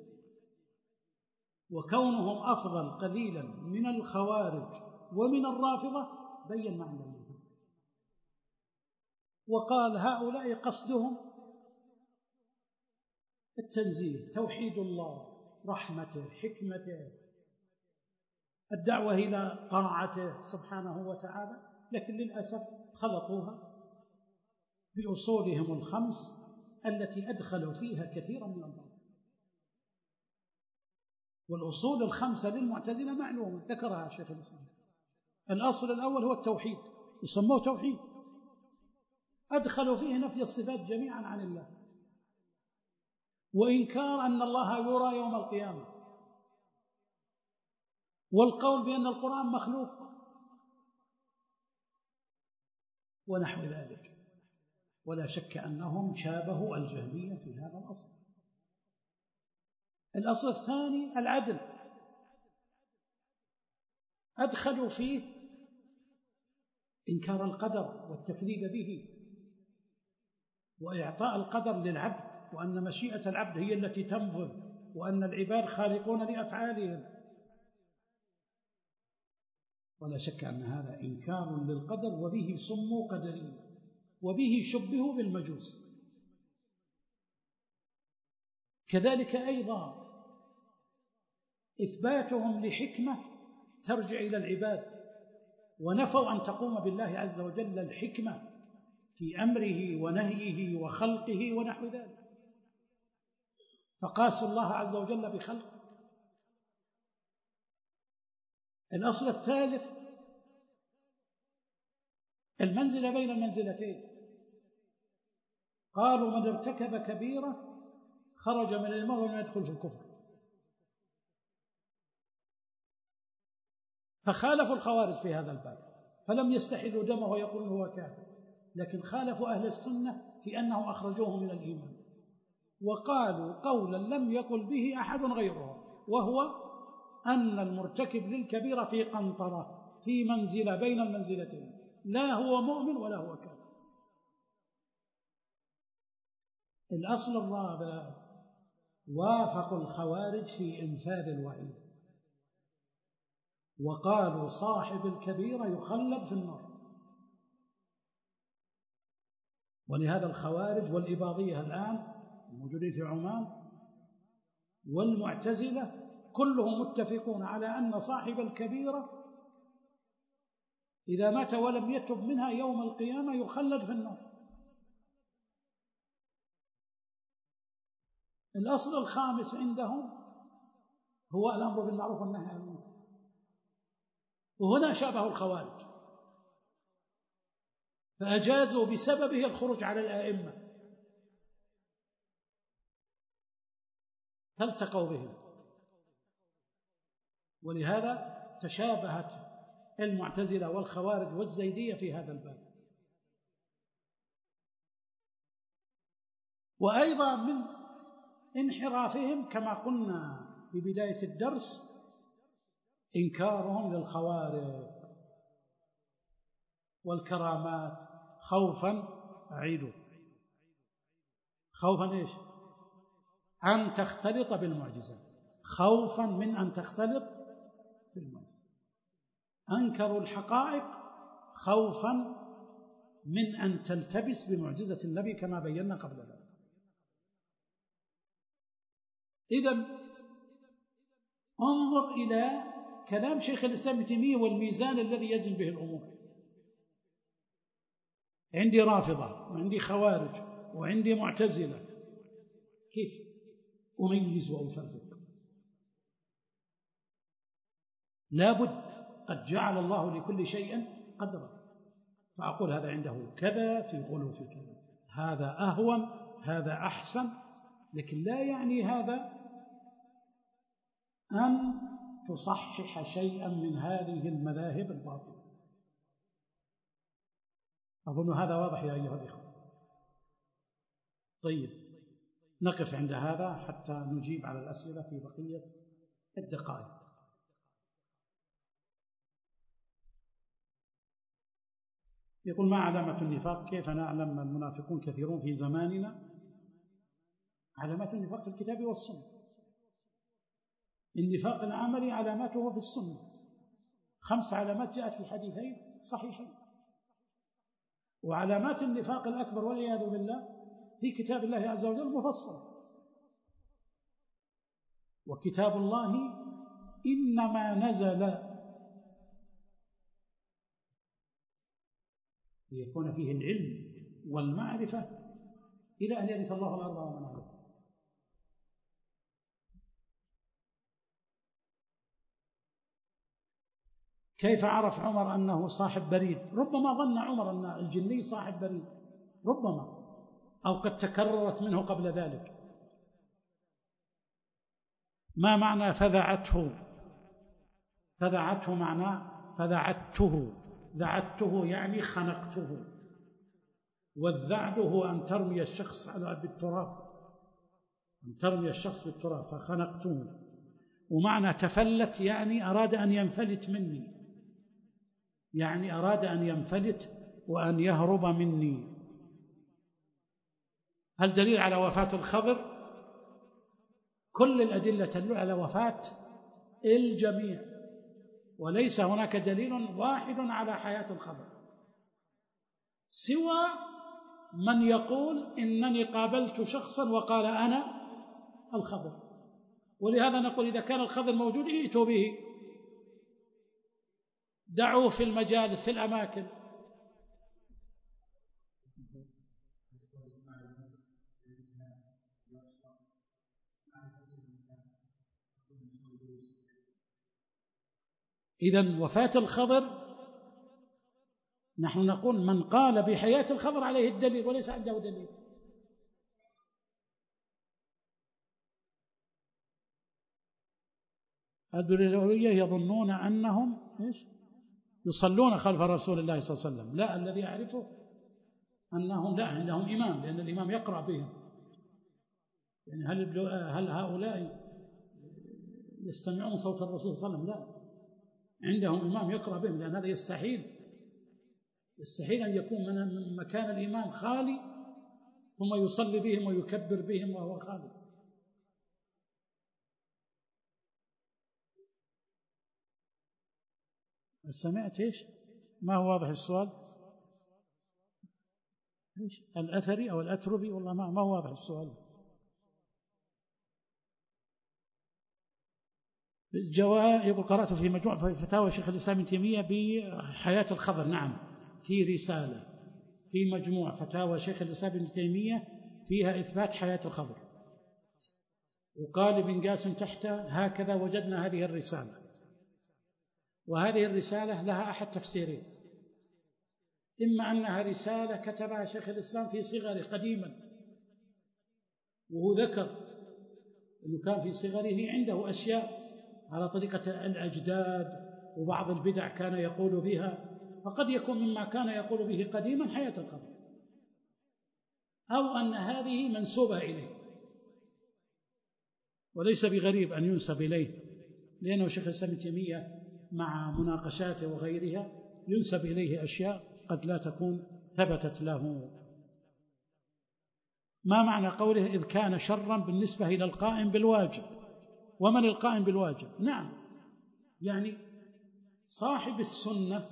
Speaker 2: وكونهم أفضل قليلا من الخوارج ومن الرافضة، بين معنى المنهج وقال هؤلاء قصدهم التنزيه، توحيد الله، رحمته، حكمته، الدعوة إلى طاعته سبحانه وتعالى، لكن للأسف خلطوها بأصولهم الخمس التي أدخلوا فيها كثيرا من الباطل. والأصول الخمسة للمعتزلة معلومة ذكرها شيخ الإسلام. الأصل الأول هو التوحيد، يسموه توحيد، أدخلوا فيه نفي الصفات جميعا عن الله، وإنكار أن الله يرى يوم القيامة، والقول بأن القرآن مخلوق ونحو ذلك. ولا شك أنهم شابهوا الجهمية في هذا الأصل. الأصل الثاني العدل، أدخلوا فيه إنكار القدر والتكذيب به، وإعطاء القدر للعبد، وأن مشيئة العبد هي التي تنفذ، وأن العباد خالقون لأفعالهم. ولا شك أن هذا إنكار للقدر، وبه سموا قدريا، وبه شبهوا بالمجوس. كذلك أيضا إثباتهم لحكمة ترجع إلى العباد، ونفوا أن تقوم بالله عز وجل الحكمة في أمره ونهيه وخلقه ونحو ذلك، فقاسوا الله عز وجل بخلقه. الأصل الثالث المنزلة بين المنزلتين، قالوا من ارتكب كبيرة خرج من الإيمان ولم يدخل في الكفر، فخالفوا الخوارج في هذا الباب، فلم يستحلوا دمه ويقولون هو كافر، لكن خالفوا أهل السنة في أنه أخرجوه من الإيمان، وقالوا قولا لم يقل به أحد غيره، وهو أن المرتكب للكبيرة في قنطرة، في منزلة بين المنزلتين، لا هو مؤمن ولا هو كافر. الأصل الرابع: وافقوا الخوارج في إنفاذ الوعيد، وقالوا صاحب الكبيرة يخلد في النار. ولهذا الخوارج والإباضية الآن الموجودين في عمان والمعتزلة كلهم متفقون على أن صاحب الكبيرة إذا مات ولم يتب منها يوم القيامة يخلد في النار. الأصل الخامس عندهم هو الأمر بالمعروف والنهي عن المنكر، وهنا شابه الخوارج، فأجازوا بسببه الخروج على الآئمة، فالتقوا بهم، ولهذا تشابهت المعتزلة والخوارج والزيدية في هذا الباب. وأيضا من انحرافهم كما قلنا في بداية الدرس إنكارهم للخوارق والكرامات خوفا أعيدوا خوفا إيش؟ أن تختلط بالمعجزات، خوفا من أن تختلط بالمعجزات. أنكروا الحقائق خوفا من أن تلتبس بمعجزة النبي كما بينا قبل ذلك. إذن انظر إلى كلام شيخ الإسلام ابن تيمية والميزان الذي يزن به الأمور. عندي رافضة وعندي خوارج وعندي معتزلة، كيف أميز وأفرق؟ لابد، قد جعل الله لكل شيء قدرا، فأقول هذا عنده كذا في غلو في كذا، هذا أهون، هذا أحسن، لكن لا يعني هذا أن تصحح شيئا من هذه المذاهب الباطلة. أظن هذا واضح يا أيها الإخوة. طيب، نقف عند هذا حتى نجيب على الأسئلة في بقية الدقائق. يقول: ما علامة النفاق؟ كيف نعلم المنافقون كثيرون في زماننا؟ علامات النفاق في الكتاب والسنة. النفاق العملي علاماته في السنة، خمس علامات جاءت في حديثين صحيحين. وعلامات النفاق الأكبر والعياذ بالله في كتاب الله عز وجل مفصل. وكتاب الله إنما نزل ليكون فيه العلم والمعرفة إلى أن يرث الله الأرض ومن عليها. كيف عرف عمر أنه صاحب بريد؟ ربما ظن عمر أن الجني صاحب بريد، ربما، أو قد تكررت منه قبل ذلك. ما معنى فذعته؟ فذعته معناه فذعته، ذعته يعني خنقته، والذعد هو أن ترمي الشخص على بالتراب، أن ترمي الشخص بالتراب، فخنقته. ومعنى تفلت يعني أراد أن ينفلت مني، يعني أراد أن ينفلت وأن يهرب مني. هل دليل على وفاة الخضر؟ كل الأدلة تدل على وفاة الجميع، وليس هناك دليل واحد على حياة الخضر سوى من يقول إنني قابلت شخصا وقال أنا الخضر. ولهذا نقول إذا كان الخضر موجود ائتوا به، دعوه في المجالس في الأماكن. إذن وفاة الخضر نحن نقول من قال بحياة الخضر عليه الدليل وليس عنده دليل. البلوية يظنون أنهم إيش؟ يصلون خلف رسول الله صلى الله عليه وسلم. لا، الذي أعرفه أنهم لا عندهم إمام، لأن الإمام يقرأ بهم. يعني هل هل هؤلاء يستمعون صوت الرسول صلى الله عليه وسلم؟ لا، عندهم إمام يقرأ بهم، لأن هذا يستحيل يستحيل أن يكون من مكان الإمام خالي ثم يصلي بهم ويكبر بهم وهو خالي. سمعت إيش؟ ما هو واضح السؤال؟ إيش؟ الأثري أو الأتربي؟ والله ما ما هو واضح السؤال. الجواب يقول قرأت في مجموع في فتاوى شيخ الإسلام ابن تيمية بحياة الخضر. نعم، في رسالة في مجموع فتاوى شيخ الإسلام ابن تيمية فيها إثبات حياة الخضر، وقال ابن قاسم تحته هكذا وجدنا هذه الرسالة. وهذه الرسالة لها أحد تفسيرين: إما أنها رسالة كتبها شيخ الإسلام في صغره قديما، وهو ذكر أنه كان في صغره عنده أشياء على طريقة الأجداد وبعض البدع كان يقول بها، فقد يكون مما كان يقول به قديما حياة الخضر، أو أن هذه منسوبة إليه، وليس بغريب أن ينسب إليه، لأنه شيخ الإسلام ابن تيمية مع مناقشاته وغيرها ينسب إليه أشياء قد لا تكون ثبتت له. ما معنى قوله إذ كان شرا بالنسبة إلى القائم بالواجب؟ ومن القائم بالواجب؟ نعم، يعني صاحب السنة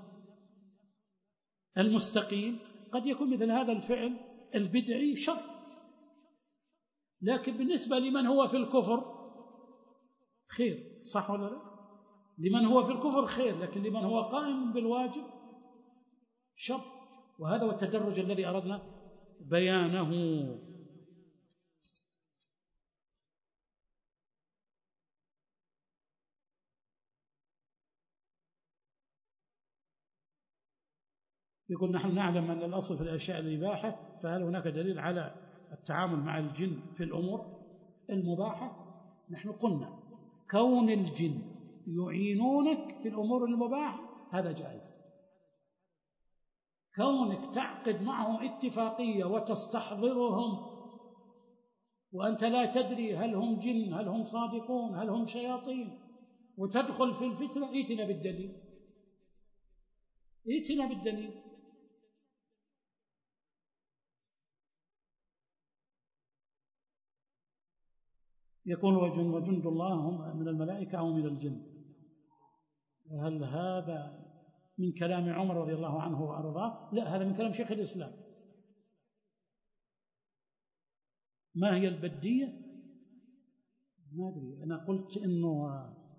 Speaker 2: المستقيم قد يكون مثل هذا الفعل البدعي شر، لكن بالنسبة لمن هو في الكفر خير، صح ولا لا؟ لمن هو في الكفر خير، لكن لمن هو قائم بالواجب شر. وهذا هو التدرج الذي أردنا بيانه. يقول نحن نعلم أن الأصل في الأشياء الإباحة، فهل هناك دليل على التعامل مع الجن في الأمور المباحة؟ نحن قلنا كون الجن يعينونك في الأمور المباحة هذا جائز. كونك تعقد معهم اتفاقية وتستحضرهم وأنت لا تدري هل هم جن هل هم صادقون هل هم شياطين وتدخل في الفتنة، ائتنا بالدليل ائتنا بالدليل. يكون وجند الله هم من الملائكة أو من الجن. هل هذا من كلام عمر رضي الله عنه وأرضاه؟ لا، هذا من كلام شيخ الإسلام. ما هي البدية؟ ما أدري، أنا قلت إنه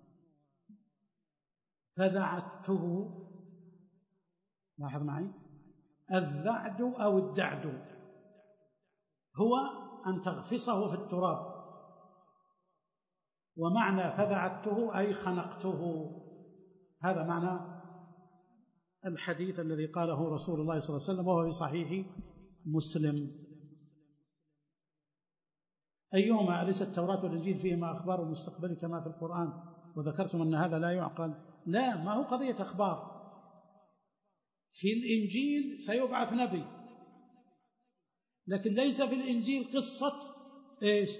Speaker 2: فذعته، لاحظ معي، الذعد أو الدعد هو أن تغفصه في التراب، ومعنى فذعته أي خنقته. هذا معنى الحديث الذي قاله رسول الله صلى الله عليه وسلم وهو في صحيح مسلم. أيهما؟ أليس التوراة والإنجيل فيهما أخبار المستقبل كما في القرآن وذكرتم أن هذا لا يعقل؟ لا، ما هو قضية أخبار. في الإنجيل سيبعث نبي، لكن ليس في الإنجيل قصة إيش؟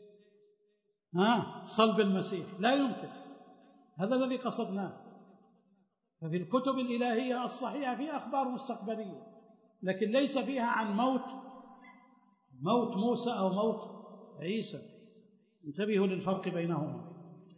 Speaker 2: ها صلب المسيح، لا يمكن. هذا الذي قصدناه. ففي الكتب الإلهية الصحيحة فيها أخبار مستقبلية، لكن ليس فيها عن موت موت موسى أو موت عيسى. انتبهوا للفرق بينهما.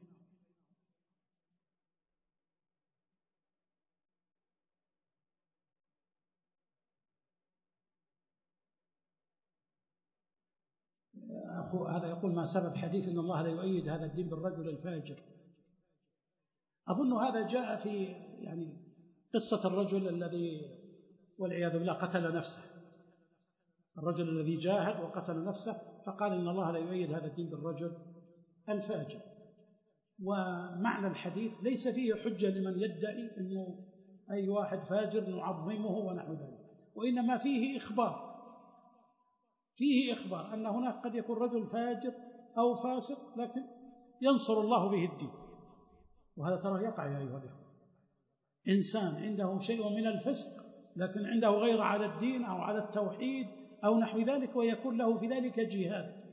Speaker 2: أخو هذا يقول ما سبب حديث إن الله لا يؤيد هذا الدين بالرجل الفاجر؟ أظن هذا جاء في يعني قصة الرجل الذي والعياذ بالله قتل نفسه، الرجل الذي جاهد وقتل نفسه، فقال إن الله لا يؤيد هذا الدين بالرجل الفاجر. ومعنى الحديث ليس فيه حجة لمن يدعي أنه أي واحد فاجر نعظمه ونحو ذلك، وإنما فيه إخبار فيه إخبار أن هناك قد يكون رجل فاجر أو فاسق لكن ينصر الله به الدين. وهذا ترى يقع يا أيها الإخوة. إنسان عنده شيء من الفسق لكن عنده غير على الدين أو على التوحيد أو نحو ذلك، ويكون له في ذلك جهاد.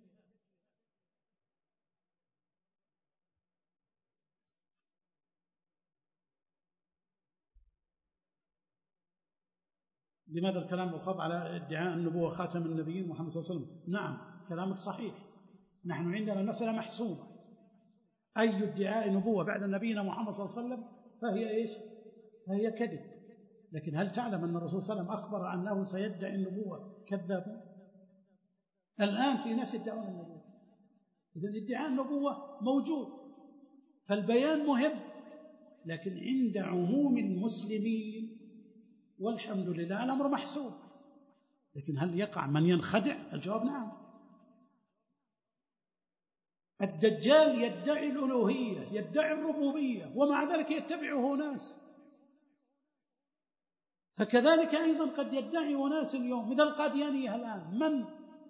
Speaker 2: لماذا الكلام الخاض على ادعاء النبوة خاتم النبيين محمد صلى الله عليه وسلم؟ نعم كلامك صحيح، نحن عندنا المسألة محسومة، أي ادعاء نبوة بعد نبينا محمد صلى الله عليه وسلم فهي إيش؟ فهي كذب. لكن هل تعلم أن الرسول صلى الله عليه وسلم أخبر أنه سيدعي النبوة؟ كذابون. الآن في ناس يدعون النبوة. إذن ادعاء النبوة موجود، فالبيان مهم، لكن عند عموم المسلمين والحمد لله الأمر محسوب. لكن هل يقع من ينخدع؟ الجواب نعم. الدجال يدعي الألوهية، يدعي الربوبية، ومع ذلك يتبعه ناس. فكذلك أيضا قد يدعي ناس اليوم مثل القاديانية الآن، من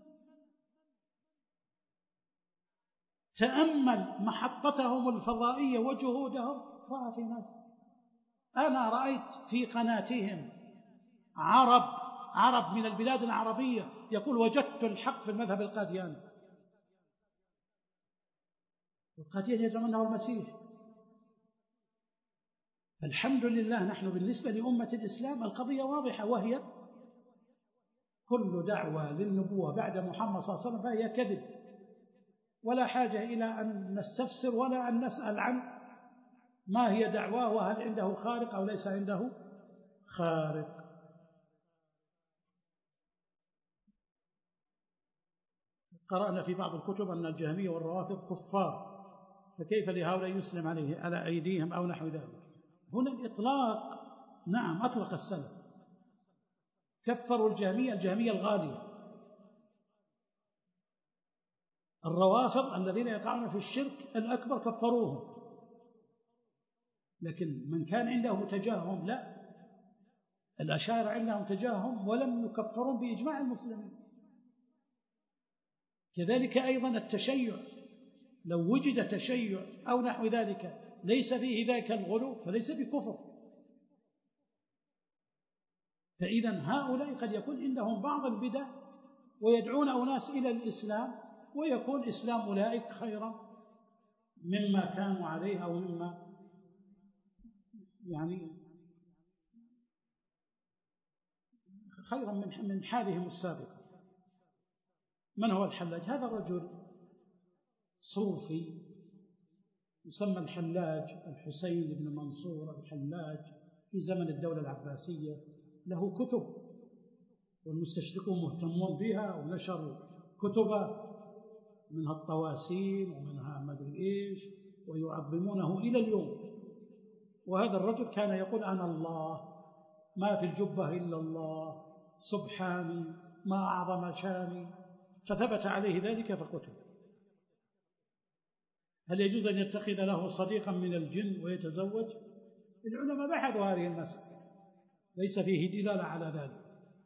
Speaker 2: تأمل محطتهم الفضائية وجهودهم رأى في ناس. أنا رأيت في قناتهم عرب عرب من البلاد العربية يقول وجدت الحق في المذهب القادياني. القادياني يزعم أنه المسيح. الحمد لله نحن بالنسبة لأمة الإسلام القضية واضحة، وهي كل دعوة للنبوة بعد محمد صلى الله عليه وسلم فهي كذب، ولا حاجة إلى أن نستفسر ولا أن نسأل عن ما هي دعواه وهل عنده خارق أو ليس عنده خارق. قرأنا في بعض الكتب أن الجهمية والروافض كفار، فكيف لهؤلاء يسلم عليه على أيديهم أو نحو ذلك؟ هنا الإطلاق نعم أطلق السلف، كفروا الجهمية الجهمية الغالية. الروافض الذين يقعون في الشرك الأكبر كفروهم، لكن من كان عنده تجاههم لا، الأشاعرة عندهم تجاههم ولم يكفرون بإجماع المسلمين. كذلك أيضا التشيع، لو وجد تشيع أو نحو ذلك ليس فيه ذاك الغلو فليس بكفر. فإذا هؤلاء قد يكون عندهم بعض البدع ويدعون أناس إلى الإسلام، ويكون إسلام أولئك خيرا مما كانوا عليه أو مما يعني خيرا من حالهم السابقة. من هو الحلاج؟ هذا الرجل صوفي يسمى الحلاج، الحسين بن منصور الحلاج، في زمن الدولة العباسية، له كتب والمستشرقون مهتمون بها ونشروا كتبه منها الطواسين ومنها ما أدري إيش، ويعظمونه إلى اليوم. وهذا الرجل كان يقول أنا الله، ما في الجبة إلا الله، سبحاني ما أعظم شاني، فثبت عليه ذلك فقتل. هل يجوز أن يتخذ له صديقا من الجن ويتزوج؟ العلماء بحثوا هذه المسألة، ليس فيه دلالة على ذلك،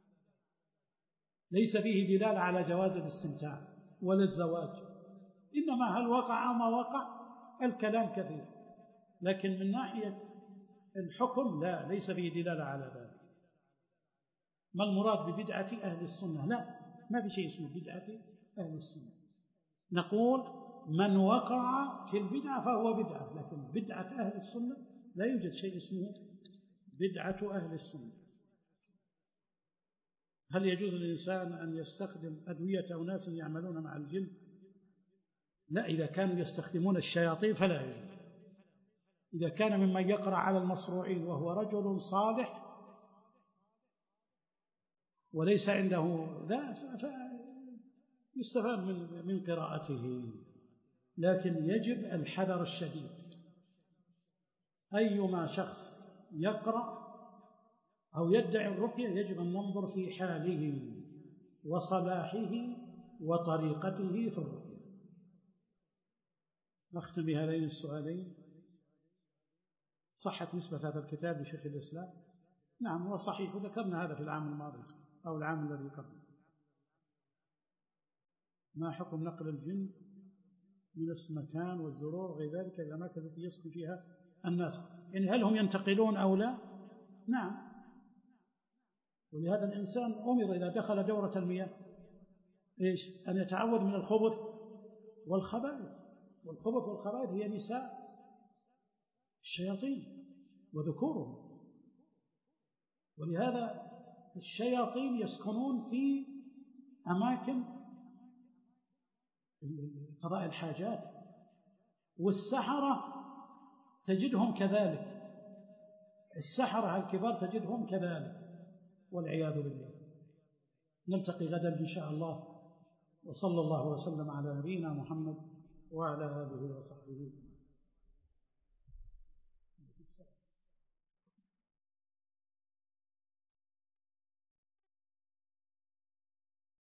Speaker 2: ليس فيه دلالة على جواز الاستمتاع ولا الزواج، إنما هل وقع ما وقع الكلام كثير، لكن من ناحية الحكم لا، ليس فيه دلالة على ذلك. ما المراد ببدعة أهل السنة؟ لا، ما في شيء اسمه بدعة أهل السنة. نقول من وقع في البدعة فهو بدعة، لكن بدعة أهل السنة لا يوجد شيء اسمه بدعة أهل السنة. هل يجوز للإنسان أن يستخدم أدوية أناس يعملون مع الجن؟ لا، إذا كانوا يستخدمون الشياطين فلا يجوز. إذا كان ممن يقرأ على المصروعين وهو رجل صالح وليس عنده ذا فيستفاد من من قراءته، لكن يجب الحذر الشديد. أيما شخص يقرأ أو يدعي الرقية يجب أن ننظر في حاله وصلاحه وطريقته في الرقية. نختم بهذين السؤالين. صحت نسبة هذا الكتاب لشيخ الإسلام؟ نعم هو صحيح، وذكرنا هذا في العام الماضي أو العام الذي قبله. ما حكم نقل الجن من السمكان والزرور وغير ذلك الأماكن التي يسكن فيها الناس. يعني هل هم ينتقلون أو لا؟ نعم. ولهذا الإنسان أمر إذا دخل دورة المياه إيش؟ أن يتعوذ من الخبث والخبائث. والخبث والخبائث هي نساء الشياطين وذكورهم. ولهذا الشياطين يسكنون في أماكن قضاء الحاجات، والسحرة تجدهم كذلك، السحرة الكبار تجدهم كذلك والعياذ بالله. نلتقي غدا إن شاء الله، وصلى الله وسلم على نبينا محمد وعلى آله وصحبه.